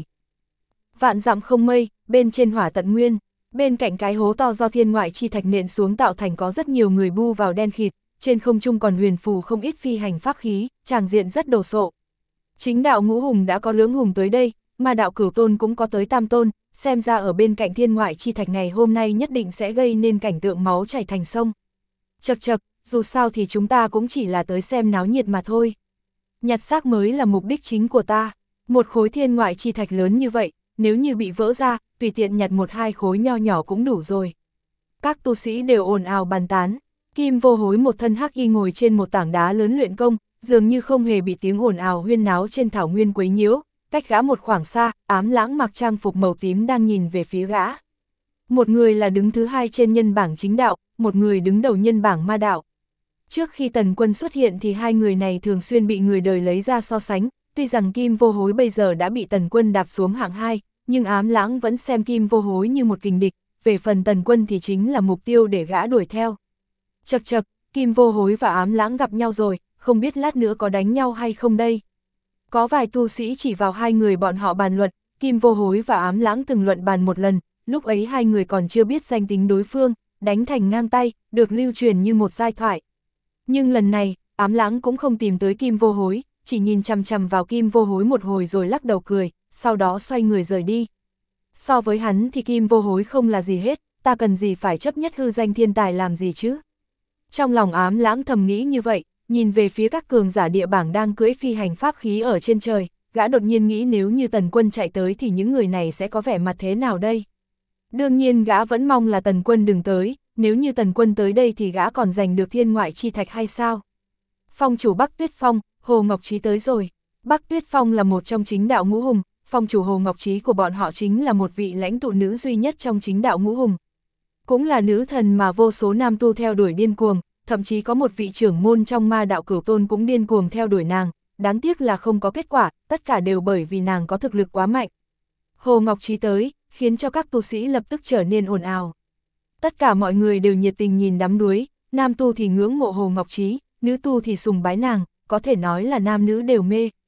Vạn dặm không mây, bên trên Hỏa Tận Nguyên, bên cạnh cái hố to do thiên ngoại chi thạch nện xuống tạo thành có rất nhiều người bu vào đen khịt, trên không trung còn huyền phù không ít phi hành pháp khí, tràng diện rất đồ sộ. Chính đạo Ngũ Hùng đã có Lưỡng Hùng tới đây, mà đạo Cửu Tôn cũng có tới Tam Tôn, xem ra ở bên cạnh thiên ngoại chi thạch ngày hôm nay nhất định sẽ gây nên cảnh tượng máu chảy thành sông. Chậc chậc, dù sao thì chúng ta cũng chỉ là tới xem náo nhiệt mà thôi. Nhặt xác mới là mục đích chính của ta. Một khối thiên ngoại chi thạch lớn như vậy, nếu như bị vỡ ra, tùy tiện nhặt một hai khối nho nhỏ cũng đủ rồi. Các tu sĩ đều ồn ào bàn tán. Kim Vô Hối một thân hắc y ngồi trên một tảng đá lớn luyện công, dường như không hề bị tiếng ồn ào huyên náo trên thảo nguyên quấy nhiễu. Cách gã một khoảng xa, Ám Lãng mặc trang phục màu tím đang nhìn về phía gã. Một người là đứng thứ hai trên nhân bảng chính đạo, một người đứng đầu nhân bảng ma đạo. Trước khi Tần Quân xuất hiện thì hai người này thường xuyên bị người đời lấy ra so sánh, tuy rằng Kim Vô Hối bây giờ đã bị Tần Quân đạp xuống hạng 2, nhưng Ám Lãng vẫn xem Kim Vô Hối như một kình địch, về phần Tần Quân thì chính là mục tiêu để gã đuổi theo. Chậc chậc, Kim Vô Hối và Ám Lãng gặp nhau rồi, không biết lát nữa có đánh nhau hay không đây. Có vài tu sĩ chỉ vào hai người bọn họ bàn luận, Kim Vô Hối và Ám Lãng từng luận bàn một lần, lúc ấy hai người còn chưa biết danh tính đối phương, đánh thành ngang tay, được lưu truyền như một giai thoại. Nhưng lần này, Ám Lãng cũng không tìm tới Kim Vô Hối, chỉ nhìn chằm chằm vào Kim Vô Hối một hồi rồi lắc đầu cười, sau đó xoay người rời đi. So với hắn thì Kim Vô Hối không là gì hết, ta cần gì phải chấp nhất hư danh thiên tài làm gì chứ? Trong lòng Ám Lãng thầm nghĩ như vậy, nhìn về phía các cường giả địa bảng đang cưỡi phi hành pháp khí ở trên trời, gã đột nhiên nghĩ nếu như Tần Quân chạy tới thì những người này sẽ có vẻ mặt thế nào đây? Đương nhiên gã vẫn mong là Tần Quân đừng tới, nếu như Tần Quân tới đây thì gã còn giành được thiên ngoại chi thạch hay sao? Phong chủ Bắc Tuyết Phong, Hồ Ngọc Trí tới rồi. Bắc Tuyết Phong là một trong chính đạo Ngũ Hùng, phong chủ Hồ Ngọc Trí của bọn họ chính là một vị lãnh tụ nữ duy nhất trong chính đạo Ngũ Hùng. Cũng là nữ thần mà vô số nam tu theo đuổi điên cuồng, thậm chí có một vị trưởng môn trong ma đạo Cửu Tôn cũng điên cuồng theo đuổi nàng, đáng tiếc là không có kết quả, tất cả đều bởi vì nàng có thực lực quá mạnh. Hồ Ngọc Trí tới, khiến cho các tu sĩ lập tức trở nên ồn ào. Tất cả mọi người đều nhiệt tình nhìn đắm đuối, nam tu thì ngưỡng mộ Hồ Ngọc Trí, nữ tu thì sùng bái nàng, có thể nói là nam nữ đều mê.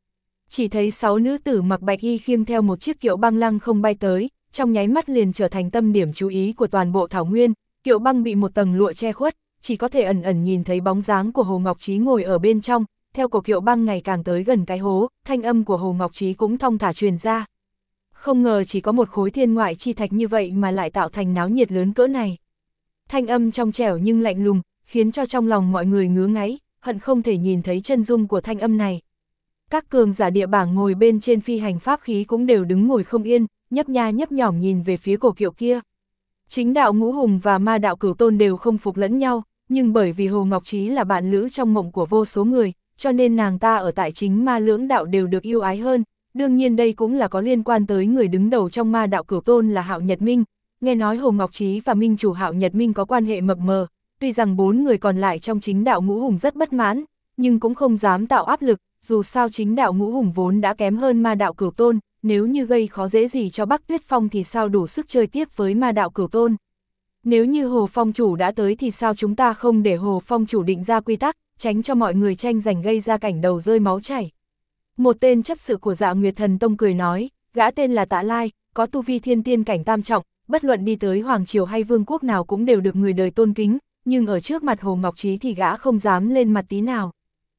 Chỉ thấy 6 nữ tử mặc bạch y khiêng theo một chiếc kiệu băng lăng không bay tới, trong nháy mắt liền trở thành tâm điểm chú ý của toàn bộ thảo nguyên, kiệu băng bị một tầng lụa che khuất, chỉ có thể ẩn ẩn nhìn thấy bóng dáng của Hồ Ngọc Trí ngồi ở bên trong, theo cổ kiệu băng ngày càng tới gần cái hố, thanh âm của Hồ Ngọc Trí cũng thong thả truyền ra. Không ngờ chỉ có một khối thiên ngoại chi thạch như vậy mà lại tạo thành náo nhiệt lớn cỡ này. Thanh âm trong trẻo nhưng lạnh lùng, khiến cho trong lòng mọi người ngứa ngáy, hận không thể nhìn thấy chân dung của thanh âm này. Các cường giả địa bảng ngồi bên trên phi hành pháp khí cũng đều đứng ngồi không yên, nhấp nha nhấp nhỏm nhìn về phía cổ kiệu kia. Chính đạo Ngũ Hùng và ma đạo Cửu Tôn đều không phục lẫn nhau, nhưng bởi vì Hồ Ngọc Trí là bạn lữ trong mộng của vô số người, cho nên nàng ta ở tại chính ma lưỡng đạo đều được yêu ái hơn. Đương nhiên đây cũng là có liên quan tới người đứng đầu trong ma đạo Cửu Tôn là Hạo Nhật Minh. Nghe nói Hồ Ngọc Trí và minh chủ Hạo Nhật Minh có quan hệ mập mờ, tuy rằng 4 người còn lại trong chính đạo Ngũ Hùng rất bất mãn, nhưng cũng không dám tạo áp lực, dù sao chính đạo Ngũ Hùng vốn đã kém hơn ma đạo Cửu Tôn, nếu như gây khó dễ gì cho Bắc Tuyết Phong thì sao đủ sức chơi tiếp với ma đạo Cửu Tôn. Nếu như Hồ Phong chủ đã tới thì sao chúng ta không để Hồ Phong chủ định ra quy tắc, tránh cho mọi người tranh giành gây ra cảnh đầu rơi máu chảy. Một tên chấp sự của Dạ Nguyệt Thần Tông cười nói, gã tên là Tạ Lai, có tu vi thiên tiên cảnh tam trọng, bất luận đi tới Hoàng Triều hay Vương quốc nào cũng đều được người đời tôn kính, nhưng ở trước mặt Hồ Ngọc Trí thì gã không dám lên mặt tí nào.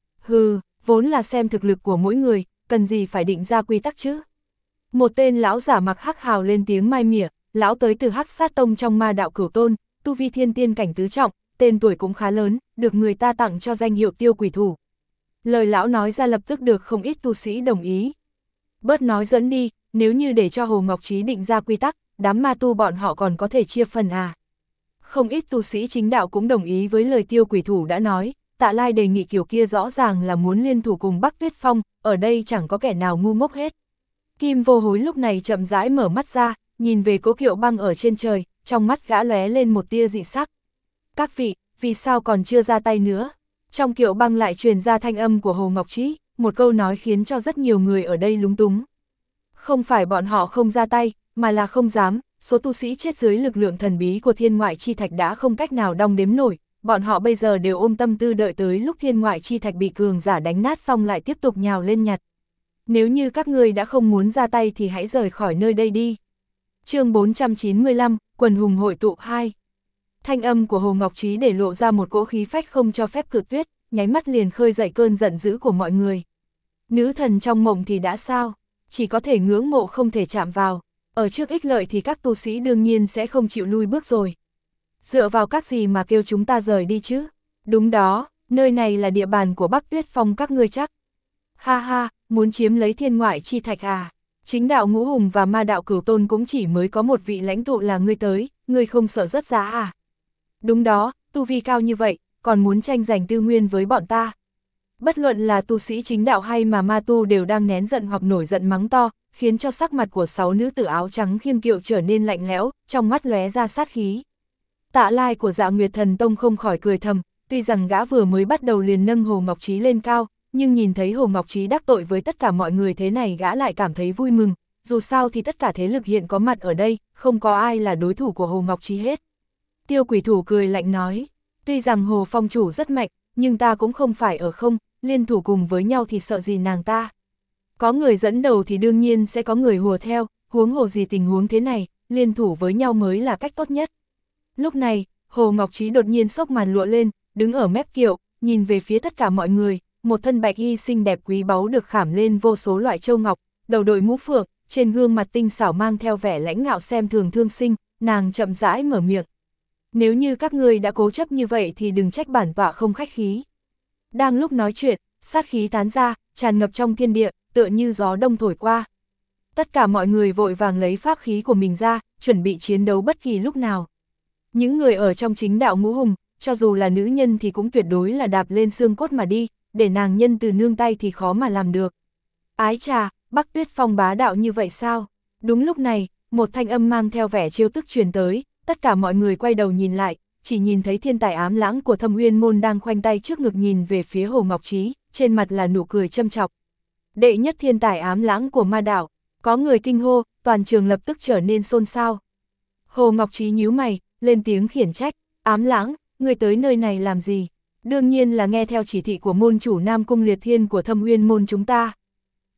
Hừ, vốn là xem thực lực của mỗi người, cần gì phải định ra quy tắc chứ. Một tên lão giả mặc hắc hào lên tiếng mai mỉa, lão tới từ Hắc Sát Tông trong ma đạo Cửu Tôn, tu vi thiên tiên cảnh tứ trọng, tên tuổi cũng khá lớn, được người ta tặng cho danh hiệu Tiêu Quỷ Thủ. Lời lão nói ra lập tức được không ít tu sĩ đồng ý. Bớt nói dẫn đi, nếu như để cho Hồ Ngọc Trí định ra quy tắc, đám ma tu bọn họ còn có thể chia phần à. Không ít tu sĩ chính đạo cũng đồng ý với lời Tiêu Quỷ Thủ đã nói, Tạ Lai đề nghị kiểu kia rõ ràng là muốn liên thủ cùng Bắc Tuyết Phong, ở đây chẳng có kẻ nào ngu ngốc hết. Kim Vô Hối lúc này chậm rãi mở mắt ra, nhìn về cỗ kiệu băng ở trên trời, trong mắt gã lóe lên một tia dị sắc. Các vị, vì sao còn chưa ra tay nữa? Trong kiệu băng lại truyền ra thanh âm của Hồ Ngọc Trí, một câu nói khiến cho rất nhiều người ở đây lúng túng. Không phải bọn họ không ra tay, mà là không dám, số tu sĩ chết dưới lực lượng thần bí của thiên ngoại chi thạch đã không cách nào đong đếm nổi, bọn họ bây giờ đều ôm tâm tư đợi tới lúc thiên ngoại chi thạch bị cường giả đánh nát xong lại tiếp tục nhào lên nhặt. Nếu như các ngươi đã không muốn ra tay thì hãy rời khỏi nơi đây đi. Chương 495, Quần Hùng hội tụ 2. Thanh âm của Hồ Ngọc Trí để lộ ra một cỗ khí phách không cho phép cự tuyết, nháy mắt liền khơi dậy cơn giận dữ của mọi người. Nữ thần trong mộng thì đã sao? Chỉ có thể ngưỡng mộ không thể chạm vào. Ở trước ích lợi thì các tu sĩ đương nhiên sẽ không chịu lui bước rồi. Dựa vào các gì mà kêu chúng ta rời đi chứ? Đúng đó, nơi này là địa bàn của Bắc Tuyết Phong các ngươi chắc. Ha ha, muốn chiếm lấy thiên ngoại chi thạch à? Chính đạo Ngũ Hùng và ma đạo Cửu Tôn cũng chỉ mới có một vị lãnh tụ là ngươi tới, ngươi không sợ rớt giá à? Đúng đó, tu vi cao như vậy, còn muốn tranh giành tư nguyên với bọn ta. Bất luận là tu sĩ chính đạo hay mà ma tu đều đang nén giận hoặc nổi giận mắng to, khiến cho sắc mặt của 6 nữ tử áo trắng khiêng kiệu trở nên lạnh lẽo, trong mắt lóe ra sát khí. Tạ Lai của Dạ Nguyệt Thần Tông không khỏi cười thầm, tuy rằng gã vừa mới bắt đầu liền nâng Hồ Ngọc Trí lên cao, nhưng nhìn thấy Hồ Ngọc Trí đắc tội với tất cả mọi người thế này gã lại cảm thấy vui mừng, dù sao thì tất cả thế lực hiện có mặt ở đây, không có ai là đối thủ của Hồ Ngọc Trí hết. Tiêu Quỷ Thủ cười lạnh nói, tuy rằng Hồ Phong chủ rất mạnh, nhưng ta cũng không phải ở không, liên thủ cùng với nhau thì sợ gì nàng ta. Có người dẫn đầu thì đương nhiên sẽ có người hùa theo, huống hồ gì tình huống thế này, liên thủ với nhau mới là cách tốt nhất. Lúc này, Hồ Ngọc Trí đột nhiên xốc màn lụa lên, đứng ở mép kiệu, nhìn về phía tất cả mọi người, một thân bạch y xinh đẹp quý báu được khảm lên vô số loại châu ngọc, đầu đội mũ phượng, trên gương mặt tinh xảo mang theo vẻ lãnh ngạo xem thường thương sinh, nàng chậm rãi mở miệng. Nếu như các ngươi đã cố chấp như vậy thì đừng trách bản tọa không khách khí. Đang lúc nói chuyện, sát khí tán ra, tràn ngập trong thiên địa, tựa như gió đông thổi qua. Tất cả mọi người vội vàng lấy pháp khí của mình ra, chuẩn bị chiến đấu bất kỳ lúc nào. Những người ở trong chính đạo Ngũ Hùng, cho dù là nữ nhân thì cũng tuyệt đối là đạp lên xương cốt mà đi, để nàng nhân từ nương tay thì khó mà làm được. Ái chà, Bắc Tuyết Phong bá đạo như vậy sao? Đúng lúc này, một thanh âm mang theo vẻ trêu tức truyền tới, tất cả mọi người quay đầu nhìn lại, chỉ nhìn thấy thiên tài ám lãng của Thâm Uyên môn đang khoanh tay trước ngực nhìn về phía Hồ Ngọc Trí, trên mặt là nụ cười châm chọc. Đệ nhất thiên tài ám lãng của ma đạo, có người kinh hô, toàn trường lập tức trở nên xôn xao. Hồ Ngọc Trí nhíu mày, lên tiếng khiển trách, ám lãng, ngươi tới nơi này làm gì? Đương nhiên là nghe theo chỉ thị của môn chủ Nam Cung Liệt Thiên của Thâm Uyên môn chúng ta.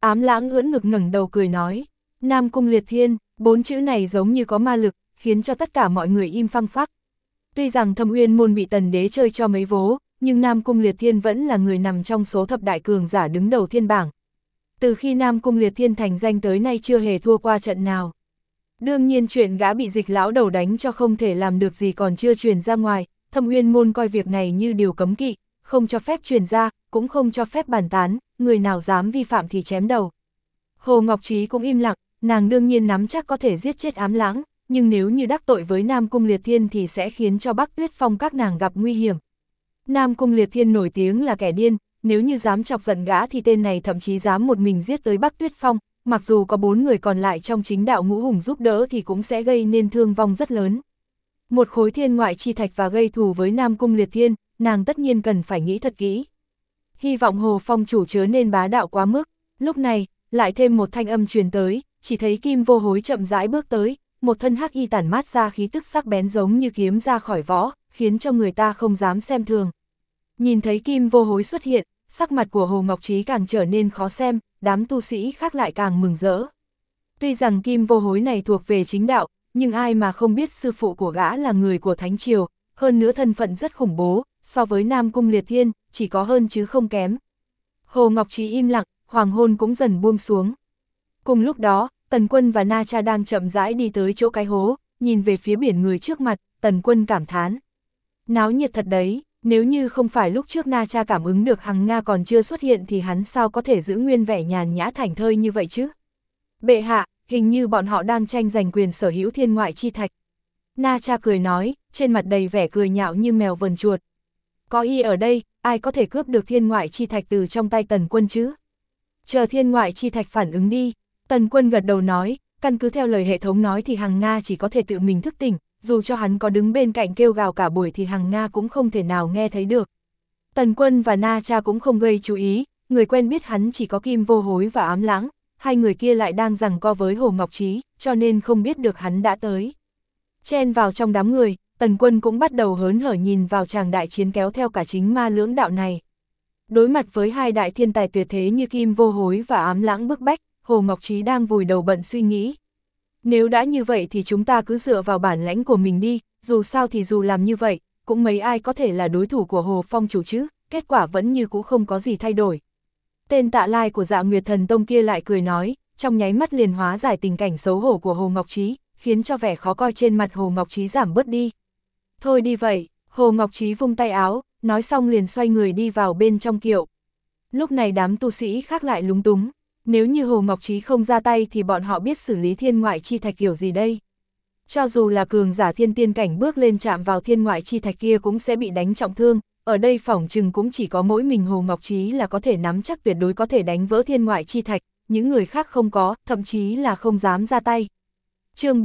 Ám Lãng ưỡn ngực ngẩng đầu cười nói, Nam Cung Liệt Thiên, 4 chữ này giống như có ma lực, khiến cho tất cả mọi người im phăng phắc. Tuy rằng Thâm Uyên môn bị Tần Đế chơi cho mấy vố, nhưng Nam Cung Liệt Thiên vẫn là người nằm trong số thập đại cường giả đứng đầu thiên bảng. Từ khi Nam Cung Liệt Thiên thành danh tới nay chưa hề thua qua trận nào. Đương nhiên chuyện gã bị Dịch lão đầu đánh cho không thể làm được gì còn chưa truyền ra ngoài, Thâm Uyên môn coi việc này như điều cấm kỵ, không cho phép truyền ra, cũng không cho phép bàn tán, người nào dám vi phạm thì chém đầu. Hồ Ngọc Trí cũng im lặng, nàng đương nhiên nắm chắc có thể giết chết Ám Lãng, nhưng nếu như đắc tội với Nam Cung Liệt Thiên thì sẽ khiến cho Bắc Tuyết Phong các nàng gặp nguy hiểm. Nam Cung Liệt Thiên nổi tiếng là kẻ điên, nếu như dám chọc giận gã thì tên này thậm chí dám một mình giết tới Bắc Tuyết Phong, mặc dù có 4 người còn lại trong chính đạo ngũ hùng giúp đỡ thì cũng sẽ gây nên thương vong rất lớn. Một khối thiên ngoại chi thạch và gây thù với Nam Cung Liệt Thiên, nàng tất nhiên cần phải nghĩ thật kỹ. Hy vọng Hồ Phong chủ chớ nên bá đạo quá mức. Lúc này, lại thêm một thanh âm truyền tới, chỉ thấy Kim Vô Hối chậm rãi bước tới, một thân hắc y tản mát ra khí tức sắc bén giống như kiếm ra khỏi vỏ, khiến cho người ta không dám xem thường. Nhìn thấy Kim Vô Hối xuất hiện, sắc mặt của Hồ Ngọc Trí càng trở nên khó xem, đám tu sĩ khác lại càng mừng rỡ. Tuy rằng Kim Vô Hối này thuộc về chính đạo, nhưng ai mà không biết sư phụ của gã là người của Thánh Triều, hơn nữa thân phận rất khủng bố, so với Nam Cung Liệt Thiên, chỉ có hơn chứ không kém. Hồ Ngọc Trí im lặng, hoàng hôn cũng dần buông xuống. Cùng lúc đó, Tần Quân và Na Cha đang chậm rãi đi tới chỗ cái hố, nhìn về phía biển người trước mặt, Tần Quân cảm thán. Náo nhiệt thật đấy, nếu như không phải lúc trước Na Cha cảm ứng được Hằng Nga còn chưa xuất hiện thì hắn sao có thể giữ nguyên vẻ nhàn nhã thảnh thơi như vậy chứ? Bệ hạ, hình như bọn họ đang tranh giành quyền sở hữu thiên ngoại chi thạch. Na Cha cười nói, trên mặt đầy vẻ cười nhạo như mèo vờn chuột. Có y ở đây, ai có thể cướp được thiên ngoại chi thạch từ trong tay Tần Quân chứ? Chờ thiên ngoại chi thạch phản ứng đi. Tần Quân gật đầu nói, căn cứ theo lời hệ thống nói thì Hằng Nga chỉ có thể tự mình thức tỉnh, dù cho hắn có đứng bên cạnh kêu gào cả buổi thì Hằng Nga cũng không thể nào nghe thấy được. Tần Quân và Na Cha cũng không gây chú ý, người quen biết hắn chỉ có Kim Vô Hối và Ám Lãng, hai người kia lại đang giằng co với Hồ Ngọc Trí, cho nên không biết được hắn đã tới. Chen vào trong đám người, Tần Quân cũng bắt đầu hớn hở nhìn vào tràng đại chiến kéo theo cả chính ma lưỡng đạo này. Đối mặt với hai đại thiên tài tuyệt thế như Kim Vô Hối và Ám Lãng bức bách, Hồ Ngọc Trí đang vùi đầu bận suy nghĩ. Nếu đã như vậy thì chúng ta cứ dựa vào bản lãnh của mình đi, dù sao thì dù làm như vậy, cũng mấy ai có thể là đối thủ của Hồ Phong chủ chứ, kết quả vẫn như cũ không có gì thay đổi. Tên Tạ Lai của Dạ Nguyệt Thần Tông kia lại cười nói, trong nháy mắt liền hóa giải tình cảnh xấu hổ của Hồ Ngọc Trí, khiến cho vẻ khó coi trên mặt Hồ Ngọc Trí giảm bớt đi. Thôi đi vậy, Hồ Ngọc Trí vung tay áo, nói xong liền xoay người đi vào bên trong kiệu. Lúc này đám tu sĩ khác lại lúng túng, nếu như Hồ Ngọc Trí không ra tay thì bọn họ biết xử lý thiên ngoại chi thạch kiểu gì đây? Cho dù là cường giả thiên tiên cảnh bước lên chạm vào thiên ngoại chi thạch kia cũng sẽ bị đánh trọng thương, ở đây phỏng chừng cũng chỉ có mỗi mình Hồ Ngọc Trí là có thể nắm chắc tuyệt đối có thể đánh vỡ thiên ngoại chi thạch, những người khác không có, thậm chí là không dám ra tay. Chương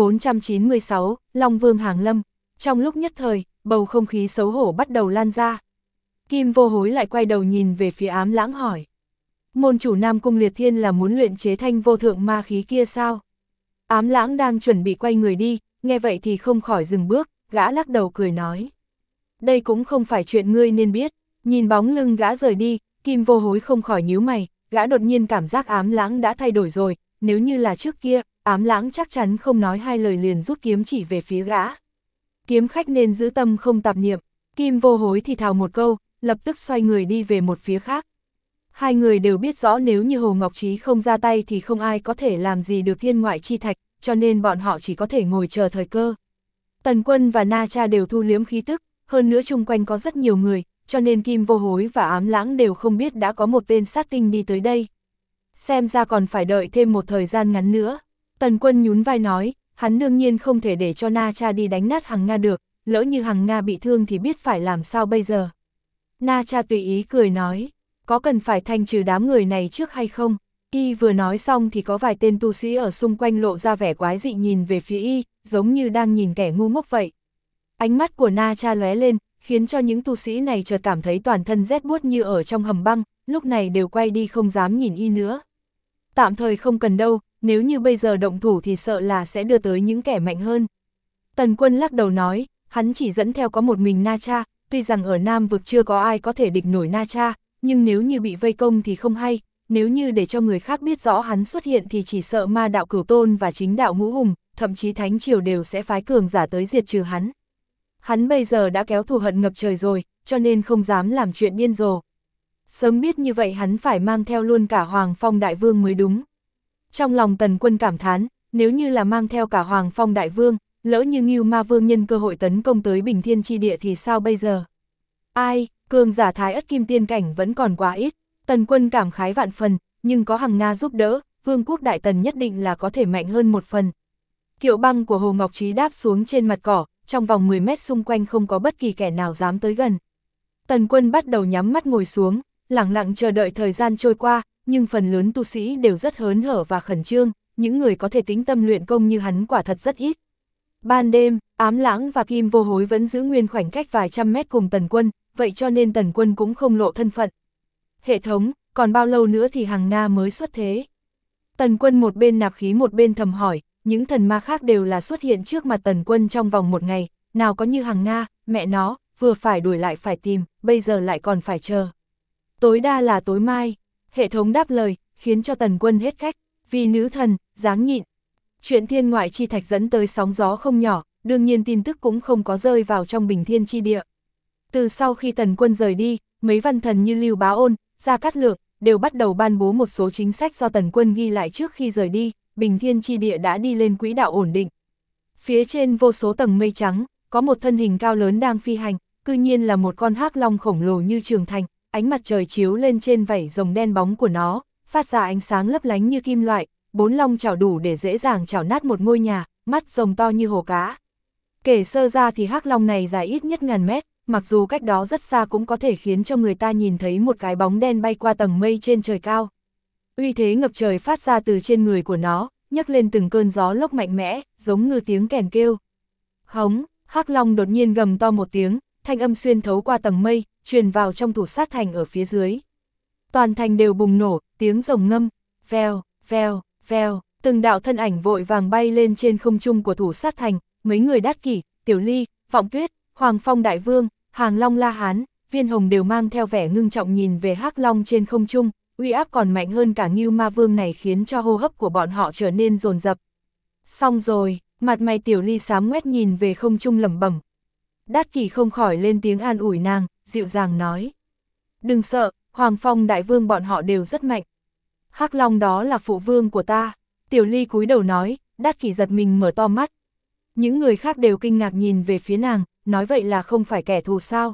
496, Long Vương hàng lâm. Trong lúc nhất thời, bầu không khí xấu hổ bắt đầu lan ra. Kim Vô Hối lại quay đầu nhìn về phía Ám Lãng hỏi. Môn chủ Nam Cung Liệt Thiên là muốn luyện chế thanh vô thượng ma khí kia sao? Ám Lãng đang chuẩn bị quay người đi, nghe vậy thì không khỏi dừng bước, gã lắc đầu cười nói. Đây cũng không phải chuyện ngươi nên biết. Nhìn bóng lưng gã rời đi, Kim Vô Hối không khỏi nhíu mày, gã đột nhiên cảm giác Ám Lãng đã thay đổi rồi, nếu như là trước kia, Ám Lãng chắc chắn không nói hai lời liền rút kiếm chỉ về phía gã. Kiếm khách nên giữ tâm không tạp niệm, Kim Vô Hối thì thào một câu, lập tức xoay người đi về một phía khác. Hai người đều biết rõ nếu như Hồ Ngọc Trí không ra tay thì không ai có thể làm gì được thiên ngoại chi thạch, cho nên bọn họ chỉ có thể ngồi chờ thời cơ. Tần Quân và Na Cha đều thu liếm khí tức, hơn nữa chung quanh có rất nhiều người, cho nên Kim Vô Hối và Ám Lãng đều không biết đã có một tên sát tinh đi tới đây. Xem ra còn phải đợi thêm một thời gian ngắn nữa. Tần Quân nhún vai nói, hắn đương nhiên không thể để cho Na Cha đi đánh nát Hằng Nga được, lỡ như Hằng Nga bị thương thì biết phải làm sao bây giờ. Na Cha tùy ý cười nói, có cần phải thanh trừ đám người này trước hay không? Y vừa nói xong thì có vài tên tu sĩ ở xung quanh lộ ra vẻ quái dị nhìn về phía Y, giống như đang nhìn kẻ ngu ngốc vậy. Ánh mắt của Na Cha lóe lên, khiến cho những tu sĩ này chợt cảm thấy toàn thân rét buốt như ở trong hầm băng, lúc này đều quay đi không dám nhìn Y nữa. Tạm thời không cần đâu, nếu như bây giờ động thủ thì sợ là sẽ đưa tới những kẻ mạnh hơn. Tần Quân lắc đầu nói, hắn chỉ dẫn theo có một mình Na Cha, tuy rằng ở Nam vực chưa có ai có thể địch nổi Na Cha, nhưng nếu như bị vây công thì không hay, nếu như để cho người khác biết rõ hắn xuất hiện thì chỉ sợ ma đạo Cửu Tôn và chính đạo Ngũ Hùng, thậm chí Thánh Triều đều sẽ phái cường giả tới diệt trừ hắn. Hắn bây giờ đã kéo thù hận ngập trời rồi, cho nên không dám làm chuyện điên rồ. Sớm biết như vậy hắn phải mang theo luôn cả Hoàng Phong Đại Vương mới đúng. Trong lòng Tần Quân cảm thán, nếu như là mang theo cả Hoàng Phong Đại Vương, lỡ như Ngưu Ma Vương nhân cơ hội tấn công tới Bình Thiên Chi Địa thì sao bây giờ? Ai, cường giả Thái Ất Kim Tiên cảnh vẫn còn quá ít. Tần Quân cảm khái vạn phần, nhưng có Hằng Nga giúp đỡ, Vương quốc Đại Tần nhất định là có thể mạnh hơn một phần. Kiệu băng của Hồ Ngọc Trí đáp xuống trên mặt cỏ, trong vòng 10 mét xung quanh không có bất kỳ kẻ nào dám tới gần. Tần Quân bắt đầu nhắm mắt ngồi xuống, lặng lặng chờ đợi thời gian trôi qua, nhưng phần lớn tu sĩ đều rất hớn hở và khẩn trương, những người có thể tĩnh tâm luyện công như hắn quả thật rất ít. Ban đêm, Ám Lãng và Kim Vô Hối vẫn giữ nguyên khoảnh cách vài trăm mét cùng Tần Quân, vậy cho nên Tần Quân cũng không lộ thân phận. Hệ thống, còn bao lâu nữa thì Hằng Nga mới xuất thế? Tần Quân một bên nạp khí một bên thầm hỏi, những thần ma khác đều là xuất hiện trước mặt Tần Quân trong vòng một ngày, nào có như Hằng Nga, mẹ nó, vừa phải đuổi lại phải tìm, bây giờ lại còn phải chờ. Tối đa là tối mai, hệ thống đáp lời, khiến cho Tần Quân hết cách, vì nữ thần, dáng nhịn. Chuyện thiên ngoại chi thạch dẫn tới sóng gió không nhỏ, đương nhiên tin tức cũng không có rơi vào trong Bình Thiên Chi Địa. Từ sau khi Tần Quân rời đi, mấy văn thần như Lưu Bá Ôn, Gia Cát Lượng, đều bắt đầu ban bố một số chính sách do Tần Quân ghi lại trước khi rời đi, Bình Thiên Chi Địa đã đi lên quỹ đạo ổn định. Phía trên vô số tầng mây trắng, có một thân hình cao lớn đang phi hành, cư nhiên là một con hắc long khổng lồ như trường thành, ánh mặt trời chiếu lên trên vảy rồng đen bóng của nó, phát ra ánh sáng lấp lánh như kim loại, 4 long chảo đủ để dễ dàng chảo nát một ngôi nhà, mắt rồng to như hồ cá. Kể sơ ra thì hắc long này dài ít nhất ngàn mét, mặc dù cách đó rất xa cũng có thể khiến cho người ta nhìn thấy một cái bóng đen bay qua tầng mây trên trời cao. Uy thế ngập trời phát ra từ trên người của nó, nhấc lên từng cơn gió lốc mạnh mẽ, giống như tiếng kèn kêu. Hống, hắc long đột nhiên gầm to một tiếng, thanh âm xuyên thấu qua tầng mây, truyền vào trong thủ sát thành ở phía dưới. Toàn thành đều bùng nổ, tiếng rồng ngâm, vèo, vèo, vèo, từng đạo thân ảnh vội vàng bay lên trên không trung của thủ sát thành, mấy người Đát Kỷ, Tiểu Ly, Vọng Tuyết, Hoàng Phong Đại Vương, Hàng Long La Hán, Viên Hồng đều mang theo vẻ ngưng trọng nhìn về hắc long trên không trung, uy áp còn mạnh hơn cả Ngưu Ma Vương này khiến cho hô hấp của bọn họ trở nên dồn dập. Xong rồi, mặt mày Tiểu Ly xám ngoét nhìn về không trung lẩm bẩm. Đát Kỷ không khỏi lên tiếng an ủi nàng, dịu dàng nói. Đừng sợ, Hoàng Phong Đại Vương bọn họ đều rất mạnh. Hắc long đó là phụ vương của ta. Tiểu Ly cúi đầu nói, Đát Kỷ giật mình mở to mắt. Những người khác đều kinh ngạc nhìn về phía nàng, nói vậy là không phải kẻ thù sao.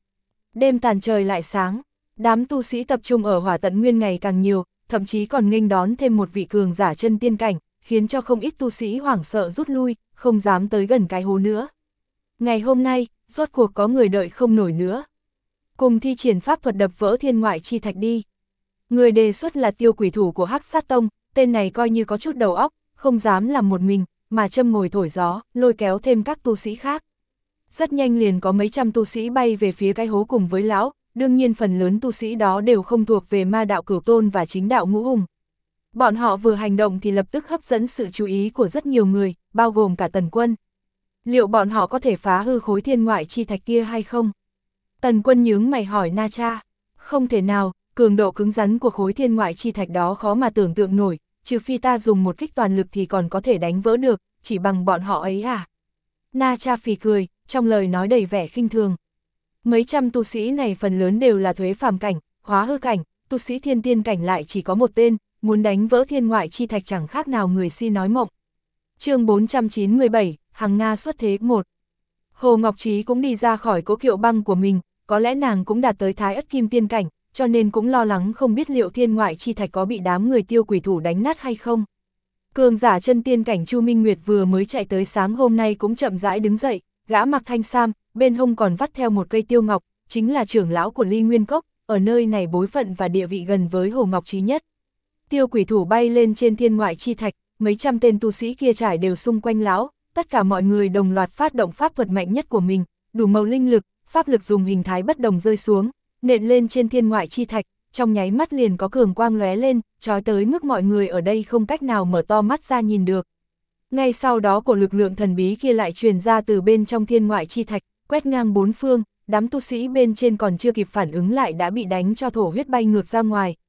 Đêm tàn trời lại sáng, đám tu sĩ tập trung ở Hỏa Tận Nguyên ngày càng nhiều, thậm chí còn nghênh đón thêm một vị cường giả chân tiên cảnh, khiến cho không ít tu sĩ hoảng sợ rút lui, không dám tới gần cái hố nữa. Ngày hôm nay, rốt cuộc có người đợi không nổi nữa. Cùng thi triển pháp thuật đập vỡ thiên ngoại chi thạch đi. Người đề xuất là Tiêu Quỷ thủ của Hắc Sát Tông, tên này coi như có chút đầu óc, không dám làm một mình, mà châm ngồi thổi gió, lôi kéo thêm các tu sĩ khác. Rất nhanh liền có mấy trăm tu sĩ bay về phía cái hố cùng với lão, đương nhiên phần lớn tu sĩ đó đều không thuộc về ma đạo Cửu Tôn và chính đạo Ngũ Hùng. Bọn họ vừa hành động thì lập tức hấp dẫn sự chú ý của rất nhiều người, bao gồm cả Tần Quân. Liệu bọn họ có thể phá hư khối thiên ngoại chi thạch kia hay không? Tần Quân nhướng mày hỏi Na Cha. Không thể nào, cường độ cứng rắn của khối thiên ngoại chi thạch đó khó mà tưởng tượng nổi, trừ phi ta dùng một kích toàn lực thì còn có thể đánh vỡ được, chỉ bằng bọn họ ấy à? Na Cha phì cười, trong lời nói đầy vẻ khinh thường. Mấy trăm tu sĩ này phần lớn đều là thuế phàm cảnh, hóa hư cảnh, tu sĩ thiên tiên cảnh lại chỉ có một tên, muốn đánh vỡ thiên ngoại chi thạch chẳng khác nào người si nói mộng. Chương 497, Hằng Nga xuất thế 1. Hồ Ngọc Trí cũng đi ra khỏi cỗ kiệu băng của mình, có lẽ nàng cũng đạt tới Thái Ất Kim Tiên cảnh, cho nên cũng lo lắng không biết liệu thiên ngoại chi thạch có bị đám người Tiêu Quỷ thủ đánh nát hay không. Cường giả chân tiên cảnh Chu Minh Nguyệt vừa mới chạy tới sáng hôm nay cũng chậm rãi đứng dậy, gã mặc thanh sam, bên hông còn vắt theo một cây tiêu ngọc, chính là trưởng lão của Ly Nguyên Cốc, ở nơi này bối phận và địa vị gần với Hồ Ngọc Trí nhất. Tiêu Quỷ thủ bay lên trên thiên ngoại chi thạch, mấy trăm tên tu sĩ kia trải đều xung quanh lão, tất cả mọi người đồng loạt phát động pháp thuật mạnh nhất của mình, đủ màu linh lực, pháp lực dùng hình thái bất đồng rơi xuống, nện lên trên thiên ngoại chi thạch, trong nháy mắt liền có cường quang lóe lên, chói tới mức mọi người ở đây không cách nào mở to mắt ra nhìn được. Ngay sau đó cổ lực lượng thần bí kia lại truyền ra từ bên trong thiên ngoại chi thạch, quét ngang bốn phương, đám tu sĩ bên trên còn chưa kịp phản ứng lại đã bị đánh cho thổ huyết bay ngược ra ngoài,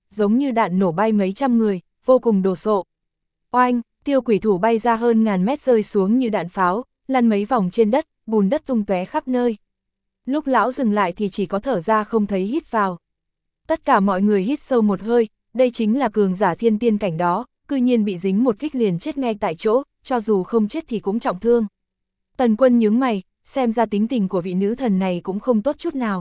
giống như đạn nổ bay mấy trăm người, vô cùng đồ sộ. Oanh, Tiêu Quỷ Thủ bay ra hơn ngàn mét rơi xuống như đạn pháo, lăn mấy vòng trên đất, bùn đất tung tóe khắp nơi. Lúc lão dừng lại thì chỉ có thở ra không thấy hít vào. Tất cả mọi người hít sâu một hơi, đây chính là cường giả thiên tiên cảnh đó, cư nhiên bị dính một kích liền chết ngay tại chỗ, cho dù không chết thì cũng trọng thương. Tần Quân nhướng mày, xem ra tính tình của vị nữ thần này cũng không tốt chút nào.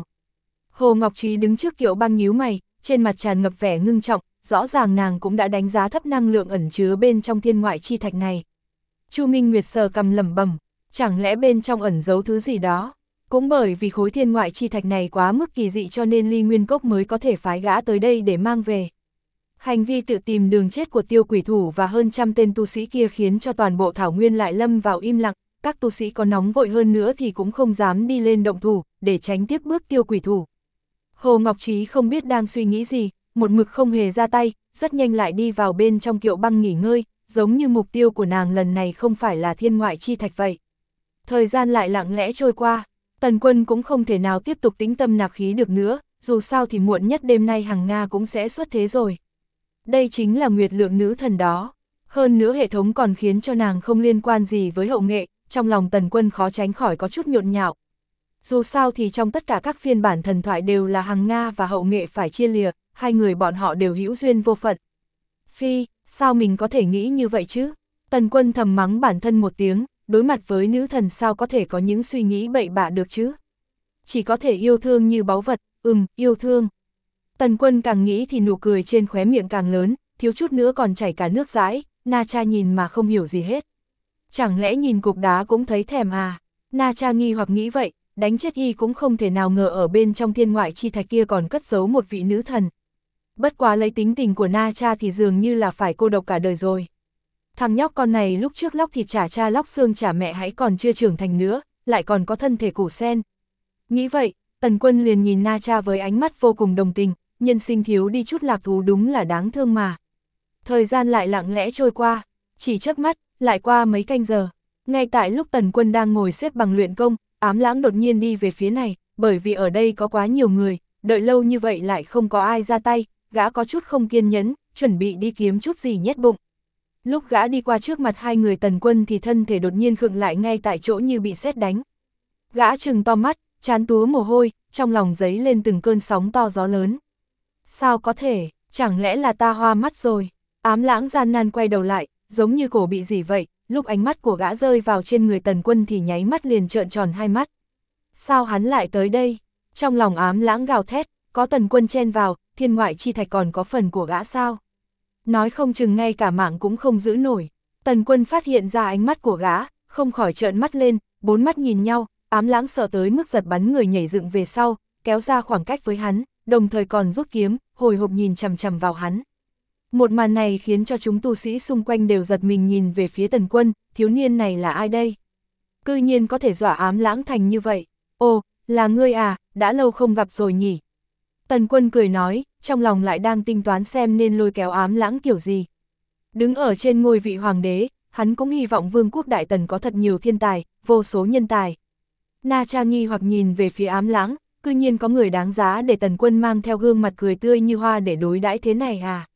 Hồ Ngọc Trí đứng trước Kiệu Băng nhíu mày, trên mặt tràn ngập vẻ ngưng trọng, rõ ràng nàng cũng đã đánh giá thấp năng lượng ẩn chứa bên trong thiên ngoại chi thạch này. Chu Minh Nguyệt sờ cằm lẩm bẩm, chẳng lẽ bên trong ẩn giấu thứ gì đó? Cũng bởi vì khối thiên ngoại chi thạch này quá mức kỳ dị cho nên Ly Nguyên Cốc mới có thể phái gã tới đây để mang về. Hành vi tự tìm đường chết của Tiêu Quỷ Thủ và hơn trăm tên tu sĩ kia khiến cho toàn bộ thảo nguyên lại lâm vào im lặng, các tu sĩ có nóng vội hơn nữa thì cũng không dám đi lên động thủ, để tránh tiếp bước Tiêu Quỷ Thủ. Hồ Ngọc Trí không biết đang suy nghĩ gì, một mực không hề ra tay, rất nhanh lại đi vào bên trong Kiệu Băng nghỉ ngơi, giống như mục tiêu của nàng lần này không phải là thiên ngoại chi thạch vậy. Thời gian lại lặng lẽ trôi qua, Tần Quân cũng không thể nào tiếp tục tĩnh tâm nạp khí được nữa, dù sao thì muộn nhất đêm nay Hằng Nga cũng sẽ xuất thế rồi. Đây chính là Nguyệt Lượng nữ thần đó. Hơn nữa hệ thống còn khiến cho nàng không liên quan gì với hậu nghệ, trong lòng Tần Quân khó tránh khỏi có chút nhộn nhạo. Dù sao thì trong tất cả các phiên bản thần thoại đều là Hằng Nga và hậu nghệ phải chia lìa, hai người bọn họ đều hữu duyên vô phận. Phi, sao mình có thể nghĩ như vậy chứ? Tần Quân thầm mắng bản thân một tiếng, đối mặt với nữ thần sao có thể có những suy nghĩ bậy bạ được chứ? Chỉ có thể yêu thương như báu vật, yêu thương. Tần Quân càng nghĩ thì nụ cười trên khóe miệng càng lớn, thiếu chút nữa còn chảy cả nước dãi, Na Cha nhìn mà không hiểu gì hết. Chẳng lẽ nhìn cục đá cũng thấy thèm à? Na Cha nghi hoặc nghĩ vậy, đánh chết y cũng không thể nào ngờ ở bên trong thiên ngoại chi thạch kia còn cất giấu một vị nữ thần. Bất quá lấy tính tình của Na Cha thì dường như là phải cô độc cả đời rồi. Thằng nhóc con này lúc trước lóc thịt trả cha lóc xương trả mẹ hãy còn chưa trưởng thành nữa, lại còn có thân thể củ sen. Nghĩ vậy, Tần Quân liền nhìn Na Cha với ánh mắt vô cùng đồng tình, nhân sinh thiếu đi chút lạc thú đúng là đáng thương mà. Thời gian lại lặng lẽ trôi qua, chỉ chớp mắt, lại qua mấy canh giờ. Ngay tại lúc Tần Quân đang ngồi xếp bằng luyện công, Ám Lãng đột nhiên đi về phía này, bởi vì ở đây có quá nhiều người, đợi lâu như vậy lại không có ai ra tay, gã có chút không kiên nhẫn, chuẩn bị đi kiếm chút gì nhét bụng. Lúc gã đi qua trước mặt hai người Tần Quân thì thân thể đột nhiên khựng lại ngay tại chỗ như bị sét đánh. Gã trừng to mắt, trán túa mồ hôi, trong lòng dấy lên từng cơn sóng to gió lớn. Sao có thể, chẳng lẽ là ta hoa mắt rồi? Ám Lãng gian nan quay đầu lại, giống như cổ bị gì vậy, lúc ánh mắt của gã rơi vào trên người Tần Quân thì nháy mắt liền trợn tròn hai mắt. Sao hắn lại tới đây? Trong lòng Ám Lãng gào thét, có Tần Quân chen vào, thiên ngoại chi thạch còn có phần của gã sao? Nói không chừng ngay cả mạng cũng không giữ nổi. Tần Quân phát hiện ra ánh mắt của gã, không khỏi trợn mắt lên, bốn mắt nhìn nhau, Ám Lãng sợ tới mức giật bắn người nhảy dựng về sau, kéo ra khoảng cách với hắn, đồng thời còn rút kiếm, hồi hộp nhìn chằm chằm vào hắn. Một màn này khiến cho chúng tu sĩ xung quanh đều giật mình nhìn về phía Tần Quân, thiếu niên này là ai đây? Cư nhiên có thể dọa Ám Lãng thành như vậy. Ồ, là ngươi à, đã lâu không gặp rồi nhỉ? Tần Quân cười nói, trong lòng lại đang tính toán xem nên lôi kéo Ám Lãng kiểu gì. Đứng ở trên ngôi vị hoàng đế, hắn cũng hy vọng vương quốc Đại Tần có thật nhiều thiên tài, vô số nhân tài. Na Cha nghi hoặc nhìn về phía Ám Lãng, cư nhiên có người đáng giá để Tần Quân mang theo gương mặt cười tươi như hoa để đối đãi thế này à?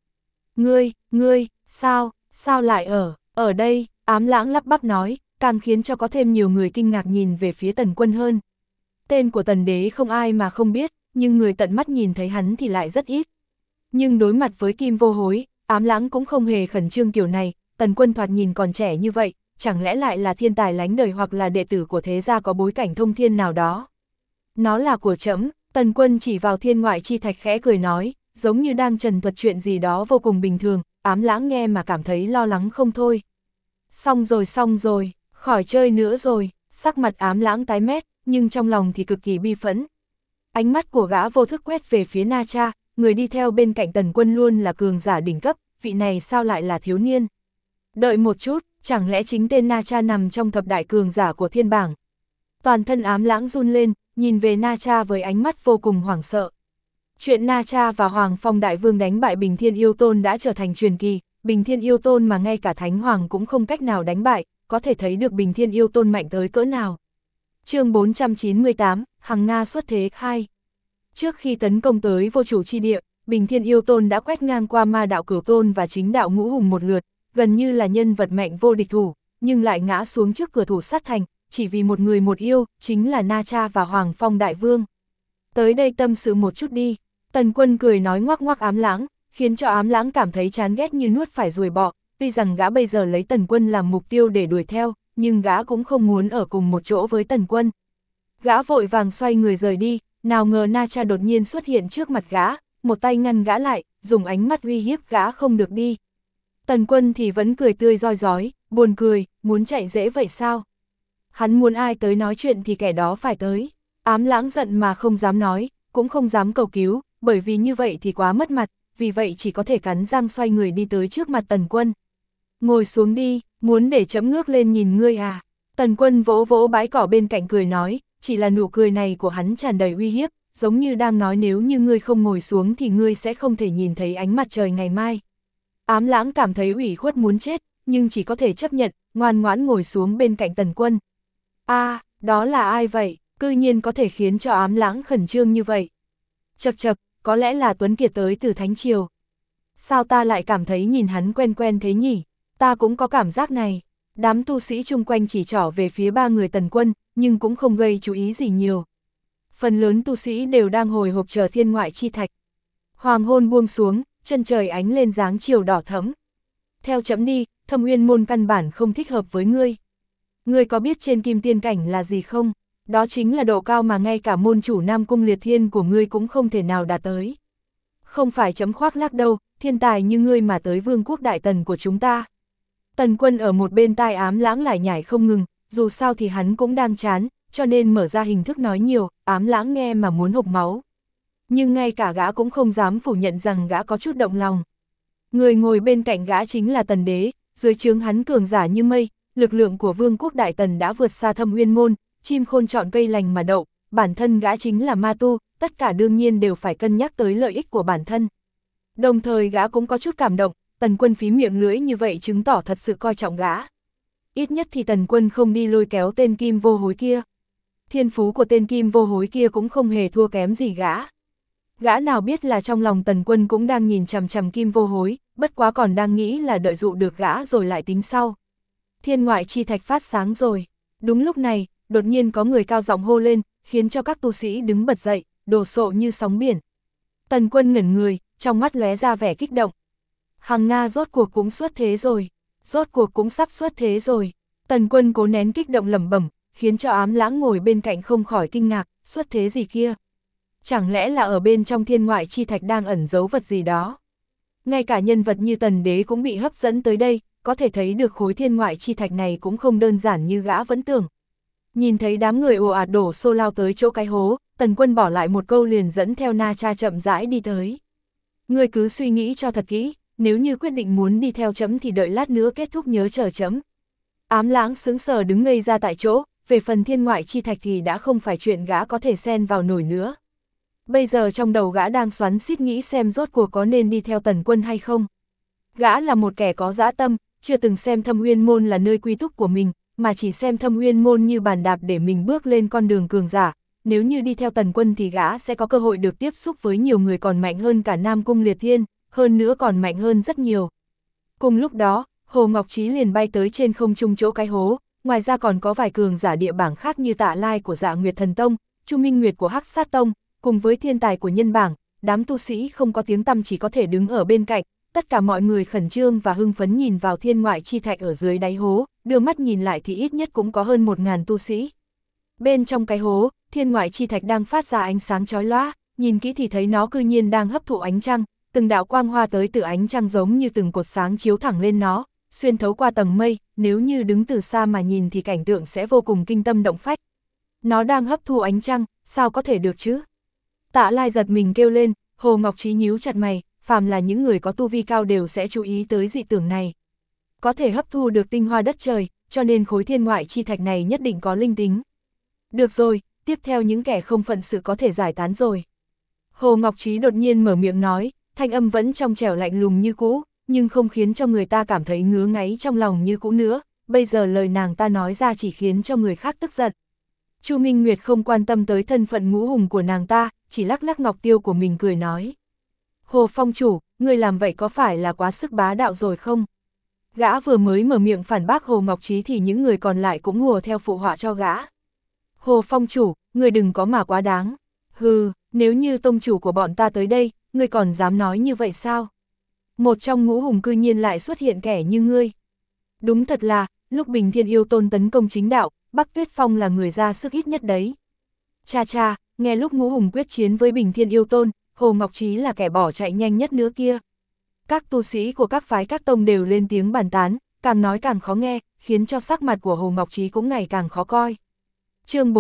Ngươi, sao lại ở đây? Ám Lãng lắp bắp nói, càng khiến cho có thêm nhiều người kinh ngạc nhìn về phía Tần Quân hơn. Tên của Tần Đế không ai mà không biết, nhưng người tận mắt nhìn thấy hắn thì lại rất ít. Nhưng đối mặt với Kim Vô Hối, Ám Lãng cũng không hề khẩn trương kiểu này, Tần Quân thoạt nhìn còn trẻ như vậy, chẳng lẽ lại là thiên tài lánh đời hoặc là đệ tử của thế gia có bối cảnh thông thiên nào đó? Nó là của trẫm. Tần Quân chỉ vào thiên ngoại chi thạch khẽ cười nói, giống như đang trần thuật chuyện gì đó vô cùng bình thường, Ám Lãng nghe mà cảm thấy lo lắng không thôi. Xong rồi, khỏi chơi nữa rồi, sắc mặt Ám Lãng tái mét, nhưng trong lòng thì cực kỳ bi phẫn. Ánh mắt của gã vô thức quét về phía Na Cha, người đi theo bên cạnh Tần Quân luôn là cường giả đỉnh cấp, vị này sao lại là thiếu niên? Đợi một chút, chẳng lẽ chính tên Na Cha nằm trong thập đại cường giả của thiên bảng? Toàn thân Ám Lãng run lên, nhìn về Na Cha với ánh mắt vô cùng hoảng sợ. Chuyện Na Cha và Hoàng Phong Đại Vương đánh bại Bình Thiên Yêu Tôn đã trở thành truyền kỳ, Bình Thiên Yêu Tôn mà ngay cả Thánh Hoàng cũng không cách nào đánh bại, có thể thấy được Bình Thiên Yêu Tôn mạnh tới cỡ nào. Chương 498, Hằng Nga xuất thế 2. Trước khi tấn công tới vô chủ chi địa, Bình Thiên Yêu Tôn đã quét ngang qua Ma Đạo Cửu Tôn và Chính Đạo Ngũ Hùng một lượt, gần như là nhân vật mạnh vô địch thủ, nhưng lại ngã xuống trước cửa thủ sát thành, chỉ vì một người một yêu, chính là Na Cha và Hoàng Phong Đại Vương. Tới đây tâm sự một chút đi, Tần Quân cười nói ngoắc ngoắc Ám Lãng, khiến cho Ám Lãng cảm thấy chán ghét như nuốt phải ruồi bọ, tuy rằng gã bây giờ lấy Tần Quân làm mục tiêu để đuổi theo, nhưng gã cũng không muốn ở cùng một chỗ với Tần Quân. Gã vội vàng xoay người rời đi, nào ngờ Na Cha đột nhiên xuất hiện trước mặt gã, một tay ngăn gã lại, dùng ánh mắt uy hiếp gã không được đi. Tần Quân thì vẫn cười tươi roi rói, buồn cười, muốn chạy dễ vậy sao? Hắn muốn ai tới nói chuyện thì kẻ đó phải tới. Ám Lãng giận mà không dám nói, cũng không dám cầu cứu, bởi vì như vậy thì quá mất mặt, vì vậy chỉ có thể cắn răng xoay người đi tới trước mặt Tần Quân. Ngồi xuống đi, muốn để chấm ngước lên nhìn ngươi à? Tần Quân vỗ vỗ bãi cỏ bên cạnh cười nói, chỉ là nụ cười này của hắn tràn đầy uy hiếp, giống như đang nói nếu như ngươi không ngồi xuống thì ngươi sẽ không thể nhìn thấy ánh mặt trời ngày mai. Ám Lãng cảm thấy ủy khuất muốn chết, nhưng chỉ có thể chấp nhận, ngoan ngoãn ngồi xuống bên cạnh Tần Quân. Đó là ai vậy, cư nhiên có thể khiến cho Ám Lãng khẩn trương như vậy. Chậc chậc, có lẽ là Tuấn Kiệt tới từ Thánh Triều. Sao ta lại cảm thấy nhìn hắn quen quen thế nhỉ? Ta cũng có cảm giác này. Đám tu sĩ chung quanh chỉ trỏ về phía ba người Tần Quân, nhưng cũng không gây chú ý gì nhiều. Phần lớn tu sĩ đều đang hồi hộp chờ thiên ngoại chi thạch. Hoàng hôn buông xuống, chân trời ánh lên dáng chiều đỏ thẫm. Theo chấm đi, Thâm Uyên môn căn bản không thích hợp với ngươi. Ngươi có biết trên kim tiên cảnh là gì không? Đó chính là độ cao mà ngay cả môn chủ Nam Cung Liệt Thiên của ngươi cũng không thể nào đạt tới. Không phải chấm khoác lác đâu, thiên tài như ngươi mà tới vương quốc đại tần của chúng ta. Tần Quân ở một bên tai Ám Lãng lải nhải không ngừng, dù sao thì hắn cũng đang chán, cho nên mở ra hình thức nói nhiều, Ám Lãng nghe mà muốn hộc máu. Nhưng ngay cả gã cũng không dám phủ nhận rằng gã có chút động lòng. Người ngồi bên cạnh gã chính là Tần Đế, dưới trướng hắn cường giả như mây, lực lượng của vương quốc đại tần đã vượt xa Thâm Uyên môn, chim khôn chọn cây lành mà đậu, bản thân gã chính là ma tu, tất cả đương nhiên đều phải cân nhắc tới lợi ích của bản thân. Đồng thời gã cũng có chút cảm động, Tần Quân phí miệng lưỡi như vậy chứng tỏ thật sự coi trọng gã. Ít nhất thì Tần Quân không đi lôi kéo tên Kim Vô Hối kia. Thiên phú của tên Kim Vô Hối kia cũng không hề thua kém gì gã. Gã nào biết là trong lòng Tần Quân cũng đang nhìn chằm chằm Kim Vô Hối, bất quá còn đang nghĩ là đợi dụ được gã rồi lại tính sau. Thiên ngoại chi thạch phát sáng rồi. Đúng lúc này, đột nhiên có người cao giọng hô lên, khiến cho các tu sĩ đứng bật dậy, đổ sộ như sóng biển. Tần Quân ngẩn người, trong mắt lóe ra vẻ kích động. Hằng Nga rốt cuộc cũng xuất thế rồi. Rốt cuộc cũng sắp xuất thế rồi. Tần Quân cố nén kích động lẩm bẩm, khiến cho Ám Lãng ngồi bên cạnh không khỏi kinh ngạc, xuất thế gì kia? Chẳng lẽ là ở bên trong thiên ngoại chi thạch đang ẩn giấu vật gì đó? Ngay cả nhân vật như Tần Đế cũng bị hấp dẫn tới đây, có thể thấy được khối thiên ngoại chi thạch này cũng không đơn giản như gã vẫn tưởng. Nhìn thấy đám người ồ ạt đổ xô lao tới chỗ cái hố, Tần Quân bỏ lại một câu liền dẫn theo Na Cha chậm rãi đi tới. Ngươi cứ suy nghĩ cho thật kỹ, nếu như quyết định muốn đi theo chấm thì đợi lát nữa kết thúc nhớ chờ chấm. Ám Lãng sững sờ đứng ngây ra tại chỗ, về phần thiên ngoại chi thạch thì đã không phải chuyện gã có thể xen vào nổi nữa. Bây giờ trong đầu gã đang xoắn xít nghĩ xem rốt cuộc có nên đi theo Tần Quân hay không. Gã là một kẻ có dã tâm, chưa từng xem Thâm Uyên môn là nơi quy túc của mình, mà chỉ xem Thâm Uyên môn như bàn đạp để mình bước lên con đường cường giả. Nếu như đi theo Tần Quân thì gã sẽ có cơ hội được tiếp xúc với nhiều người còn mạnh hơn cả Nam Cung Liệt Thiên, hơn nữa còn mạnh hơn rất nhiều. Cùng lúc đó, Hồ Ngọc Trí liền bay tới trên không trung chỗ cái hố, ngoài ra còn có vài cường giả địa bảng khác như Tạ Lai của Dạ Nguyệt Thần Tông, Chu Minh Nguyệt của Hắc Sát Tông, cùng với thiên tài của nhân bảng, đám tu sĩ không có tiếng tăm chỉ có thể đứng ở bên cạnh, tất cả mọi người khẩn trương và hưng phấn nhìn vào thiên ngoại chi thạch ở dưới đáy hố, đưa mắt nhìn lại thì ít nhất cũng có hơn 1000 tu sĩ. Bên trong cái hố, thiên ngoại chi thạch đang phát ra ánh sáng chói lóa, nhìn kỹ thì thấy nó cư nhiên đang hấp thụ ánh trăng, từng đạo quang hoa tới từ ánh trăng giống như từng cột sáng chiếu thẳng lên nó, xuyên thấu qua tầng mây, nếu như đứng từ xa mà nhìn thì cảnh tượng sẽ vô cùng kinh tâm động phách. Nó đang hấp thu ánh trăng, sao có thể được chứ? Tạ Lai giật mình kêu lên, Hồ Ngọc Trí nhíu chặt mày, phàm là những người có tu vi cao đều sẽ chú ý tới dị tưởng này. Có thể hấp thu được tinh hoa đất trời, cho nên khối thiên ngoại chi thạch này nhất định có linh tính. Được rồi, tiếp theo những kẻ không phận sự có thể giải tán rồi. Hồ Ngọc Trí đột nhiên mở miệng nói, thanh âm vẫn trong trẻo lạnh lùng như cũ, nhưng không khiến cho người ta cảm thấy ngứa ngáy trong lòng như cũ nữa, bây giờ lời nàng ta nói ra chỉ khiến cho người khác tức giận. Chu Minh Nguyệt không quan tâm tới thân phận ngũ hùng của nàng ta, chỉ lắc lắc ngọc tiêu của mình cười nói. Hồ Phong chủ, người làm vậy có phải là quá sức bá đạo rồi không? Gã vừa mới mở miệng phản bác Hồ Ngọc Trí thì những người còn lại cũng hùa theo phụ họa cho gã. Hồ Phong chủ, người đừng có mà quá đáng. Hừ, nếu như tông chủ của bọn ta tới đây, ngươi còn dám nói như vậy sao? Một trong ngũ hùng cư nhiên lại xuất hiện kẻ như ngươi. Đúng thật là, lúc Bình Thiên Yêu Tôn tấn công chính đạo, Bắc Tuyết Phong là người ra sức ít nhất đấy. Cha cha, nghe lúc ngũ hùng quyết chiến với Bình Thiên Yêu Tôn, Hồ Ngọc Trí là kẻ bỏ chạy nhanh nhất nữa kia. Các tu sĩ của các phái các tông đều lên tiếng bàn tán, càng nói càng khó nghe, khiến cho sắc mặt của Hồ Ngọc Trí cũng ngày càng khó coi. Chương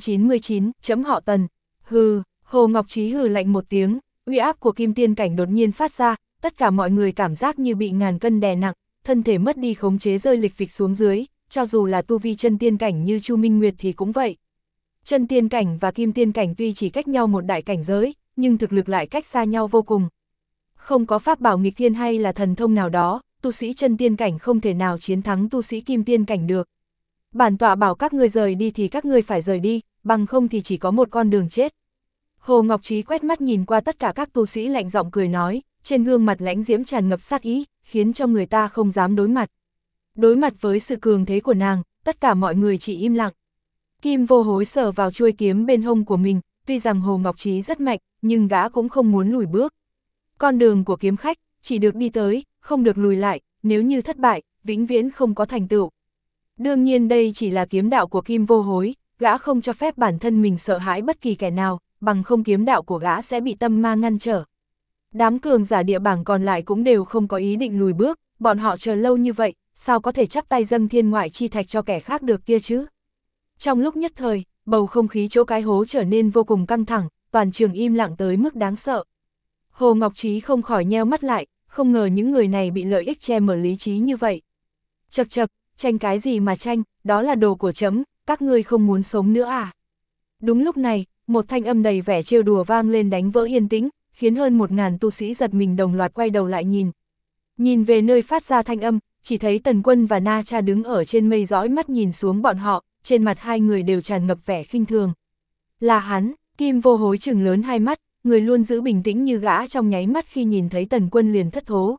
499, chấm họ Tần. Hừ, Hồ Ngọc Trí hừ lạnh một tiếng, uy áp của kim tiên cảnh đột nhiên phát ra, tất cả mọi người cảm giác như bị ngàn cân đè nặng, thân thể mất đi khống chế rơi lịch phịch xuống dưới, cho dù là tu vi chân tiên cảnh như Chu Minh Nguyệt thì cũng vậy. Chân tiên cảnh và kim tiên cảnh tuy chỉ cách nhau một đại cảnh giới, nhưng thực lực lại cách xa nhau vô cùng. Không có pháp bảo nghịch thiên hay là thần thông nào đó, tu sĩ chân tiên cảnh không thể nào chiến thắng tu sĩ kim tiên cảnh được. Bản tọa bảo các ngươi rời đi thì các ngươi phải rời đi, bằng không thì chỉ có một con đường chết. Hồ Ngọc Trí quét mắt nhìn qua tất cả các tu sĩ lạnh giọng cười nói, trên gương mặt lãnh diễm tràn ngập sát ý, khiến cho người ta không dám đối mặt. Đối mặt với sự cường thế của nàng, tất cả mọi người chỉ im lặng. Kim Vô Hối sờ vào chuôi kiếm bên hông của mình, tuy rằng Hồ Ngọc Trí rất mạnh, nhưng gã cũng không muốn lùi bước. Con đường của kiếm khách, chỉ được đi tới, không được lùi lại, nếu như thất bại, vĩnh viễn không có thành tựu. Đương nhiên đây chỉ là kiếm đạo của Kim Vô Hối, gã không cho phép bản thân mình sợ hãi bất kỳ kẻ nào, bằng không kiếm đạo của gã sẽ bị tâm ma ngăn trở. Đám cường giả địa bảng còn lại cũng đều không có ý định lùi bước, bọn họ chờ lâu như vậy, sao có thể chắp tay dâng thiên ngoại chi thạch cho kẻ khác được kia chứ? Trong lúc nhất thời, bầu không khí chỗ cái hố trở nên vô cùng căng thẳng, toàn trường im lặng tới mức đáng sợ. Hồ Ngọc Trí không khỏi nheo mắt lại, không ngờ những người này bị lợi ích che mở lý trí như vậy. Chậc chậc, tranh cái gì mà tranh, đó là đồ của trẫm, các ngươi không muốn sống nữa à? Đúng lúc này, một thanh âm đầy vẻ trêu đùa vang lên đánh vỡ yên tĩnh, khiến hơn 1000 tu sĩ giật mình đồng loạt quay đầu lại nhìn. Nhìn về nơi phát ra thanh âm, chỉ thấy Tần Quân và Na Cha đứng ở trên mây dõi mắt nhìn xuống bọn họ, trên mặt hai người đều tràn ngập vẻ khinh thường. Là hắn, Kim Vô Hối trừng lớn hai mắt, người luôn giữ bình tĩnh như gã trong nháy mắt khi nhìn thấy Tần Quân liền thất thố.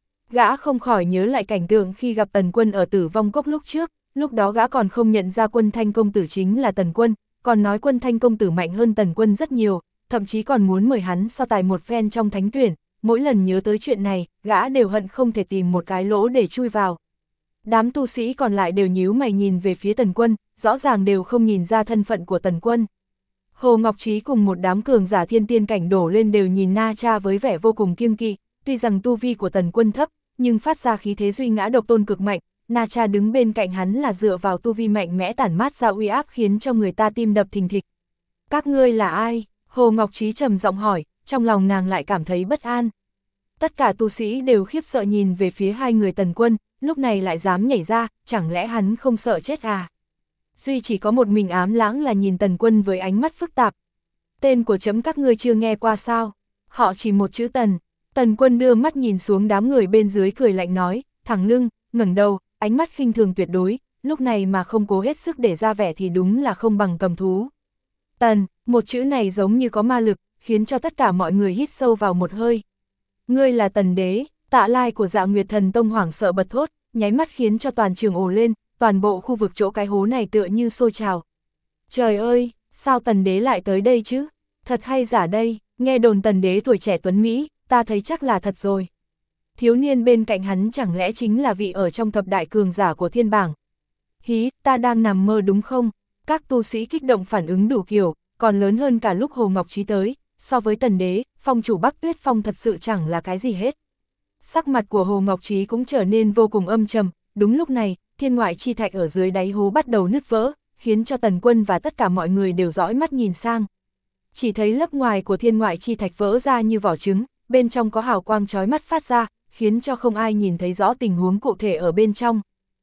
Gã không khỏi nhớ lại cảnh tượng khi gặp Tần Quân ở Tử Vong Cốc lúc trước, lúc đó gã còn không nhận ra Quân Thanh công tử chính là Tần Quân, còn nói Quân Thanh công tử mạnh hơn Tần Quân rất nhiều, thậm chí còn muốn mời hắn so tài một phen trong thánh tuyển. Mỗi lần nhớ tới chuyện này, gã đều hận không thể tìm một cái lỗ để chui vào. Đám tu sĩ còn lại đều nhíu mày nhìn về phía Tần Quân, rõ ràng đều không nhìn ra thân phận của Tần Quân. Hồ Ngọc Trí cùng một đám cường giả thiên tiên cảnh đổ lên đều nhìn Na Cha với vẻ vô cùng kiêng kỵ, tuy rằng tu vi của Tần Quân thấp, nhưng phát ra khí thế duy ngã độc tôn cực mạnh, Na Cha đứng bên cạnh hắn là dựa vào tu vi mạnh mẽ tản mát ra uy áp khiến cho người ta tim đập thình thịch. Các ngươi là ai? Hồ Ngọc Trí trầm giọng hỏi, trong lòng nàng lại cảm thấy bất an. Tất cả tu sĩ đều khiếp sợ nhìn về phía hai người Tần Quân, lúc này lại dám nhảy ra, chẳng lẽ hắn không sợ chết à? Duy chỉ có một mình Ám Lãng là nhìn Tần Quân với ánh mắt phức tạp. Tên của trẫm các ngươi chưa nghe qua sao? Họ chỉ một chữ Tần. Tần Quân đưa mắt nhìn xuống đám người bên dưới cười lạnh nói, thẳng lưng, ngẩng đầu, ánh mắt khinh thường tuyệt đối, lúc này mà không cố hết sức để ra vẻ thì đúng là không bằng cầm thú. Tần, một chữ này giống như có ma lực, khiến cho tất cả mọi người hít sâu vào một hơi. Ngươi là Tần Đế, Tạ Lai của Dạ Nguyệt Thần Tông hoảng sợ bật thốt, nháy mắt khiến cho toàn trường ồ lên, toàn bộ khu vực chỗ cái hố này tựa như sôi trào. Trời ơi, sao Tần Đế lại tới đây chứ? Thật hay giả đây, nghe đồn Tần Đế tuổi trẻ tuấn Mỹ, ta thấy chắc là thật rồi. Thiếu niên bên cạnh hắn chẳng lẽ chính là vị ở trong thập đại cường giả của thiên bảng. Hí, ta đang nằm mơ đúng không? Các tu sĩ kích động phản ứng đủ kiểu, còn lớn hơn cả lúc Hồ Ngọc Trí tới, so với Tần Đế, phong chủ Bắc Tuyết Phong thật sự chẳng là cái gì hết. Sắc mặt của Hồ Ngọc Trí cũng trở nên vô cùng âm trầm, đúng lúc này, thiên ngoại chi thạch ở dưới đáy hố bắt đầu nứt vỡ, khiến cho Tần Quân và tất cả mọi người đều dõi mắt nhìn sang. Chỉ thấy lớp ngoài của thiên ngoại chi thạch vỡ ra như vỏ trứng, bên trong có hào quang chói mắt phát ra, khiến cho không ai nhìn thấy rõ tình huống cụ thể ở bên trong.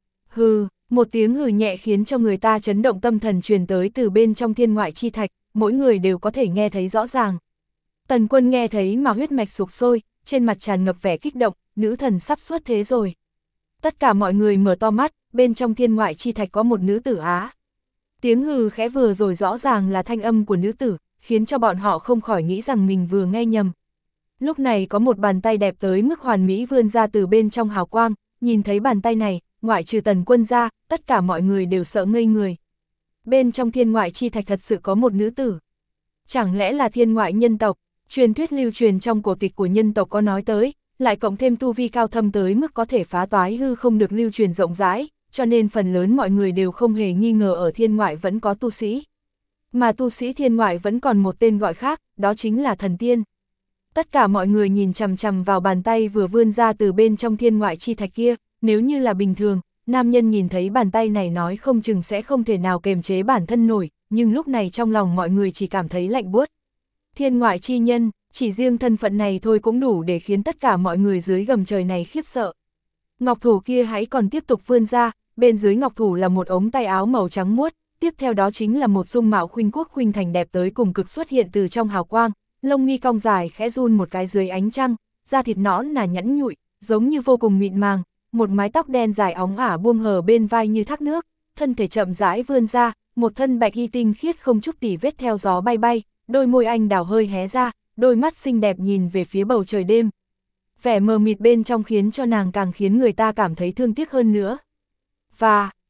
Hừ, một tiếng hừ nhẹ khiến cho người ta chấn động tâm thần truyền tới từ bên trong thiên ngoại chi thạch, mỗi người đều có thể nghe thấy rõ ràng. Tần Quân nghe thấy mà huyết mạch sục sôi, trên mặt tràn ngập vẻ kích động, nữ thần sắp xuất thế rồi. Tất cả mọi người mở to mắt, bên trong thiên ngoại chi thạch có một nữ tử Á. Tiếng hừ khẽ vừa rồi rõ ràng là thanh âm của nữ tử, khiến cho bọn họ không khỏi nghĩ rằng mình vừa nghe nhầm. Lúc này có một bàn tay đẹp tới mức hoàn mỹ vươn ra từ bên trong hào quang, nhìn thấy bàn tay này, ngoại trừ Tần Quân ra, tất cả mọi người đều sợ ngây người. Bên trong thiên ngoại chi thạch thật sự có một nữ tử. Chẳng lẽ là thiên ngoại nhân tộc, truyền thuyết lưu truyền trong cổ tịch của nhân tộc có nói tới, lại cộng thêm tu vi cao thâm tới mức có thể phá toái hư không được lưu truyền rộng rãi, cho nên phần lớn mọi người đều không hề nghi ngờ ở thiên ngoại vẫn có tu sĩ. Mà tu sĩ thiên ngoại vẫn còn một tên gọi khác, đó chính là thần tiên. Tất cả mọi người nhìn chằm chằm vào bàn tay vừa vươn ra từ bên trong thiên ngoại chi thạch kia, nếu như là bình thường, nam nhân nhìn thấy bàn tay này nói không chừng sẽ không thể nào kềm chế bản thân nổi, nhưng lúc này trong lòng mọi người chỉ cảm thấy lạnh buốt. Thiên ngoại chi nhân, chỉ riêng thân phận này thôi cũng đủ để khiến tất cả mọi người dưới gầm trời này khiếp sợ. Ngọc thủ kia hãy còn tiếp tục vươn ra, bên dưới ngọc thủ là một ống tay áo màu trắng muốt, tiếp theo đó chính là một dung mạo khuynh quốc khuynh thành đẹp tới cùng cực xuất hiện từ trong hào quang, lông mi cong dài khẽ run một cái dưới ánh trăng, da thịt nõn nà nhẵn nhụi, giống như vô cùng mịn màng, một mái tóc đen dài óng ả buông hờ bên vai như thác nước, thân thể chậm rãi vươn ra, một thân bạch y tinh khiết không chút tì vết theo gió bay bay, đôi môi anh đào hơi hé ra, đôi mắt xinh đẹp nhìn về phía bầu trời đêm. Vẻ mờ mịt bên trong khiến cho nàng càng khiến người ta cảm thấy thương tiếc hơn nữa. Và